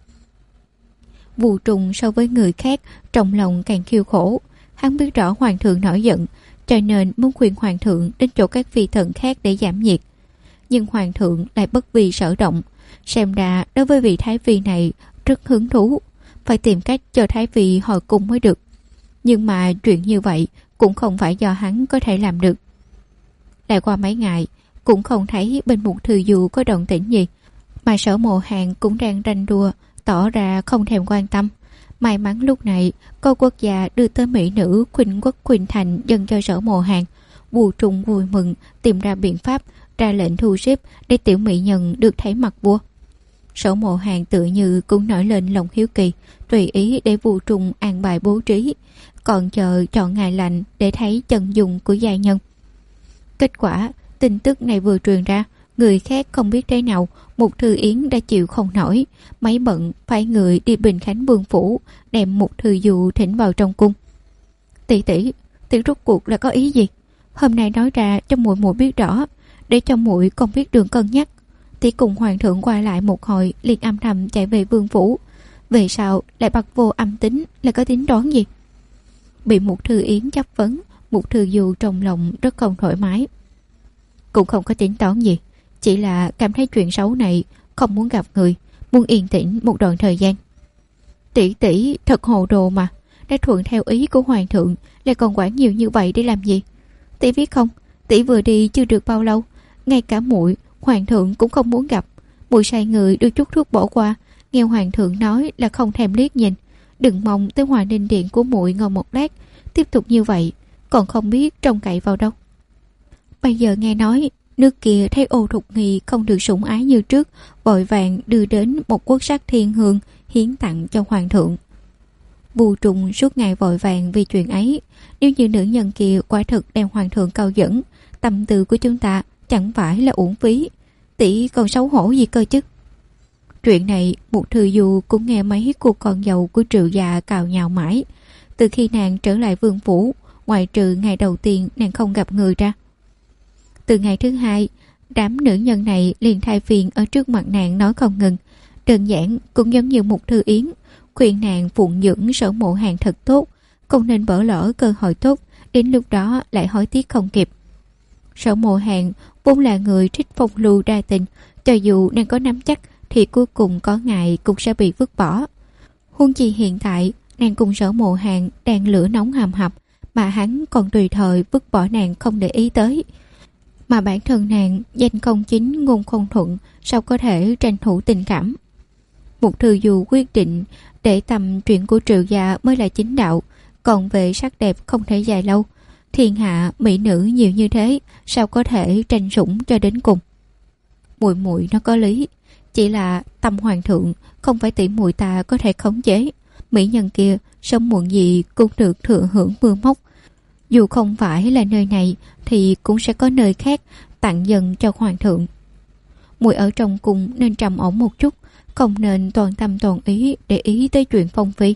Vu Trùng so với người khác trong lòng càng khiêu khổ. Hắn biết rõ hoàng thượng nổi giận, cho nên muốn khuyên hoàng thượng đến chỗ các phi thần khác để giảm nhiệt. Nhưng hoàng thượng lại bất vi sở động, xem ra đối với vị thái phi này rất hứng thú, phải tìm cách cho thái phi hồi cung mới được. Nhưng mà chuyện như vậy cũng không phải do hắn có thể làm được. Lại qua mấy ngày cũng không thấy bên Mục Thư Du có động tĩnh gì, mà Sở Mộ Hàn cũng đang ranh đua, tỏ ra không thèm quan tâm. May mắn lúc này có quốc gia đưa tới mỹ nữ Khuynh Quốc Khuynh Thành dâng cho Sở Mộ Hàn. Vu Trùng vui mừng, tìm ra biện pháp, ra lệnh thu xếp để tiểu mỹ nhân được thấy mặt vua. Sở Mộ Hàn tự như cũng nổi lên lòng hiếu kỳ, tùy ý để Vu Trùng an bài bố trí, còn chờ chọn ngày lành để thấy chân dung của giai nhân. Kết quả tin tức này vừa truyền ra, người khác không biết thế nào, Mục Thư Yến đã chịu không nổi, mấy bận phải người đi Bình Khánh Vương phủ, đem Mục Thư Du thỉnh vào trong cung. Tỷ tỷ rốt cuộc là có ý gì? Hôm nay nói ra cho muội muội biết rõ, để cho muội còn biết đường cân nhắc. Tỷ cùng hoàng thượng qua lại một hồi, liền âm thầm chạy về vương phủ. Về sau lại bật vô âm tính, là có tính toán gì? Bị Mục Thư Yến chất vấn, Mục Thư Du trong lòng rất không thoải mái. Cũng không có tính toán gì, chỉ là cảm thấy chuyện xấu này, không muốn gặp người, muốn yên tĩnh một đoạn thời gian. Tỷ tỷ thật hồ đồ mà, đã thuận theo ý của hoàng thượng, lại còn quản nhiều như vậy để làm gì? Tỷ biết không, tỷ vừa đi chưa được bao lâu, ngay cả muội hoàng thượng cũng không muốn gặp. Muội sai người đưa chút thuốc bỏ qua, nghe hoàng thượng nói là không thèm liếc nhìn. Đừng mong tới Hòa Ninh Điện của muội ngồi một lát, tiếp tục như vậy còn không biết trông cậy vào đâu. Bây giờ nghe nói nước kia thấy Ô Thục Nghi không được sủng ái như trước, vội vàng đưa đến một quốc sắc thiên hương hiến tặng cho hoàng thượng. Vu Trùng suốt ngày vội vàng vì chuyện ấy. Nếu như nữ nhân kia quả thực đem hoàng thượng câu dẫn, tâm tư của chúng ta chẳng phải là uổng phí. Tỷ còn xấu hổ gì cơ chứ? Chuyện này Mục Thư Du cũng nghe mấy cô con dâu của Triệu gia cào nhào mãi. Từ khi nàng trở lại vương phủ, ngoại trừ ngày đầu tiên nàng không gặp người ra. Từ ngày thứ hai, đám nữ nhân này liền thay phiên ở trước mặt nàng nói không ngừng. Đơn giản cũng giống như Mục Thư Yến, khuyên nàng phụng dưỡng Sở Mộ Hàn thật tốt, không nên bỏ lỡ cơ hội tốt, đến lúc đó lại hối tiếc không kịp. Sở Mộ Hàn vốn là người thích phong lưu đa tình, cho dù nàng có nắm chắc thì cuối cùng có ngày cũng sẽ bị vứt bỏ. Huống chi hiện tại nàng cùng Sở Mộ Hàn đang lửa nóng hầm hập, mà hắn còn tùy thời vứt bỏ nàng không để ý tới. Mà bản thân nàng danh không chính ngôn không thuận, sao có thể tranh thủ tình cảm. Mục Thư Du quyết định để tầm chuyện của Triệu gia mới là chính đạo, còn về sắc đẹp không thể dài lâu. Thiên hạ mỹ nữ nhiều như thế, sao có thể tranh sủng cho đến cùng. Muội muội nó có lý, chỉ là tâm hoàng thượng không phải tỷ muội ta có thể khống chế. Mỹ nhân kia sớm muộn gì cũng được thừa hưởng mưa móc. Dù không phải là nơi này thì cũng sẽ có nơi khác tặng dần cho hoàng thượng. Muội ở trong cung nên trầm ổn một chút, không nên toàn tâm toàn ý để ý tới chuyện phong phi.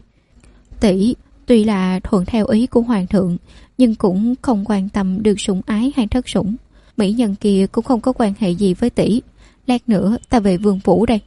Tỷ tuy là thuận theo ý của hoàng thượng, nhưng cũng không quan tâm được sủng ái hay thất sủng. Mỹ nhân kia cũng không có quan hệ gì với tỷ. Lát nữa ta về vương phủ đây.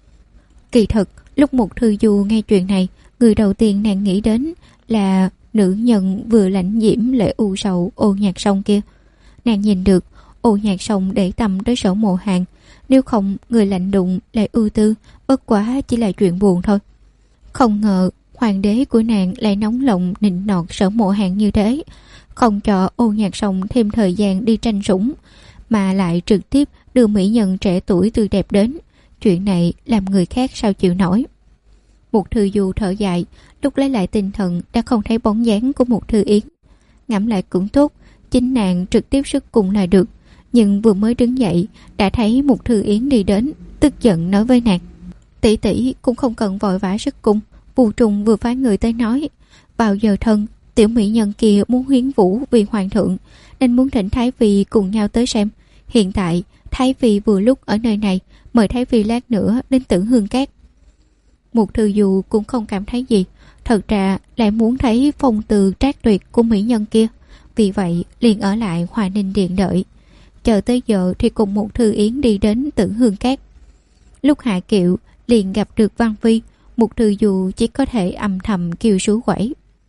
Kỳ thực lúc Mục Thư Du nghe chuyện này, người đầu tiên nàng nghĩ đến là nữ nhân vừa lãnh diễm lệ u sầu Ô Nhạc Sông kia. Nàng nhìn được Ô Nhạc Sông để tâm tới Sở Mộ Hàn, nếu không người lạnh đụng lại ưu tư, bất quá chỉ là chuyện buồn thôi. Không ngờ hoàng đế của nàng lại nóng lòng nịnh nọt Sở Mộ Hàn như thế, không cho Ô Nhạc Sông thêm thời gian đi tranh sủng, mà lại trực tiếp đưa mỹ nhân trẻ tuổi tươi đẹp đến. Chuyện này làm người khác sao chịu nổi. Mục Thư Du thở dài, lúc lấy lại tinh thần đã không thấy bóng dáng của Mục Thư Yến. Ngẫm lại cũng tốt, chính nàng trực tiếp sức cùng là được. Nhưng vừa mới đứng dậy đã thấy Mục Thư Yến đi đến, tức giận nói với nàng: tỷ tỷ cũng không cần vội vã sức cung. Vu Trùng vừa phái người tới nói, vào giờ thân tiểu mỹ nhân kia muốn huyến vũ vì hoàng thượng, nên muốn thỉnh Thái Phi cùng nhau tới xem. Hiện tại Thái Phi vừa lúc ở nơi này, mời Thái Phi lát nữa đến Tử Hương Cát. Mục Thư Du cũng không cảm thấy gì, thật ra lại muốn thấy phong từ trác tuyệt của mỹ nhân kia, vì vậy liền ở lại Hòa Ninh Điện đợi. Chờ tới giờ thì cùng Mục Thư Yến đi đến Tử Hương Cát. Lúc hạ kiệu liền gặp được Văn Phi. Mục Thư Du chỉ có thể âm thầm kêu sú quẩy: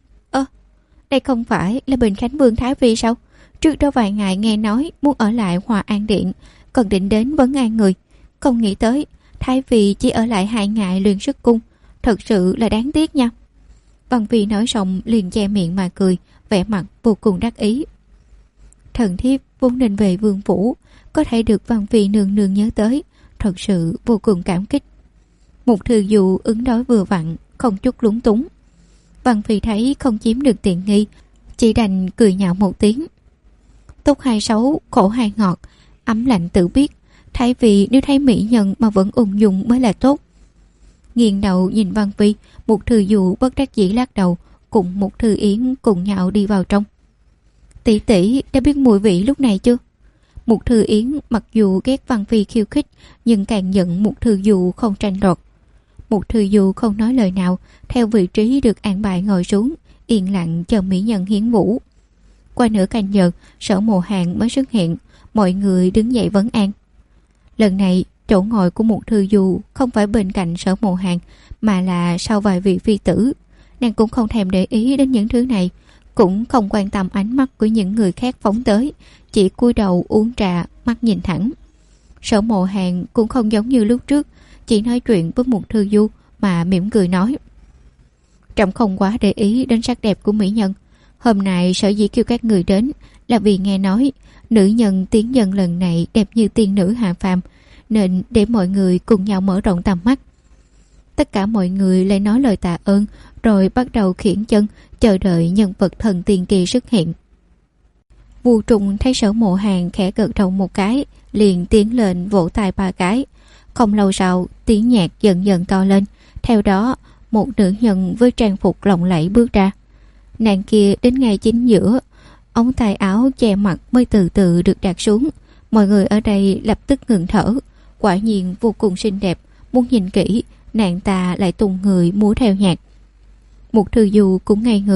đây không phải là Bình Khánh Vương Thái Phi sao? Trước đó vài ngày nghe nói muốn ở lại Hòa An Điện, còn định đến vấn an người. Không nghĩ tới Thái Phi chỉ ở lại 2 ngày luyện sức cung, thật sự là đáng tiếc nha. Văn Phi nói xong liền che miệng mà cười, vẻ mặt vô cùng đắc ý. Thần thiếp vốn nên về vương phủ, có thể được Văn Phi nương nương nhớ tới, thật sự vô cùng cảm kích. Mục Thư Du ứng đối vừa vặn, không chút lúng túng. Văn Phi thấy không chiếm được tiện nghi, chỉ đành cười nhạo một tiếng. Tốt hay xấu, khổ hay ngọt, ấm lạnh tự biết. Thay vì nếu thấy mỹ nhân mà vẫn ung dung mới là tốt. Nghiêng đầu nhìn Văn Phi, Mục Thư Du bất đắc dĩ lắc đầu, cùng Mục Thư Yến cùng nhau đi vào trong. Tỷ tỷ đã biết mùi vị lúc này chưa? Mục Thư Yến mặc dù ghét Văn Phi khiêu khích, nhưng càng giận Mục Thư Du không tranh đoạt. Mục Thư Du không nói lời nào, theo vị trí được an bài ngồi xuống, yên lặng chờ mỹ nhân hiến vũ. Qua nửa canh giờ, Sở Mộ Hàn mới xuất hiện, mọi người đứng dậy vấn an. Lần này chỗ ngồi của Mục Thư Du không phải bên cạnh Sở Mộ Hàn, mà là sau vài vị phi tử. Nàng cũng không thèm để ý đến những thứ này, cũng không quan tâm ánh mắt của những người khác phóng tới, chỉ cúi đầu uống trà, mắt nhìn thẳng. Sở Mộ Hàn cũng không giống như lúc trước, chỉ nói chuyện với Mục Thư Du mà mỉm cười nói: trẫm không quá để ý đến sắc đẹp của mỹ nhân. Hôm nay sở dĩ kêu các người đến là vì nghe nói nữ nhân tiến nhân lần này đẹp như tiên nữ hạ phàm, nên để mọi người cùng nhau mở rộng tầm mắt. Tất cả mọi người lại nói lời tạ ơn, rồi bắt đầu khiển chân chờ đợi nhân vật thần tiên kỳ xuất hiện. Vu Trùng thấy Sở Mộ Hàn khẽ gật đầu một cái, liền tiến lên vỗ tay 3 cái. Không lâu sau, tiếng nhạc dần dần to lên, theo đó một nữ nhân với trang phục lộng lẫy bước ra. Nàng kia đến ngay chính giữa, ống tay áo che mặt mới từ từ được đặt xuống. Mọi người ở đây lập tức ngừng thở. Quả nhiên vô cùng xinh đẹp, muốn nhìn kỹ nàng ta lại tung người múa theo nhạc. Mục Thư Du cũng ngây người,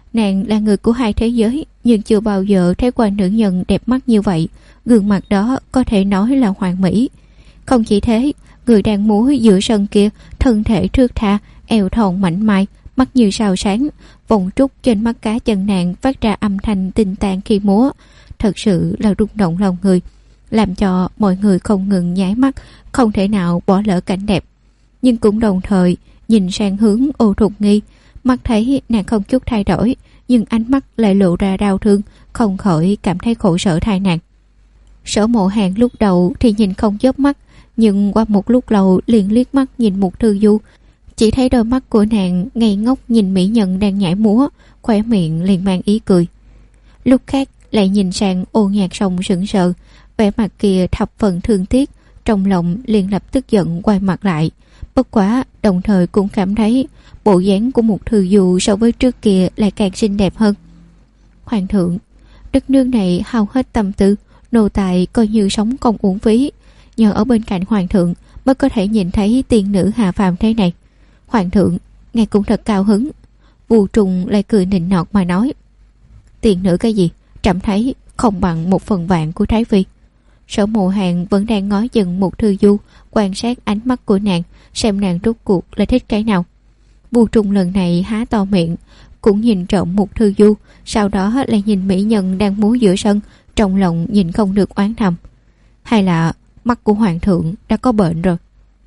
Nàng là người của hai thế giới, nhưng chưa bao giờ thấy qua nữ nhân đẹp mắt như vậy. Gương mặt đó có thể nói là hoàn mỹ. Không chỉ thế, người đang múa giữa sân kia, thân thể thướt tha, eo thon mảnh mai, mắt như sao sáng, vòng trúc trên mắt cá chân nàng phát ra âm thanh tinh tàn khi múa, thật sự là rung động lòng người, làm cho mọi người không ngừng nháy mắt, không thể nào bỏ lỡ cảnh đẹp. Nhưng cũng đồng thời nhìn sang hướng Ô Thục Nghi, mắt thấy nàng không chút thay đổi, nhưng ánh mắt lại lộ ra đau thương, không khỏi cảm thấy khổ sở thay nàng. Sở Mộ Hàn lúc đầu thì nhìn không chớp mắt, nhưng qua một lúc lâu liền liếc mắt nhìn Mục Thư Du, chỉ thấy đôi mắt của nàng ngây ngốc nhìn mỹ nhân đang nhảy múa, khóe miệng liền mang ý cười. Lúc khác lại nhìn sang Ô Nhạc Sông sững sờ, vẻ mặt kia thập phần thương tiếc, trong lòng liền lập tức giận quay mặt lại. Bất quá đồng thời cũng cảm thấy bộ dáng của Mục Thư Du so với trước kia lại càng xinh đẹp hơn. Hoàng thượng, đất nước này hao hết tâm tư, nô tài coi như sống không uổng phí, nhờ ở bên cạnh hoàng thượng mới có thể nhìn thấy tiên nữ hạ phàm thế này. Hoàng thượng, ngài cũng thật cao hứng. Vu Trùng lại cười nịnh nọt mà nói, tiên nữ cái gì, trẫm thấy không bằng 1/10 của Thái Phi. Sở Mộ Hàn vẫn đang ngó chừng Mục Thư Du, quan sát ánh mắt của nàng, xem nàng rốt cuộc là thích cái nào. Vu Trùng lần này há to miệng, cũng nhìn trộm Mục Thư Du, sau đó lại nhìn mỹ nhân đang múa giữa sân, trong lòng nhìn không được oán thầm. Hay là mắt của hoàng thượng đã có bệnh rồi?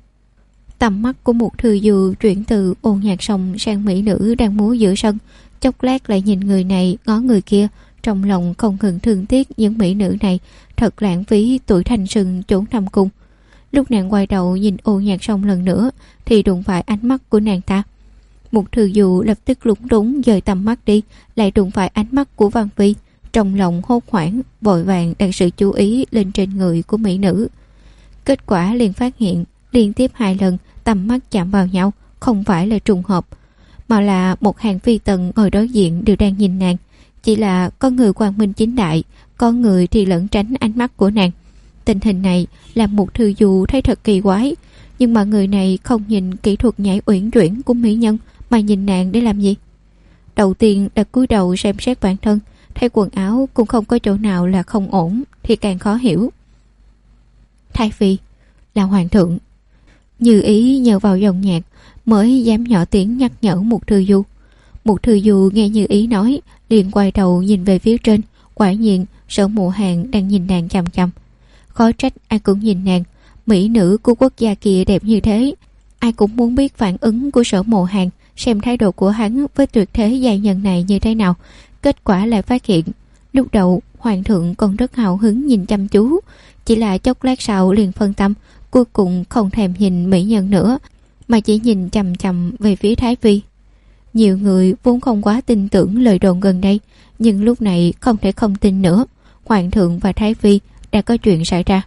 Tầm mắt của Mục Thư Du chuyển từ Ô Nhạc Sông sang mỹ nữ đang múa giữa sân, chốc lát lại nhìn người này ngó người kia, trong lòng không ngừng thương tiếc những mỹ nữ này thật lãng phí tuổi thanh xuân chốn thâm cung. Lúc nàng quay đầu nhìn Ô Nhạc Sông lần nữa thì đụng phải ánh mắt của nàng ta. Mục Thư Du lập tức lúng túng dời tầm mắt đi, lại đụng phải ánh mắt của Văn Phi, trong lòng hốt hoảng, vội vàng đặt sự chú ý lên trên người của mỹ nữ. Kết quả liền phát hiện liên tiếp 2 lần tầm mắt chạm vào nhau không phải là trùng hợp, mà là một hàng phi tần ngồi đối diện đều đang nhìn nàng, chỉ là có người quang minh chính đại, có người thì lẩn tránh ánh mắt của nàng. Tình hình này làm Mục Thư Du thấy thật kỳ quái, nhưng mà người này không nhìn kỹ thuật nhảy uyển chuyển của mỹ nhân mà nhìn nàng để làm gì? Đầu tiên là cúi đầu xem xét bản thân, thấy quần áo cũng không có chỗ nào là không ổn thì càng khó hiểu. Thái Phi là hoàng thượng. Như ý nhờ vào dòng nhạc mới dám nhỏ tiếng nhắc nhở Mục Thư Du. Mục Thư Du nghe Như ý nói, liền quay đầu nhìn về phía trên, quả nhiên Sở Mộ Hàn đang nhìn nàng chằm chằm. Khó trách ai cũng nhìn nàng, mỹ nữ của quốc gia kia đẹp như thế, ai cũng muốn biết phản ứng của Sở Mộ Hàn, xem thái độ của hắn với tuyệt thế giai nhân này như thế nào. Kết quả lại phát hiện, lúc đầu hoàng thượng còn rất hào hứng nhìn chăm chú, chỉ là chốc lát sau liền phân tâm, cuối cùng không thèm nhìn mỹ nhân nữa, mà chỉ nhìn chằm chằm về phía Thái Phi. Nhiều người vốn không quá tin tưởng lời đồn gần đây, nhưng lúc này không thể không tin nữa, hoàng thượng và Thái Phi đã có chuyện xảy ra.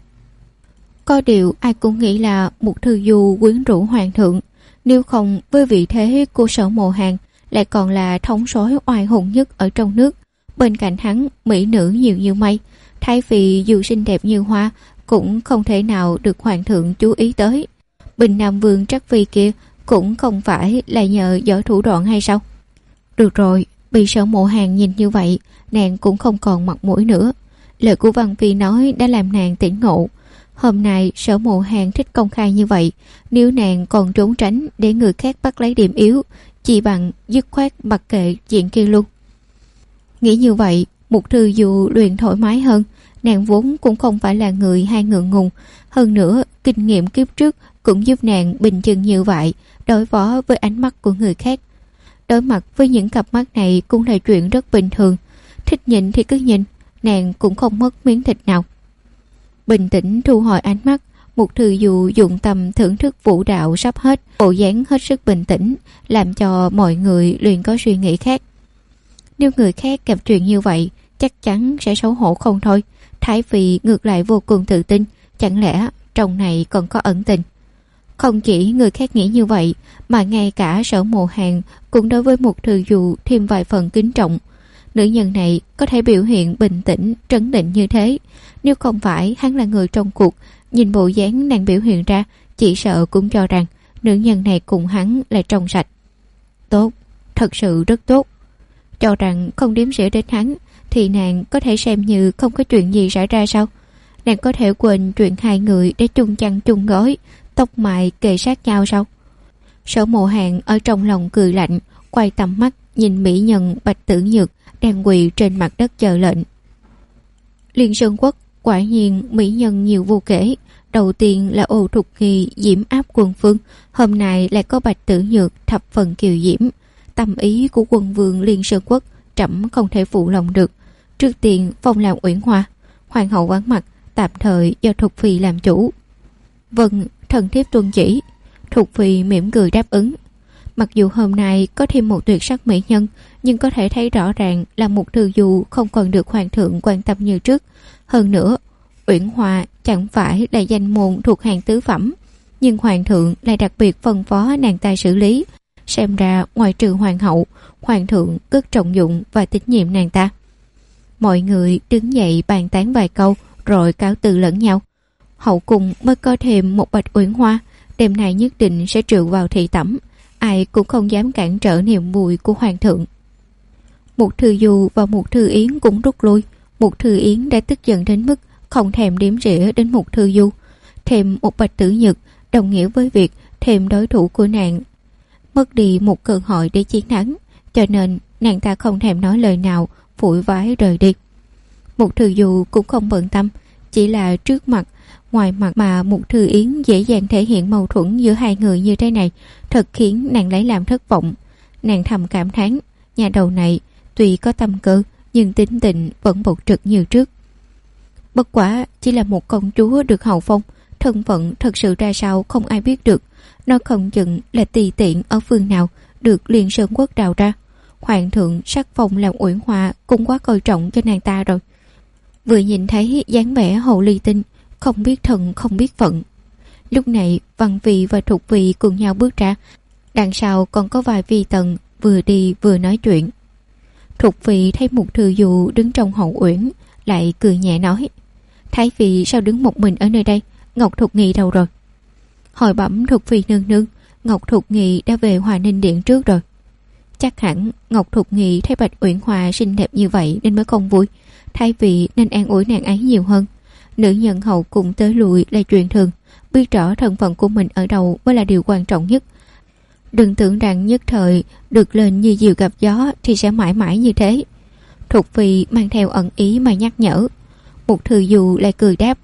Có điều ai cũng nghĩ là Mục Thư Du quyến rũ hoàng thượng, nếu không với vị thế của Sở Mộ Hàn lại còn là thống soái oai hùng nhất ở trong nước, bên cạnh hắn mỹ nữ nhiều như mây, Thái Phi dù xinh đẹp như hoa cũng không thể nào được hoàng thượng chú ý tới. Bình Nam Vương Trắc Phi kia cũng không phải là nhờ giỏi thủ đoạn hay sao? Được rồi, bị Sở Mộ Hàn nhìn như vậy, nàng cũng không còn mặt mũi nữa. Lời của Văn Phi nói đã làm nàng tỉnh ngộ. Hôm nay Sở Mộ Hàn thích công khai như vậy, nếu nàng còn trốn tránh để người khác bắt lấy điểm yếu, chỉ bằng dứt khoát mặc kệ chuyện kia luôn. Nghĩ như vậy, Mục Thư Du luyện thoải mái hơn. Nàng vốn cũng không phải là người hay ngượng ngùng, hơn nữa kinh nghiệm kiếp trước cũng giúp nàng bình chừng như vậy đối phó với ánh mắt của người khác. Đối mặt với những cặp mắt này cũng là chuyện rất bình thường, thích nhìn thì cứ nhìn, nàng cũng không mất miếng thịt nào. Bình tĩnh thu hồi ánh mắt, Mục Thư Du dụng tâm thưởng thức vũ đạo sắp hết, bộ dáng hết sức bình tĩnh, làm cho mọi người liền có suy nghĩ khác. Nếu người khác gặp chuyện như vậy, chắc chắn sẽ xấu hổ không thôi. Thái Phi ngược lại vô cùng tự tin, chẳng lẽ trong này còn có ẩn tình? Không chỉ người khác nghĩ như vậy, mà ngay cả Sở Mộ Hàn cũng đối với Mục Thư Du thêm vài phần kính trọng. Nữ nhân này có thể biểu hiện bình tĩnh, trấn định như thế, nếu không phải hắn là người trong cuộc, nhìn bộ dáng nàng biểu hiện ra, chỉ sợ cũng cho rằng nữ nhân này cùng hắn là trong sạch. Tốt, thật sự rất tốt. cho rằng không đếm xỉa đến hắn thì nàng có thể xem như không có chuyện gì xảy ra sao? Nàng có thể quên chuyện hai người để chung chăn chung gói, tóc mại kề sát nhau sao? Sở Mộ Hàng ở trong lòng cười lạnh, quay tầm mắt nhìn mỹ nhân Bạch Tử Nhược đang quỳ trên mặt đất chờ lệnh. Liên Sơn Quốc quả nhiên mỹ nhân nhiều vô kể. Đầu tiên là Ô Thục Nghi diễm áp Quân Phương, hôm nay lại có Bạch Tử Nhược thập phần kiều diễm. Tâm ý của quân vương Liên Sơn Quốc trẫm không thể phụ lòng được. Trước tiên phong làm Uyển Hoa, hoàng hậu vắng mặt, tạm thời do Thục Phi làm chủ. Vâng, thần thiếp tuân chỉ. Thục Phi mỉm cười đáp ứng. Mặc dù hôm nay có thêm một tuyệt sắc mỹ nhân, nhưng có thể thấy rõ ràng là một Thư Du không còn được hoàng thượng quan tâm như trước. Hơn nữa, Uyển Hoa chẳng phải là danh môn thuộc hàng tứ phẩm, nhưng hoàng thượng lại đặc biệt phân phó nàng ta xử lý. Xem ra ngoài trừ hoàng hậu, hoàng thượng rất trọng dụng và tín nhiệm nàng ta. Mọi người đứng dậy bàn tán vài câu rồi cáo từ lẫn nhau. Hậu cung mới có thêm một Bạch Uyển Hoa, đêm nay nhất định sẽ triệu vào thị tẩm, ai cũng không dám cản trở niềm vui của hoàng thượng. Một Thư Du và một Thư Yến cũng rút lui. Một Thư Yến đã tức giận đến mức không thèm đếm rỉa đến một Thư Du. Thêm một Bạch Tử Nhược đồng nghĩa với việc thêm đối thủ của nàng mất đi một cơ hội để chiến thắng, cho nên nàng ta không thèm nói lời nào, phủi vái rời đi. Một Thư Du cũng không bận tâm, chỉ là trước mặt ngoài mặt mà một Thư Yến dễ dàng thể hiện mâu thuẫn giữa hai người như thế này, thật khiến nàng lấy làm thất vọng. Nàng thầm cảm thán, nhà đầu này tuy có tâm cơ nhưng tính tình vẫn bộc trực như trước. Bất quá chỉ là một công chúa được hậu phong, thân phận thật sự ra sao không ai biết được. Nó không chừng là tùy tiện ở phương nào được Liên Sơn Quốc đào ra. Hoàng thượng sắc phong làm Uyển Hoa cũng quá coi trọng cho nàng ta rồi. Vừa nhìn thấy dáng vẻ hồ ly tinh, không biết thần không biết phận. Lúc này Văn Vị và Thục Vị cùng nhau bước ra, đằng sau còn có vài vi tần vừa đi vừa nói chuyện. Thục Vị thấy một Thư Du đứng trong hậu uyển, lại cười nhẹ nói: Thái Phi sao đứng một mình ở nơi đây? Ngọc Thục Nghi đâu rồi? Hồi bẩm Thục Phi nương nương, Ngọc Thục Nghi đã về Hòa Ninh Điện trước rồi. Chắc hẳn Ngọc Thục Nghi thấy Bạch Uyển Hoa xinh đẹp như vậy nên mới không vui. Thái Phi nên an ủi nàng ấy nhiều hơn. Nữ nhân hậu cung tới lui là chuyện thường, biết rõ thân phận của mình ở đâu mới là điều quan trọng nhất. Đừng tưởng rằng nhất thời được lên như diều gặp gió thì sẽ mãi mãi như thế. Thục Phi mang theo ẩn ý mà nhắc nhở. Một Thư Du lại cười đáp: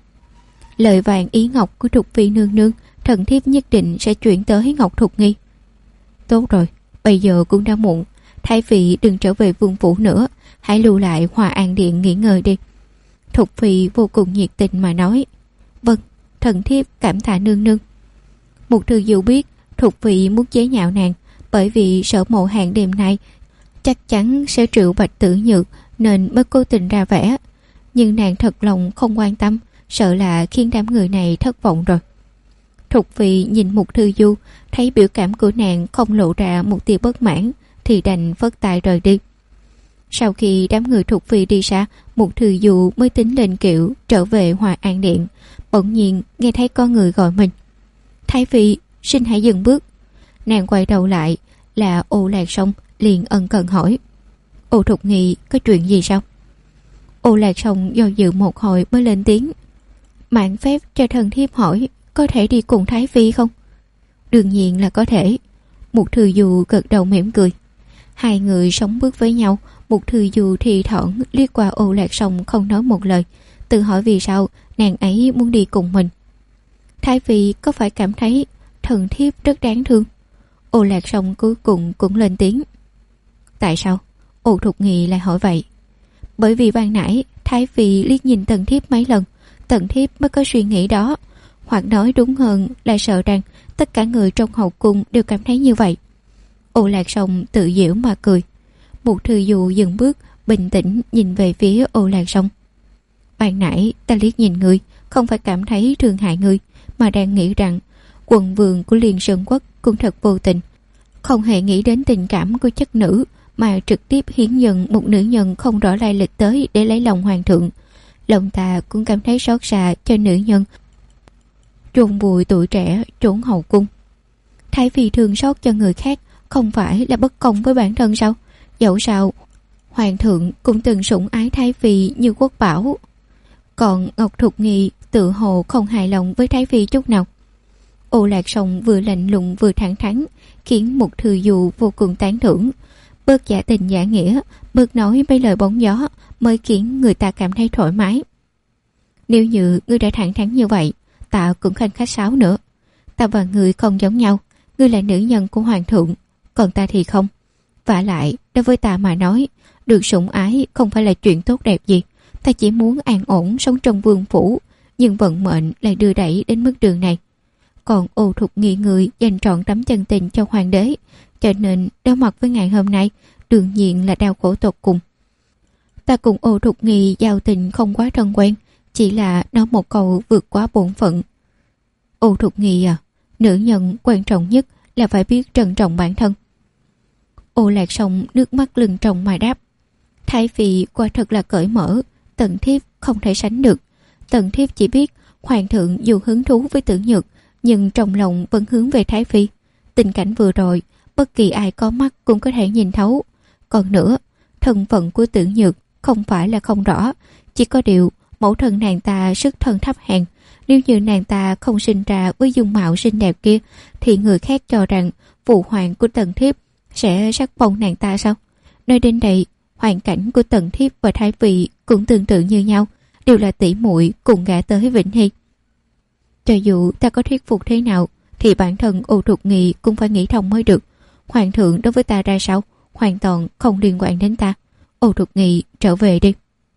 Lời vàng ý ngọc của Thục Phi nương nương, thần thiếp nhất định sẽ chuyển tới Ngọc Thục Nghi. Tốt rồi, bây giờ cũng đã muộn, Thái Phi đừng trở về vương phủ nữa, hãy lưu lại Hòa An Điện nghỉ ngơi đi. Thục Phi vô cùng nhiệt tình mà nói: Vâng, thần thiếp cảm tạ nương nương. Một Thư Du biết Thục Phi muốn chế nhạo nàng, bởi vì Sở Mộ Hàng đêm nay chắc chắn sẽ triệu Bạch Tử Nhược nên mới cố tình ra vẻ. Nhưng nàng thật lòng không quan tâm, sợ là khiến đám người này thất vọng rồi. Thục Phi nhìn một Thư Du, thấy biểu cảm của nàng không lộ ra một tia bất mãn thì đành phất tay rời đi. Sau khi đám người Thục Phi đi xa, một Thư Du mới tính lên kiểu trở về Hòa An Điện. Bỗng nhiên nghe thấy có người gọi mình: Thái Phi, xin hãy dừng bước. Nàng quay đầu lại là Ô Lạc Song, liền ân cần hỏi: Ô Thục Nghi, có chuyện gì sao? Ô Lạc Song do dự một hồi mới lên tiếng: Mạn phép cho thần thiếp hỏi, có thể đi cùng Thái Phi không? Đương nhiên là có thể. Một Thư Du gật đầu mỉm cười. Hai người sống bước với nhau. Một Thư Du thì thoảng liếc qua Ô Lạc Song không nói một lời, tự hỏi vì sao nàng ấy muốn đi cùng mình. Thái Phi có phải cảm thấy thần thiếp rất đáng thương? Ô Lạc Song cuối cùng cũng lên tiếng. Tại sao? Ô Thục Nghi lại hỏi vậy. Bởi vì ban nãy Thái Phi liếc nhìn thần thiếp mấy lần, thần thiếp mới có suy nghĩ đó. Hoặc nói đúng hơn là sợ rằng tất cả người trong hậu cung đều cảm thấy như vậy. Ô Lạc Song tự giễu mà cười. Một Thư Du dừng bước, bình tĩnh nhìn về phía Ô Lạc Song. Ban nãy ta liếc nhìn ngươi, không phải cảm thấy thương hại ngươi, mà đang nghĩ rằng quận vương của Liên Sơn Quốc cũng thật vô tình, không hề nghĩ đến tình cảm của chất nữ, mà trực tiếp hiến dần một nữ nhân không rõ lai lịch tới để lấy lòng hoàng thượng. Lòng ta cũng cảm thấy xót xa cho nữ nhân chôn vùi tuổi trẻ trốn hậu cung. Thái Phi thương xót cho người khác không phải là bất công với bản thân sao? Dẫu sao Hoàng thượng cũng từng sủng ái Thái Phi như quốc bảo. Còn Ngọc Thục Nghi tự hồ không hài lòng với Thái Phi chút nào. Ô Lạc Sông vừa lạnh lùng vừa thẳng thắn, khiến Mục Thư Du vô cùng tán thưởng. Bớt giả tình giả nghĩa, bớt nói mấy lời bóng gió, mới khiến người ta cảm thấy thoải mái. Nếu như ngươi đã thẳng thắn như vậy, ta cũng không khách sáo nữa. Ta và ngươi không giống nhau, ngươi là nữ nhân của hoàng thượng, còn ta thì không. Vả lại, đối với ta mà nói, được sủng ái không phải là chuyện tốt đẹp gì. Ta chỉ muốn an ổn sống trong vương phủ, nhưng vận mệnh lại đưa đẩy đến mức đường này. Còn Ô Thục Nghi người dành trọn tấm chân tình cho hoàng đế, cho nên đối mặt với ngày hôm nay đương nhiên là đau khổ tột cùng. Ta cùng Ô Thục Nghi giao tình không quá thân quen, chỉ là nói một câu vượt quá bổn phận. Ô Thục Nghi à, nữ nhân quan trọng nhất là phải biết trân trọng bản thân. Ô Lạc Sông nước mắt lưng tròng mà đáp. Thái Phi quả thật là cởi mở, Tần thiếp không thể sánh được. Tần thiếp chỉ biết hoàng thượng dù hứng thú với Tử Nhược, nhưng trong lòng vẫn hướng về Thái Phi. Tình cảnh vừa rồi, bất kỳ ai có mắt cũng có thể nhìn thấu. Còn nữa, thân phận của Tử Nhược không phải là không rõ, chỉ có điều mẫu thân nàng ta xuất thân thấp hèn. Nếu như nàng ta không sinh ra với dung mạo xinh đẹp kia, thì người khác cho rằng phụ hoàng của Tần thiếp sẽ sắc phong nàng ta sao? Nơi đến đây, hoàn cảnh của Tần thiếp và Thái Phi cũng tương tự như nhau, đều là tỷ muội cùng gả tới Vĩnh Hy. Cho dù ta có thuyết phục thế nào, thì bản thân Ô Thục Nghi cũng phải nghĩ thông mới được. Hoàng thượng đối với ta ra sao, hoàn toàn không liên quan đến ta. Ô Thục Nghi trở về đi.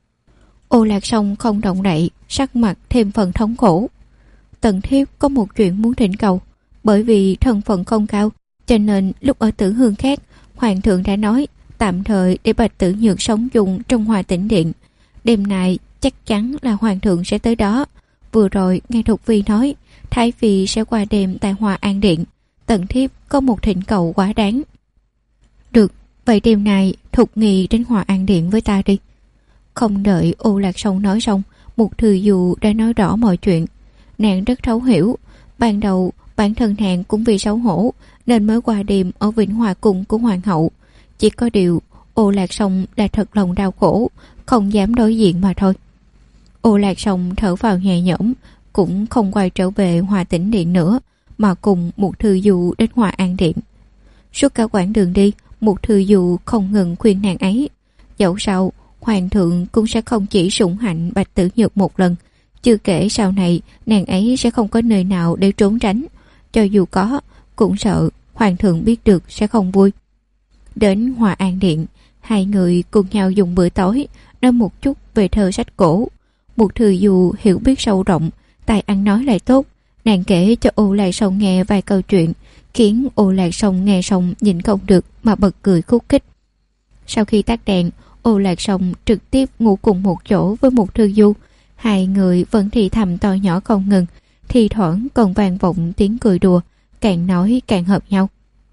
Ô Lạc Sông không động đậy, sắc mặt thêm phần thống khổ. Tần thiếp có một chuyện muốn thỉnh cầu. Bởi vì thân phận không cao, cho nên lúc ở Tử Hương khác, hoàng thượng đã nói tạm thời để Bạch Tử Nhược sống chung trong Hòa Tĩnh Điện. Đêm nay chắc chắn là hoàng thượng sẽ tới đó. Vừa rồi nghe Thục Phi nói Thái Phi sẽ qua đêm tại Hòa An Điện. Tần thiếp có một thỉnh cầu quá đáng. Được, vậy đêm nay Thục Nghi đến Hòa An Điện với ta đi. Không đợi Ô Lạc Sông nói xong, Mục Thư Du đã nói rõ mọi chuyện. Nàng rất thấu hiểu. Ban đầu bản thân nàng cũng vì xấu hổ nên mới qua đêm ở Vĩnh Hòa Cung của hoàng hậu. Chỉ có điều Ô Lạc Sông là thật lòng đau khổ, không dám đối diện mà thôi. Ô Lạc Sông thở vào nhẹ nhõm, cũng không quay trở về Hòa Tĩnh Điện nữa, mà cùng Mục Thư Du đến Hòa An Điện. Suốt cả quãng đường đi, Mục Thư Du không ngừng khuyên nàng ấy. Dẫu sao, hoàng thượng cũng sẽ không chỉ sủng hạnh Bạch Tử Nhược một lần, chưa kể sau này nàng ấy sẽ không có nơi nào để trốn tránh. Cho dù có, cũng sợ hoàng thượng biết được sẽ không vui. Đến Hòa An Điện, hai người cùng nhau dùng bữa tối, nói một chút về thơ sách cổ. Mục Thư Du hiểu biết sâu rộng, tài ăn nói lại tốt. Nàng kể cho Ô Lạc Sông nghe vài câu chuyện, khiến Ô Lạc Sông nghe xong nhìn không được mà bật cười khúc khích. Sau khi tắt đèn, Ô Lạc Sông trực tiếp ngủ cùng một chỗ với Mục Thư Du. Hai người vẫn thì thầm to nhỏ không ngừng, thì thoảng còn vang vọng tiếng cười đùa, càng nói càng hợp nhau.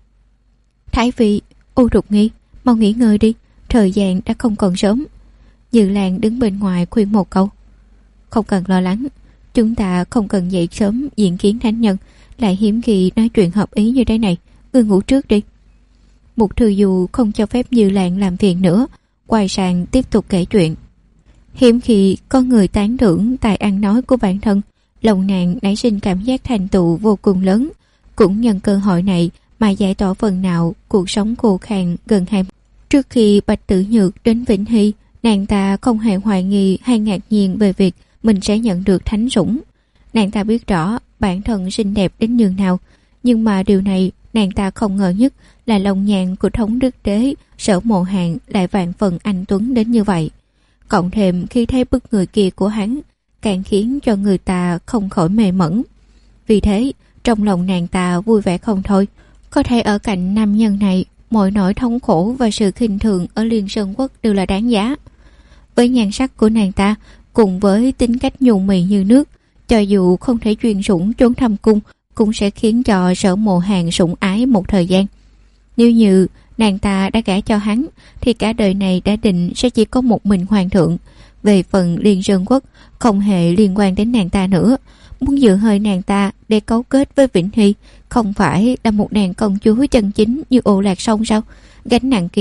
Thái Phi, Ô Thục Nghi, mau nghỉ ngơi đi, thời gian đã không còn sớm. Dự Lan đứng bên ngoài khuyên một câu. Không cần lo lắng, chúng ta không cần dậy sớm diện kiến thánh nhân, lại hiếm khi nói chuyện hợp ý như thế này, ngươi ngủ trước đi. Mục Thư Du không cho phép Dự Lan làm phiền nữa, quay sang tiếp tục kể chuyện. Hiếm khi có người tán thưởng tài ăn nói của bản thân, lòng nàng nảy sinh cảm giác thành tựu vô cùng lớn, cũng nhân cơ hội này mà giải tỏa phần nào cuộc sống khô khan gần 2 năm. Trước khi Bạch Tử Nhược đến Vĩnh Hy, nàng ta không hề hoài nghi hay ngạc nhiên về việc mình sẽ nhận được thánh sủng. Nàng ta biết rõ bản thân xinh đẹp đến nhường nào, nhưng mà điều này nàng ta không ngờ nhất là lòng nhàn của thống đức đế Sở Mộ Hàn lại vạn phần anh tuấn đến như vậy. Cộng thêm khi thấy bức người kia của hắn, càng khiến cho người ta không khỏi mê mẩn. Vì thế, trong lòng nàng ta vui vẻ không thôi. Có thể ở cạnh nam nhân này, mọi nỗi thống khổ và sự khinh thường ở Liên Sơn Quốc đều là đáng giá. Với nhan sắc của nàng ta, cùng với tính cách nhu mì như nước, cho dù không thể truyền sủng trốn thâm cung, cũng sẽ khiến cho Sở Mộ Hàn sủng ái một thời gian. Nếu như nàng ta đã gả cho hắn, thì cả đời này đã định sẽ chỉ có một mình hoàng thượng. Về phần Liên Sơn Quốc, không hề liên quan đến nàng ta nữa. Muốn dựa hơi nàng ta để cấu kết với Vĩnh Hy, không phải là một nàng công chúa chân chính như Ô Lạc Sông sao? Gánh nặng kia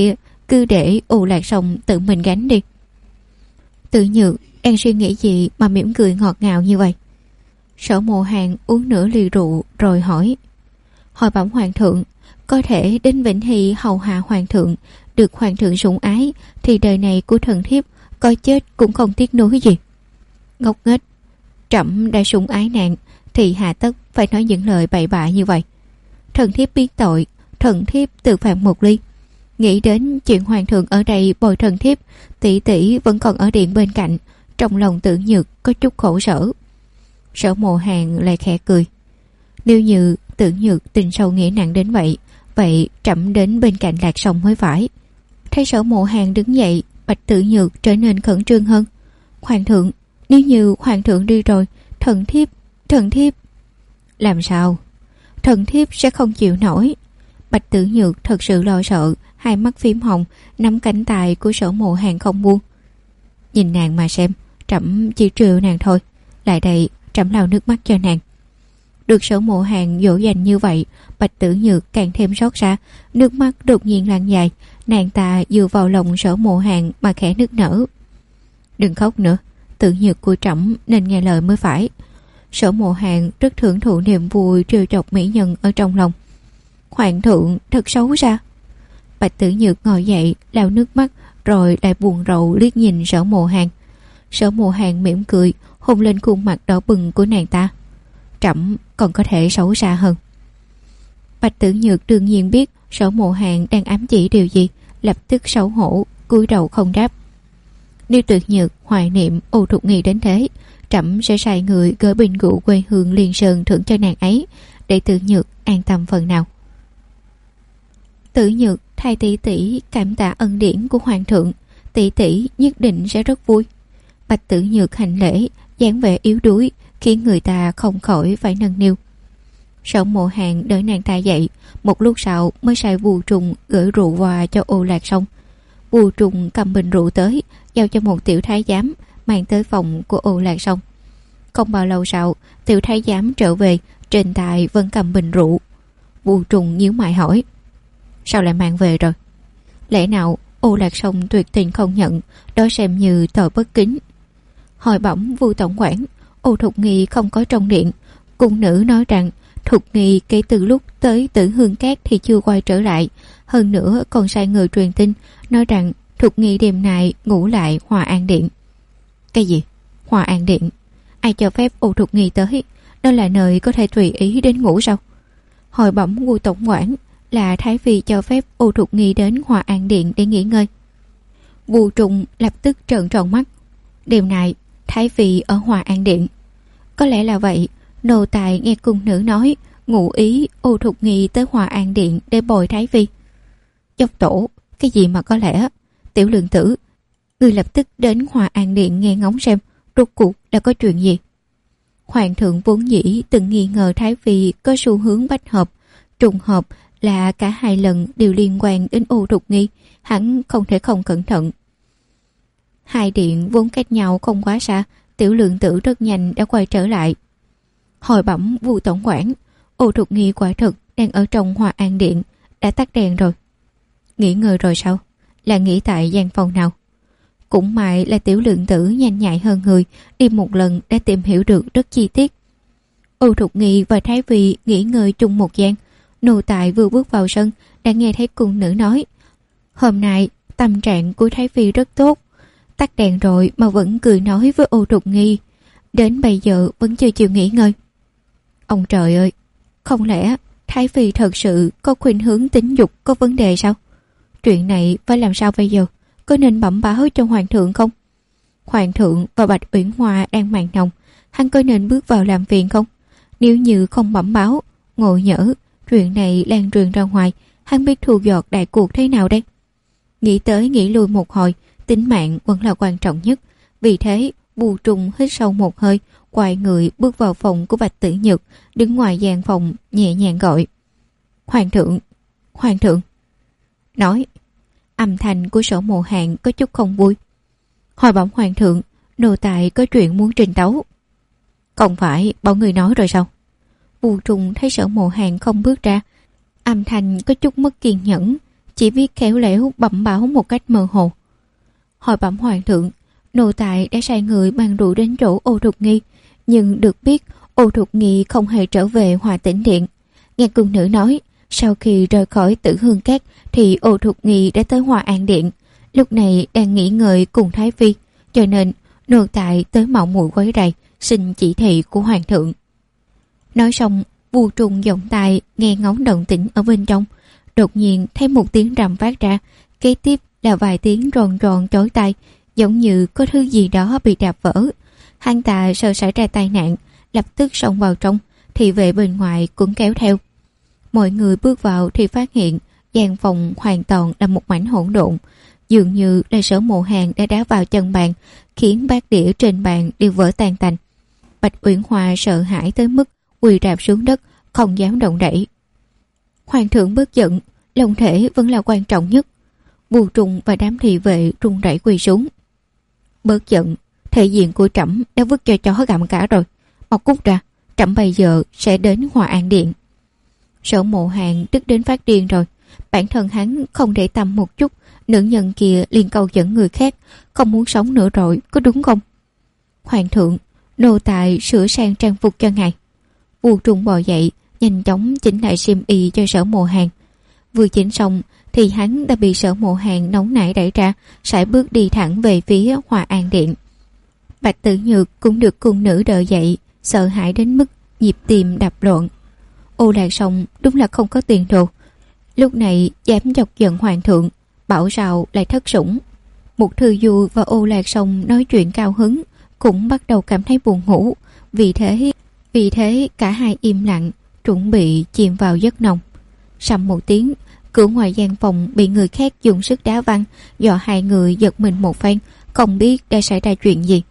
cứ để Âu Lạc Sông tự mình gánh đi. Tự Nhược đang suy nghĩ gì mà mỉm cười ngọt ngào như vậy? Sở Mộ Hàn uống nửa ly rượu rồi hỏi bẩm hoàng thượng, có thể đến Vĩnh Hy hầu hạ hoàng thượng, được hoàng thượng sủng ái, thì đời này của thần thiếp có chết cũng không tiếc nuối gì. Ngốc nghếch, trẫm đã sủng ái nàng thì hà tất phải nói những lời bậy bạ như vậy. Thần thiếp biết tội, thần thiếp tự phạt một ly. Nghĩ đến chuyện hoàng thượng ở đây bồi thần thiếp, tỷ tỷ vẫn còn ở điện bên cạnh, trong lòng Tự Nhược có chút khổ sở. Sở Mộ Hàn lại khẽ cười. Nếu như Tự Nhược tình sâu nghĩa nặng đến vậy trẫm đến bên cạnh Lạc Sông mới phải. Thấy Sở Mộ Hàn đứng dậy, Bạch Tự Nhược trở nên khẩn trương hơn. Hoàng thượng, nếu như hoàng thượng đi rồi, thần thiếp làm sao? Thần thiếp sẽ không chịu nổi. Bạch Tự Nhược thật sự lo sợ, hai mắt phím hồng, nắm cánh tay của Sở Mộ Hàn không buông. Nhìn nàng mà xem, trẫm chỉ trêu nàng thôi. Lại đây, trẫm lau nước mắt cho nàng. Được Sở Mộ Hàn dỗ dành như vậy, Bạch Tự Nhược càng thêm xót xa, nước mắt đột nhiên lan dài. Nàng ta dựa vào lòng Sở Mộ Hàn mà khẽ nức nở. Đừng khóc nữa, Tự Nhược của trẫm nên nghe lời mới phải. Sở Mộ Hàn rất thưởng thụ niềm vui trêu chọc mỹ nhân ở trong lòng. Hoàng thượng thật xấu xa. Bạch Tự Nhược ngồi dậy, lau nước mắt, rồi lại buồn rầu liếc nhìn Sở Mộ Hàn. Sở Mộ Hàn mỉm cười, hôn lên khuôn mặt đỏ bừng của nàng ta. Trẫm còn có thể xấu xa hơn. Bạch Tự Nhược đương nhiên biết Sở Mộ Hàn đang ám chỉ điều gì, lập tức xấu hổ, cúi đầu không đáp. Nếu Tự Nhược hoài niệm Ô Thục Nghi đến thế, trẫm sẽ sai người gửi bình rượu quê hương Liên Sơn thưởng cho nàng ấy, để Tự Nhược an tâm phần nào. Tự Nhược thay tỷ tỷ cảm tạ ân điển của hoàng thượng, tỷ tỷ nhất định sẽ rất vui. Bạch Tự Nhược hành lễ, dáng vẻ yếu đuối khiến người ta không khỏi phải nâng niu. Sở Mộ Hàn đỡ nàng ta dậy, một lúc sau mới sai Vu Trùng gửi rượu qua cho Ô Lạc Sông. Vu Trùng cầm bình rượu tới, giao cho một tiểu thái giám mang tới phòng của Ô Lạc Sông. Không bao lâu sau, tiểu thái giám trở về, trên tay vẫn cầm bình rượu. Vu Trùng nhíu mày hỏi: sao lại mang về rồi? Lẽ nào Ô Lạc Sông tuyệt tình không nhận, đó xem như tội bất kính. Hỏi bẩm Vu tổng quản, Ô Thục Nghi không có trong điện. Cung nữ nói rằng Thục Nghi kể từ lúc tới Tử Hương Cát thì chưa quay trở lại. Hơn nữa còn sai người truyền tin, nói rằng Thục Nghi đêm nay ngủ lại Hòa An Điện. Cái gì? Hòa An Điện? Ai cho phép Ô Thục Nghi tới? Đó là nơi có thể tùy ý đến ngủ sao? Hỏi bẩm Vu tổng quản, là Thái Phi cho phép Ô Thục Nghi đến Hòa An Điện để nghỉ ngơi. Vu Trùng lập tức trợn tròn mắt. Đêm nay Thái Phi ở Hòa An Điện? Có lẽ là vậy. Nô tài nghe cung nữ nói ngụ ý Ô Thục Nghi tới Hòa An Điện để bồi Thái Phi. Dốc tổ, cái gì mà có lẽ? Tiểu Lượng Tử, người lập tức đến Hòa An Điện nghe ngóng xem rốt cuộc là có chuyện gì. Hoàng thượng vốn dĩ từng nghi ngờ Thái Phi có xu hướng bách hợp, trùng hợp là cả hai lần đều liên quan đến Ô Thục Nghi, hắn không thể không cẩn thận. Hai điện vốn cách nhau không quá xa, Tiểu Lượng Tử rất nhanh đã quay trở lại. Hồi bẩm Vu tổng quản, Ô Thục Nghi quả thực đang ở trong Hòa An Điện, đã tắt đèn rồi. Nghỉ ngơi rồi sao? Là nghỉ tại gian phòng nào? Cũng may là Tiểu Lượng Tử nhanh nhạy hơn người, đi một lần đã tìm hiểu được rất chi tiết. Ô Thục Nghi và Thái Phi nghỉ ngơi chung một gian. Nô tài vừa bước vào sân đã nghe thấy cung nữ nói: hôm nay tâm trạng của Thái Phi rất tốt, tắt đèn rồi mà vẫn cười nói với Ô Thục Nghi, đến bây giờ vẫn chưa chịu nghỉ ngơi. Ông trời ơi, không lẽ Thái Phi thật sự có khuynh hướng tính dục có vấn đề sao? Chuyện này phải làm sao bây giờ? Có nên bẩm báo cho hoàng thượng không? Hoàng thượng và Bạch Uyển Hoa đang màn nồng, hắn có nên bước vào làm phiền không? Nếu như không bẩm báo, ngộ nhỡ chuyện này lan truyền ra ngoài, hắn biết thu giọt đại cuộc thế nào đây? Nghĩ tới nghĩ lui một hồi, tính mạng vẫn là quan trọng nhất. Vì thế Vu Trùng hít sâu một hơi, quay người bước vào phòng của Bạch Tử Nhược, đứng ngoài gian phòng nhẹ nhàng gọi: Hoàng thượng, hoàng thượng. Nói. Âm thanh của Sở Mộ Hàn có chút không vui. Hồi bẩm hoàng thượng, nô tài có chuyện muốn trình tấu. Không phải bảo người nói rồi sao? Vu Trùng thấy Sở Mộ Hàn không bước ra, âm thanh có chút mất kiên nhẫn. chỉ biết khéo léo bẩm báo một cách mơ hồ. Hỏi bẩm hoàng thượng, nô tài đã sai người mang rượu đến chỗ Ô Thục Nghi, nhưng được biết Ô Thục Nghi không hề trở về Hòa Tĩnh Điện. Nghe cung nữ nói, sau khi rời khỏi Tử Hương Các thì Ô Thục Nghi đã tới Hòa An Điện, lúc này đang nghỉ ngơi cùng Thái Phi, cho nên nô tài tới mạo muội quấy rầy, xin chỉ thị của hoàng thượng. Nói xong, Vu Trùng giọng tai nghe ngóng động tĩnh ở bên trong, đột nhiên thấy một tiếng rầm phát ra, kế tiếp là vài tiếng ròn ròn chói tai, giống như có thứ gì đó bị đạp vỡ. Hắn ta sợ xảy ra tai nạn, lập tức xông vào trong, thì vệ bên ngoài cũng kéo theo. Mọi người bước vào thì phát hiện gian phòng hoàn toàn là một mảnh hỗn độn, dường như là Sở Mộ Hàn đã đá vào chân bàn, khiến bát đĩa trên bàn đều vỡ tan tành. Bạch Uyển Hòa sợ hãi tới mức quỳ rạp xuống đất, không dám động đậy. Hoàng thượng bớt giận, long thể vẫn là quan trọng nhất. Vu Trùng và đám thị vệ run rẩy quỳ xuống. Bớt giận, thể diện của trẫm đã vứt cho chó gặm cả rồi. Mau cút ra, trẫm bây giờ sẽ đến Hòa An Điện. Sở Mộ Hàn tức đến phát điên rồi. Bản thân hắn không để tâm một chút, nữ nhân kia liền câu dẫn người khác, không muốn sống nữa rồi, có đúng không? Hoàng thượng, nô tài sửa sang trang phục cho ngài. Vu Trùng bò dậy, nhanh chóng chỉnh lại xiêm y cho Sở Mộ Hàn. Vừa chỉnh xong thì hắn đã bị Sở Mộ Hàn nóng nảy đẩy ra, sải bước đi thẳng về phía Hòa An Điện. Bạch Tử Nhược cũng được cung nữ đỡ dậy, sợ hãi đến mức nhịp tim đập loạn. Ô Lạc Song đúng là không có tiền đồ, lúc này dám chọc giận hoàng thượng, bảo sao lại thất sủng. Mục Thư Du và Ô Lạc Song nói chuyện cao hứng, cũng bắt đầu cảm thấy buồn ngủ, vì thế cả hai im lặng, chuẩn bị chìm vào giấc nồng. Sầm một tiếng, cửa ngoài gian phòng bị người khác dùng sức đá văng, dọa hai người giật mình một phen, không biết đã xảy ra chuyện gì.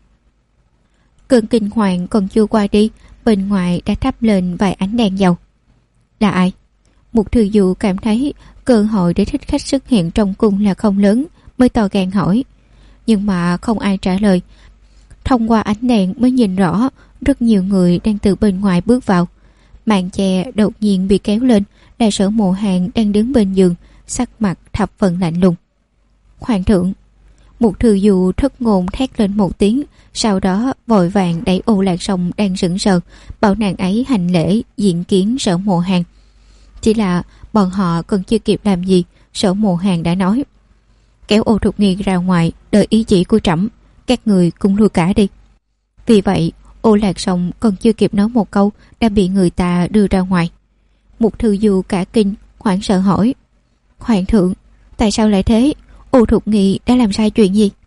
Cơn kinh hoàng còn chưa qua đi, bên ngoài đã thắp lên vài ánh đèn dầu. Là ai? Mục Thư Du cảm thấy cơ hội để thích khách xuất hiện trong cung là không lớn, mới to gan hỏi. Nhưng mà không ai trả lời. Thông qua ánh đèn mới nhìn rõ rất nhiều người đang từ bên ngoài bước vào. Màn che đột nhiên bị kéo lên, là Sở Mộ Hàn đang đứng bên giường, sắc mặt thập phần lạnh lùng. Hoàng thượng! Mục Thư Du thất ngôn thét lên một tiếng, sau đó vội vàng đẩy Ô Lạc Song đang sững sờ, bảo nàng ấy hành lễ diện kiến Sở Mộ Hàn. Chỉ là bọn họ còn chưa kịp làm gì, Sở Mộ Hàn đã nói: kéo Ô Thục Nghi ra ngoài, đợi ý chỉ của trẫm, các người cùng lui cả đi. Vì vậy Ô Lạc Song còn chưa kịp nói một câu đã bị người ta đưa ra ngoài. Mục Thư Du cả kinh, hoảng sợ hỏi: Hoàng thượng, tại sao lại thế? Ô Thục Nghi đã làm sai chuyện gì?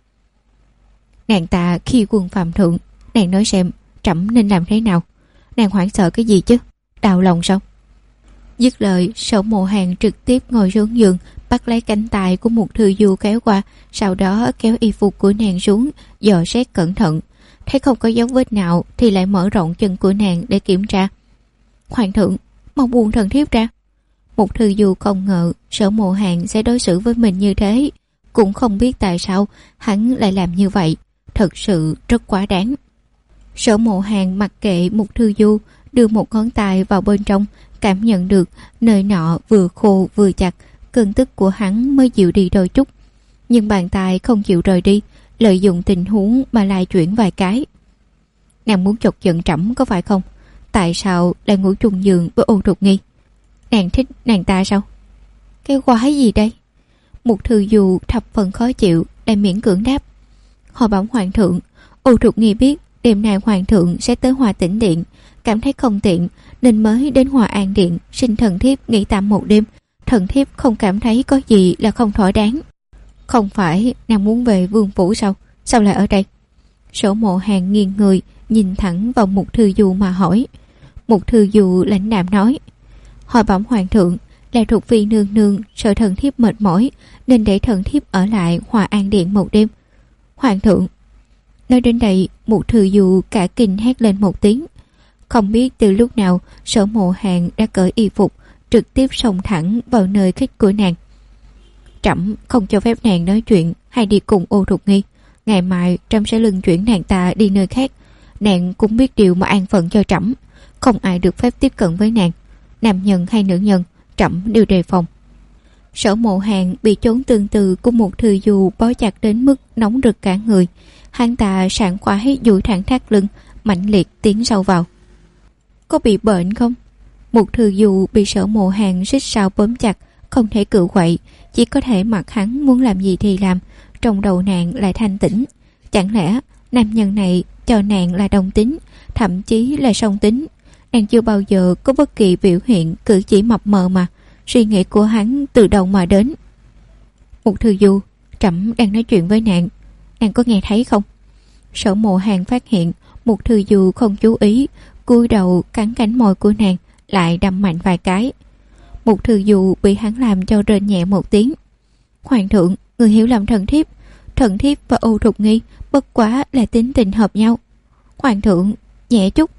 Nàng ta khi quân phạm thượng, nàng nói xem trẫm nên làm thế nào? Nàng hoảng sợ cái gì chứ? Đau lòng sao? Dứt lời, Sở Mộ Hàn trực tiếp ngồi xuống giường, bắt lấy cánh tay của Mục Thư Du kéo qua, sau đó kéo y phục của nàng xuống, dò xét cẩn thận. Thấy không có dấu vết nào thì lại mở rộng chân của nàng để kiểm tra. Hoàng thượng, mau buông thần thiếp ra. Mục Thư Du không ngờ Sở Mộ Hàn sẽ đối xử với mình như thế, cũng không biết tại sao hắn lại làm như vậy, thật sự rất quá đáng. Sở Mộ Hàn mặc kệ Mục Thư Du, đưa một ngón tay vào bên trong, cảm nhận được nơi nọ vừa khô vừa chặt, cơn tức của hắn mới dịu đi đôi chút. Nhưng bàn tay không chịu rời đi, lợi dụng tình huống mà lại chuyển vài cái. Nàng muốn chọc giận trẫm có phải không? Tại sao lại ngủ chung giường với Ô Thục Nghi? Nàng thích nàng ta sao? Cái quái gì đây? Mục Thư Du thập phần khó chịu, lại miễn cưỡng đáp: Hồi bẩm hoàng thượng, Ô Thục Nghi biết đêm nay hoàng thượng sẽ tới Hòa Tĩnh Điện, cảm thấy không tiện nên mới đến Hòa An Điện xin thần thiếp nghỉ tạm một đêm. Thần thiếp không cảm thấy có gì là không thỏa đáng. Không phải nàng muốn về vương phủ sao? Sao lại ở đây? Sở Mộ Hàn nghiêng người nhìn thẳng vào Mục Thư Du mà hỏi. Mục Thư Du lãnh đạm nói: Hồi bẩm hoàng thượng, là Thục Phi nương nương sợ thần thiếp mệt mỏi nên để thần thiếp ở lại Hòa An Điện một đêm. Hoàng thượng! Nói đến đây, Mục Thư Du cả kinh hét lên một tiếng. Không biết từ lúc nào Sở Mộ Hàn đã cởi y phục, trực tiếp xông thẳng vào nơi khích của nàng. Trẫm không cho phép nàng nói chuyện hay đi cùng Ô Thục Nghi. Ngày mai trẫm sẽ luân chuyển nàng ta đi nơi khác. Nàng cũng biết điều mà an phận cho trẫm, không ai được phép tiếp cận với nàng. Nam nhân hay nữ nhân, trẫm đều đề phòng. Sở Mộ Hàn bị chốn tương tự của một thư du bó chặt đến mức nóng rực cả người. Hắn ta sảng khoái duỗi thẳng thắt lưng, mạnh liệt tiến sâu vào. Có bị bệnh không? Một thư du bị Sở Mộ Hàn xích sao bóm chặt, không thể cự quậy, chỉ có thể mặc hắn muốn làm gì thì làm. Trong đầu nàng lại thanh tĩnh. Chẳng lẽ nam nhân này cho nàng là đồng tính, thậm chí là song tính? Nàng chưa bao giờ có bất kỳ biểu hiện cử chỉ mập mờ mà. Suy nghĩ của hắn từ đâu mà đến? Một thư du, trẫm đang nói chuyện với nàng, nàng có nghe thấy không? Sở Mộ Hàn phát hiện một thư du không chú ý, cúi đầu cắn cánh môi của nàng, lại đâm mạnh vài cái. Một thư du bị hắn làm cho rên nhẹ một tiếng. Hoàng thượng, người hiểu lầm thần thiếp và Âu Thục Nghi bất quá là tính tình hợp nhau. Hoàng thượng, nhẹ chút.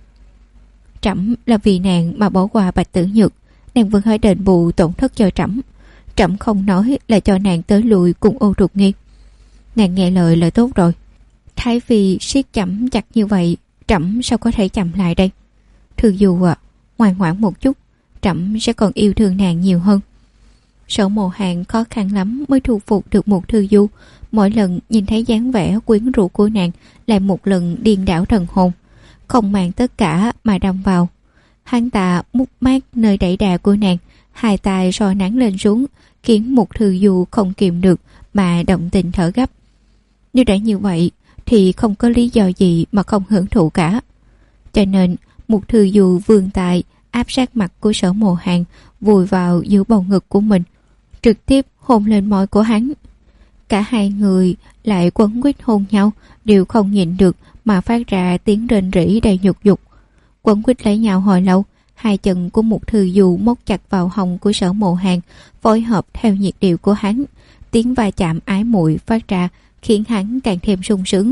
Trẫm là vì nàng mà bỏ qua Bạch Tử Nhược, nàng vẫn phải đền bù tổn thất cho trẫm. Trẫm không nói là cho nàng tới lui cùng Âu Thục Nghi. Nàng nghe lời là tốt rồi. Thái phi siết trẫm chặt như vậy, trẫm sao có thể chậm lại đây? Thư du à, ngoan ngoãn một chút, trẫm sẽ còn yêu thương nàng nhiều hơn. Sở Mộ Hàn khó khăn lắm mới thu phục được một thư du. Mỗi lần nhìn thấy dáng vẻ quyến rũ của nàng, lại một lần điên đảo thần hồn, không màng tất cả mà đâm vào. Hắn ta mút mát nơi đẩy đà của nàng, hai tay soi nắng lên xuống, khiến một thư du không kìm được mà động tình thở gấp. Nếu đã như vậy thì không có lý do gì mà không hưởng thụ cả. Cho nên một thư du vươn tay áp sát mặt của Sở Mộ Hàn, vùi vào giữa bầu ngực của mình, trực tiếp hôn lên môi của hắn. Cả hai người lại quấn quýt hôn nhau, đều không nhịn được mà phát ra tiếng rên rỉ đầy nhục dục. Quấn quýt lấy nhau hồi lâu, hai chân của một thư du móc chặt vào hông của Sở Mộ Hàn, phối hợp theo nhịp điệu của hắn. Tiếng va chạm ái muội phát ra khiến hắn càng thêm sung sướng.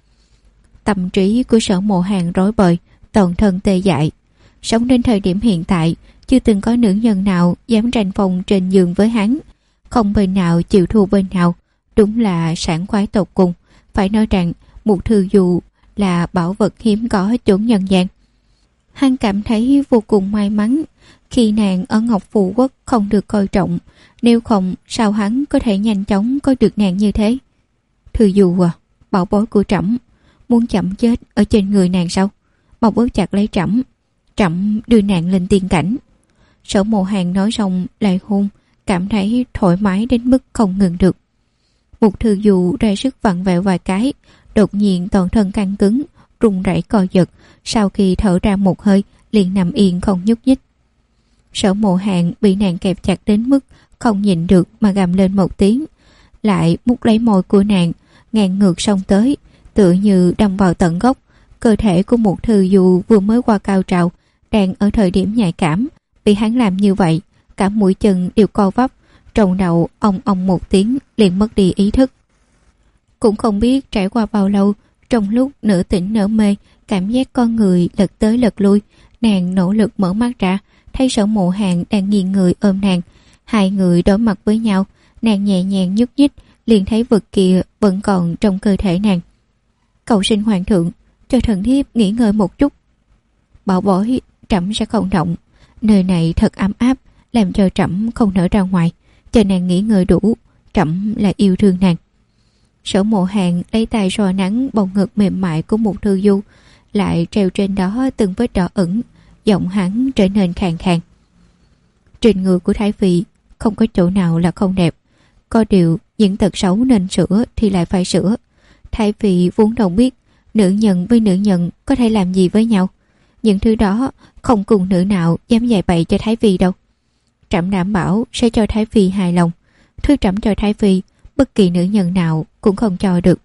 Tâm trí của Sở Mộ Hàn rối bời, toàn thân tê dại. Sống đến thời điểm hiện tại, chưa từng có nữ nhân nào dám tranh phong trên giường với hắn. Không bên nào chịu thua bên nào, đúng là sảng khoái tột cùng. Phải nói rằng một thư du là bảo vật hiếm có chốn nhân gian. Hắn cảm thấy vô cùng may mắn khi nàng ở Ngọc Phù Quốc không được coi trọng. Nếu không, sao hắn có thể nhanh chóng có được nàng như thế? Thư du à, bảo bối của trẫm, muốn chậm chết ở trên người nàng sao? Mau bấu chặt lấy trẫm, trẫm đưa nàng lên tiên cảnh. Sở Mộ Hàn nói xong lại hôn, cảm thấy thoải mái đến mức không ngừng được. Một thư du ra sức vặn vẹo vài cái, đột nhiên toàn thân căng cứng, run rẩy co giật, sau khi thở ra một hơi liền nằm yên không nhúc nhích. Sở Mộ Hàn bị nàng kẹp chặt đến mức không nhịn được mà gầm lên một tiếng, lại mút lấy môi của nàng, ngang ngược xông tới, tựa như đâm vào tận gốc. Cơ thể của một thư du vừa mới qua cao trào, đang ở thời điểm nhạy cảm, bị hắn làm như vậy, cả mũi chân đều co vấp, trong đầu ong ong một tiếng liền mất đi ý thức. Cũng không biết trải qua bao lâu, trong lúc nửa tỉnh nửa mê, cảm giác con người lật tới lật lui, nàng nỗ lực mở mắt ra, thấy Sở Mộ Hàn đang nghiêng người ôm nàng. Hai người đối mặt với nhau, nàng nhẹ nhàng nhúc nhích, liền thấy vật kia vẫn còn trong cơ thể nàng. Cầu xin hoàng thượng, cho thần thiếp nghỉ ngơi một chút. Bảo bối, trẫm sẽ không động. Nơi này thật ấm áp, làm cho trẫm không nở ra ngoài. Cho nàng nghỉ ngơi đủ, trẫm là yêu thương nàng. Sở Mộ Hàn lấy tay soi nắng bầu ngực mềm mại của một thư du, lại treo trên đó từng vết đỏ ửng, giọng hắn trở nên khàn khàn. Trên người của Thái phi không có chỗ nào là không đẹp, có điều những tật xấu nên sửa thì lại phải sửa. Thái phi vốn đâu biết nữ nhân với nữ nhân có thể làm gì với nhau. Những thứ đó không cùng nữ nào dám dạy bậy cho Thái phi đâu. Trẫm đảm bảo sẽ cho Thái phi hài lòng. Thứ trẫm cho Thái phi, bất kỳ nữ nhân nào cũng không cho được.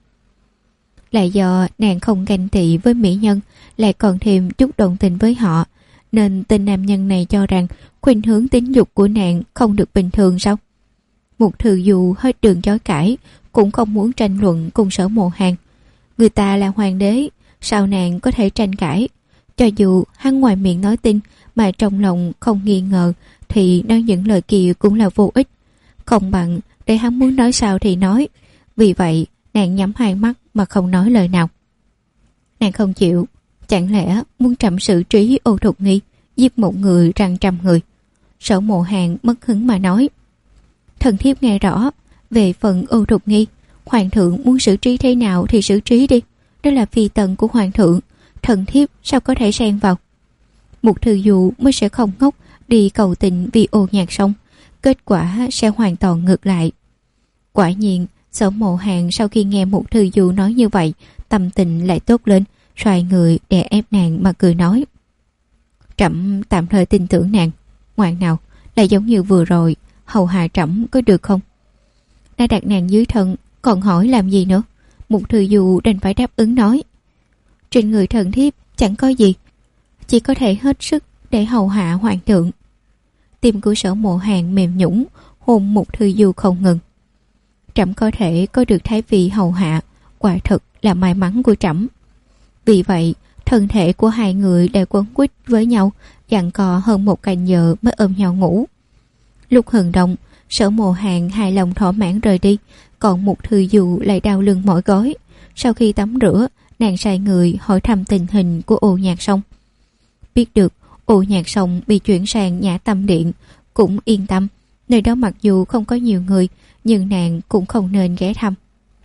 Lại do nàng không ganh tị với mỹ nhân, lại còn thêm chút đồng tình với họ, nên tên nam nhân này cho rằng khuynh hướng tính dục của nàng không được bình thường sao? Một thư du hết đường chối cãi, cũng không muốn tranh luận cùng Sở Mộ Hàn. Người ta là hoàng đế, sao nàng có thể tranh cãi? Cho dù hắn ngoài miệng nói tin mà trong lòng không nghi ngờ, thì nói những lời kia cũng là vô ích. Không bằng để hắn muốn nói sao thì nói. Vì vậy nàng nhắm hai mắt mà không nói lời nào. Nàng không chịu. Chẳng lẽ muốn trẫm xử trí Ô Thục Nghi, giết một người răng trăm người? Sở Mộ Hàn mất hứng mà nói. Thần thiếp nghe rõ. Về phần Ô Trục Nghi, hoàng thượng muốn xử trí thế nào thì xử trí đi, đó là phi tần của hoàng thượng, thần thiếp sao có thể xen vào. Một thư dụ mới sẽ không ngốc đi cầu tình vì Ô Nhạc Sông, kết quả sẽ hoàn toàn ngược lại. Quả nhiên Sở Mộ Hàn sau khi nghe một thư dụ nói như vậy, tâm tình lại tốt lên, xoay người đè ép nàng mà cười nói: Trẫm tạm thời tin tưởng nàng, ngoan nào lại giống như vừa rồi hầu hạ trẫm có được không? Đã đặt nàng dưới thân còn hỏi làm gì nữa. Một thư dụ đành phải đáp ứng nói: Trên người thần thiếp chẳng có gì, chỉ có thể hết sức để hầu hạ hoàng thượng. Tim của Sở Mộ Hàn mềm nhũn, hôn một thư dụ không ngừng. Trẫm có thể có được thái phi hầu hạ, quả thật là may mắn của trẫm. Vì vậy thân thể của hai người đã quấn quýt với nhau, giằng co hơn một canh giờ mới ôm nhau ngủ. Lúc hừng đông, Sở Mộ Hàn hài lòng thỏa mãn rời đi, còn một thư dụ lại đau lưng mỏi gối. Sau khi tắm rửa, nàng sai người hỏi thăm tình hình của Ô Nhạc Sông. Biết được Ô Nhạc Sông bị chuyển sang Nhã Tâm Điện, cũng yên tâm. Nơi đó mặc dù không có nhiều người, nhưng nàng cũng không nên ghé thăm.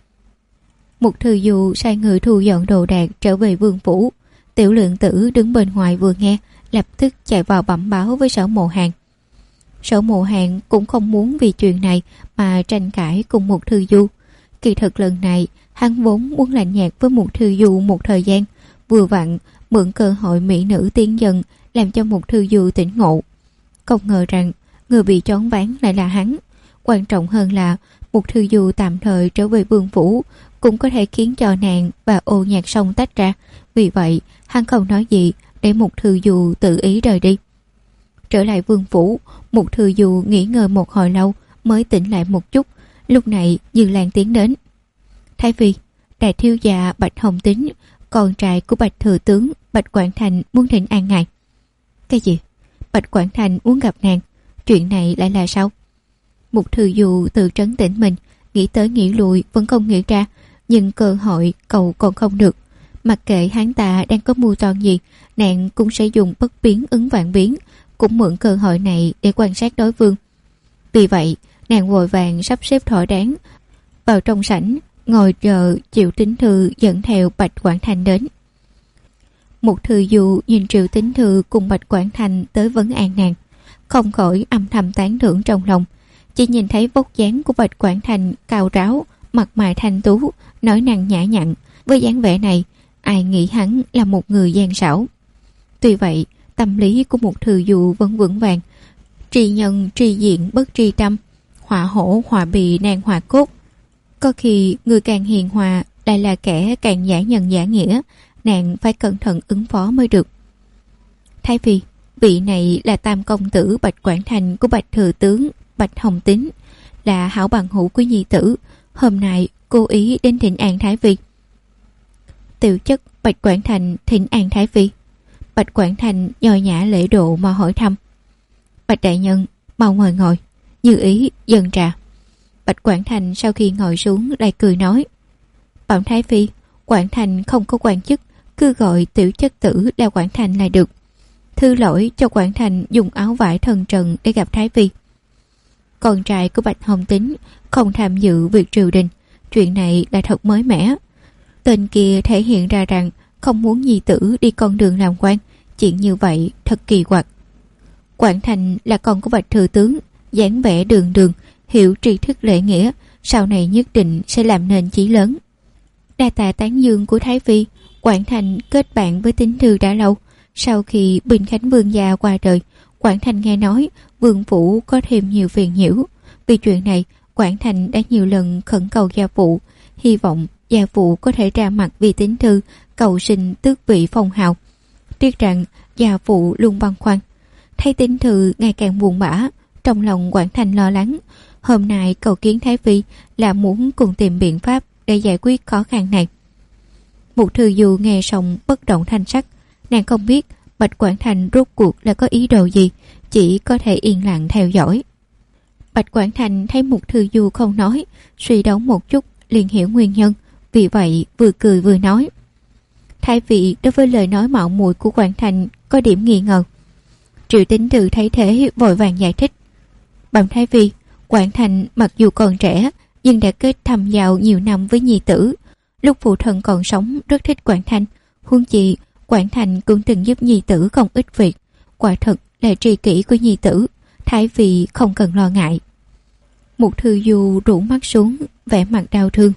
Một thư dụ sai người thu dọn đồ đạc trở về vương phủ. Tiểu Lượng Tử đứng bên ngoài vừa nghe, lập tức chạy vào bẩm báo với Sở Mộ Hàn. Sở Mộ Hàn cũng không muốn vì chuyện này mà tranh cãi cùng một thư du. Kỳ thực lần này hắn vốn muốn lạnh nhạt với một thư du một thời gian, vừa vặn mượn cơ hội mỹ nữ tiến dần làm cho một thư du tỉnh ngộ. Không ngờ rằng người bị choáng váng lại là hắn. Quan trọng hơn là một thư du tạm thời trở về vương phủ cũng có thể khiến cho nàng và Ô Nhạc Sông tách ra. Vì vậy hắn không nói gì, để một thư du tự ý rời đi. Trở lại vương phủ, một thư du nghỉ ngơi một hồi lâu mới tỉnh lại một chút. Lúc này Dư Lan tiến đến. Thái phi, đại thiếu gia Bạch Hồng Tín, con trai của Bạch thừa tướng Bạch Quảng Thành muốn thỉnh an ngài. Cái gì? Bạch Quảng Thành muốn gặp nàng? Chuyện này lại là sao? Một thư du tự trấn tĩnh mình, nghĩ tới nghĩ lui vẫn không nghĩ ra, nhưng cơ hội cầu còn không được. Mặc kệ hắn ta đang có mưu toan gì, nàng cũng sẽ dùng bất biến ứng vạn biến, cũng mượn cơ hội này để quan sát đối phương. Vì vậy nàng vội vàng sắp xếp thỏa đáng vào trong sảnh, ngồi chờ Triệu Tín Thư dẫn theo Bạch Quảng Thành đến. Một thư du nhìn Triệu Tín Thư cùng Bạch Quảng Thành tới vấn an nàng, không khỏi âm thầm tán thưởng trong lòng. Chỉ nhìn thấy vóc dáng của Bạch Quảng Thành cao ráo, mặt mày thanh tú, nói năng nhã nhặn, với dáng vẻ này ai nghĩ hắn là một người gian xảo. Tuy vậy tâm lý của một thư du vẫn vững vàng. Tri nhân tri diện bất tri tâm, họa hổ họa bì nan họa cốt. Có khi người càng hiền hòa lại là kẻ càng giả nhân giả nghĩa, nàng phải cẩn thận ứng phó mới được. Thái phi, vị này là tam công tử Bạch Quảng Thành của Bạch thừa tướng Bạch Hồng Tín, là hảo bằng hữu của nhi tử, hôm nay cố ý đến thỉnh an Thái phi. Tiểu chất Bạch Quảng Thành thỉnh an Thái phi. Bạch Quảng Thành nho nhã lễ độ mà hỏi thăm. Bạch đại nhân, mau mời ngồi, như ý dâng trà. Bạch Quảng Thành sau khi ngồi xuống lại cười nói: Bảo Thái phi, Quảng Thành không có quan chức, cứ gọi tiểu chất tử là Quảng Thành là được. Thư lỗi cho Quảng Thành dùng áo vải thân trần để gặp Thái phi. Con trai của Bạch Hồng Tín không tham dự việc triều đình, chuyện này là thật mới mẻ. Tên kia thể hiện ra rằng không muốn nhi tử đi con đường làm quan, chuyện như vậy thật kỳ quặc. Quảng Thành là con của Bạch thừa tướng, dáng vẻ đường đường, hiểu tri thức lễ nghĩa, sau này nhất định sẽ làm nên chí lớn. Đa tạ tán dương của Thái phi, Quảng Thành kết bạn với Tín Thư đã lâu. Sau khi Bình Khánh vương gia qua đời, Quảng Thành nghe nói vương phủ có thêm nhiều phiền nhiễu. Vì chuyện này, Quảng Thành đã nhiều lần khẩn cầu gia phụ, hy vọng gia phụ có thể ra mặt vì Tín Thư cầu xin tước vị phong hào. Tiếc rằng gia phụ luôn băn khoăn. Thấy Tín Thư ngày càng buồn bã, trong lòng Quảng Thành lo lắng. Hôm nay cầu kiến Thái phi là muốn cùng tìm biện pháp để giải quyết khó khăn này. Một thư du nghe xong bất động thanh sắc, nàng không biết Bạch Quảng Thành rốt cuộc là có ý đồ gì, chỉ có thể yên lặng theo dõi. Bạch Quảng Thành thấy một thư du không nói, suy đoán một chút liền hiểu nguyên nhân, vì vậy vừa cười vừa nói: Thái vị đối với lời nói mạo muội của Quảng Thành có điểm nghi ngờ. Triệu Tín Thư thấy thế vội vàng giải thích: Bẩm Thái phi, Quảng Thành mặc dù còn trẻ nhưng đã kết thâm giao nhiều năm với nhi tử. Lúc phụ thân còn sống rất thích Quảng Thành, huống chi Quảng Thành cũng từng giúp nhi tử không ít việc. Quả thật là tri kỷ của nhi tử, Thái Phi không cần lo ngại. Mục Thư Du rũ mắt xuống, vẻ mặt đau thương.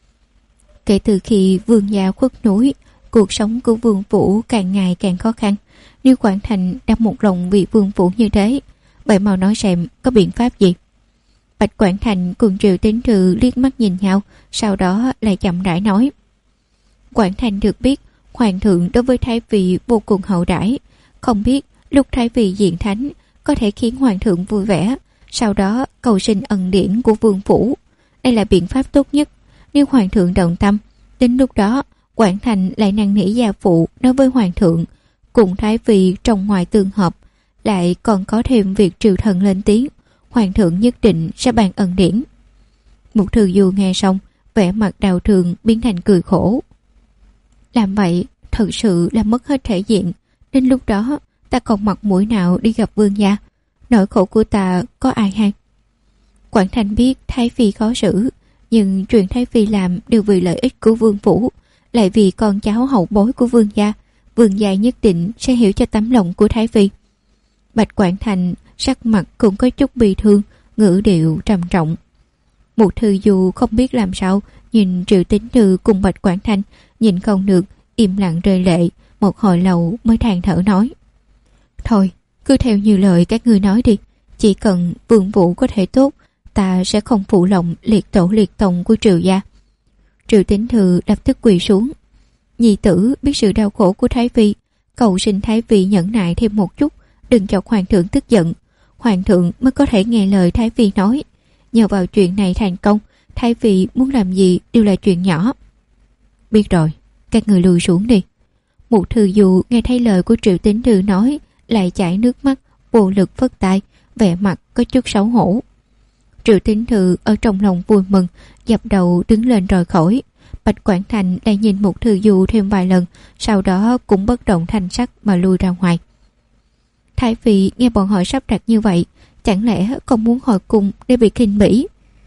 Kể từ khi vương gia khuất núi, cuộc sống của vương phủ càng ngày càng khó khăn. Nếu Quảng Thành đã một lòng vì vương phủ như thế, vậy mau nói xem có biện pháp gì? Bạch Quảng Thành cùng Triệu Tín Thư liếc mắt nhìn nhau, sau đó lại chậm rãi nói. Quảng Thành được biết hoàng thượng đối với Thái Phi vô cùng hậu đãi, không biết lúc Thái Phi diện thánh có thể khiến hoàng thượng vui vẻ, sau đó cầu xin ân điển của vương phủ. Đây là biện pháp tốt nhất. Nếu hoàng thượng động tâm, đến lúc đó Quảng Thành lại năn nỉ gia phụ nói với hoàng thượng, cùng Thái Phi trong ngoài tương hợp, lại còn có thêm việc triều thần lên tiếng, hoàng thượng nhất định sẽ ban ân điển. Mục Thư Du nghe xong, vẻ mặt đau thương biến thành cười khổ. Làm vậy thật sự là mất hết thể diện, đến lúc đó ta còn mặt mũi nào đi gặp vương gia, nỗi khổ của ta có ai hay? Quảng Thành biết Thái Phi khó xử, nhưng chuyện Thái Phi làm đều vì lợi ích của vương phủ, lại vì con cháu hậu bối của vương gia nhất định sẽ hiểu cho tấm lòng của Thái Phi. Bạch Quảng Thành sắc mặt cũng có chút bi thương, ngữ điệu trầm trọng. Mục Thư Du không biết làm sao, nhìn Triệu Tín Thư cùng Bạch Quảng Thành, nhìn không được, im lặng rơi lệ, một hồi lâu mới than thở nói. Thôi, cứ theo như lời các ngươi nói đi, chỉ cần vương vũ có thể tốt, ta sẽ không phụ lòng liệt tổ liệt tông của Triệu gia. Triệu Tín Thư lập tức quỳ xuống. Nhi tử biết sự đau khổ của Thái Phi, cầu xin Thái Phi nhẫn nại thêm một chút, đừng chọc hoàng thượng tức giận. Hoàng thượng mới có thể nghe lời Thái Phi nói. Nhờ vào chuyện này thành công, Thái Phi muốn làm gì đều là chuyện nhỏ. Biết rồi, các người lùi xuống đi. Mục Thư Du nghe thấy lời của Triệu Tín Thư nói, lại chảy nước mắt, vô lực phất tay, vẻ mặt có chút xấu hổ. Triệu Tín Thư ở trong lòng vui mừng, dập đầu đứng lên rời khỏi. Bạch Quảng Thành lại nhìn Mục Thư Du thêm vài lần, sau đó cũng bất động thanh sắc mà lui ra ngoài. Thái Phi nghe bọn họ sắp đặt như vậy, chẳng lẽ không muốn hồi cung để bị khinh bỉ?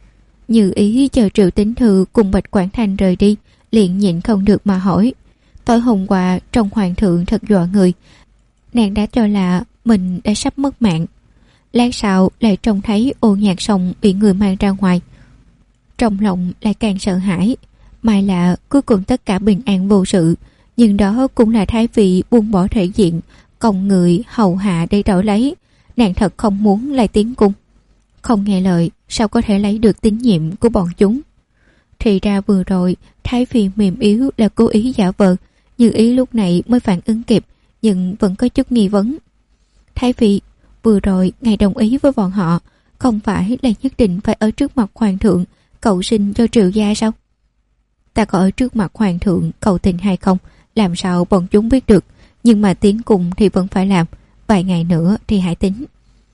Như ý chờ Triệu Tín Thư cùng Bạch Quảng Thành rời đi, liền nhịn không được mà hỏi. Tối hôm qua trong hoàng thượng thật dọa người, nàng đã cho là mình đã sắp mất mạng. Lát sau lại trông thấy Ô Nhạc Sông bị người mang ra ngoài, trong lòng lại càng sợ hãi. Mai là cuối cùng tất cả bình an vô sự, nhưng đó cũng là Thái Phi buông bỏ thể diện, còng người hầu hạ để đổi lấy. Nàng thật không muốn lại tiến cung, không nghe lời sao có thể lấy được tín nhiệm của bọn chúng. Thì ra vừa rồi Thái Phi mềm yếu là cố ý giả vờ, Như ý lúc này mới phản ứng kịp, nhưng vẫn có chút nghi vấn. Thái Phi, vừa rồi ngài đồng ý với bọn họ, không phải là nhất định phải ở trước mặt hoàng thượng cầu xin cho Triệu gia sao? Ta có ở trước mặt hoàng thượng cầu tình hay không, làm sao bọn chúng biết được, nhưng mà tiến cùng thì vẫn phải làm, vài ngày nữa thì hãy tính.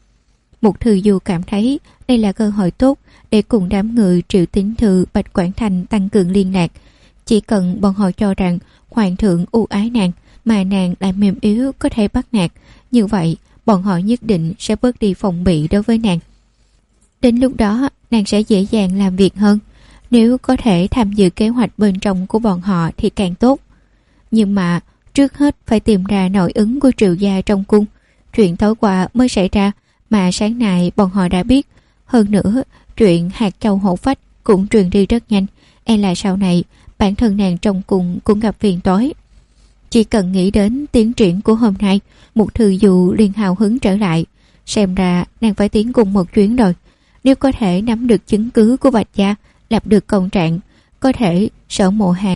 Mục Thư Du cảm thấy đây là cơ hội tốt để cùng đám người Triệu Tín Thư, Bạch Quảng Thành tăng cường liên lạc. Chỉ cần bọn họ cho rằng hoàng thượng ưu ái nàng, mà nàng lại mềm yếu có thể bắt nạt, như vậy bọn họ nhất định sẽ bớt đi phòng bị đối với nàng. Đến lúc đó nàng sẽ dễ dàng làm việc hơn. Nếu có thể tham dự kế hoạch bên trong của bọn họ thì càng tốt. Nhưng mà trước hết phải tìm ra nội ứng của Triệu gia trong cung. Chuyện tối qua mới xảy ra mà sáng nay bọn họ đã biết. Hơn nữa chuyện hạt châu hổ phách cũng truyền đi rất nhanh, e là sau này bản thân nàng trong cung cũng gặp phiền toái. Chỉ cần nghĩ đến tiến triển của hôm nay, Mục Thư Du liền hào hứng trở lại. Xem ra nàng phải tiến cùng một chuyến rồi. Nếu có thể nắm được chứng cứ của Bạch gia, lập được công trạng, có thể Sở Mộ Hàn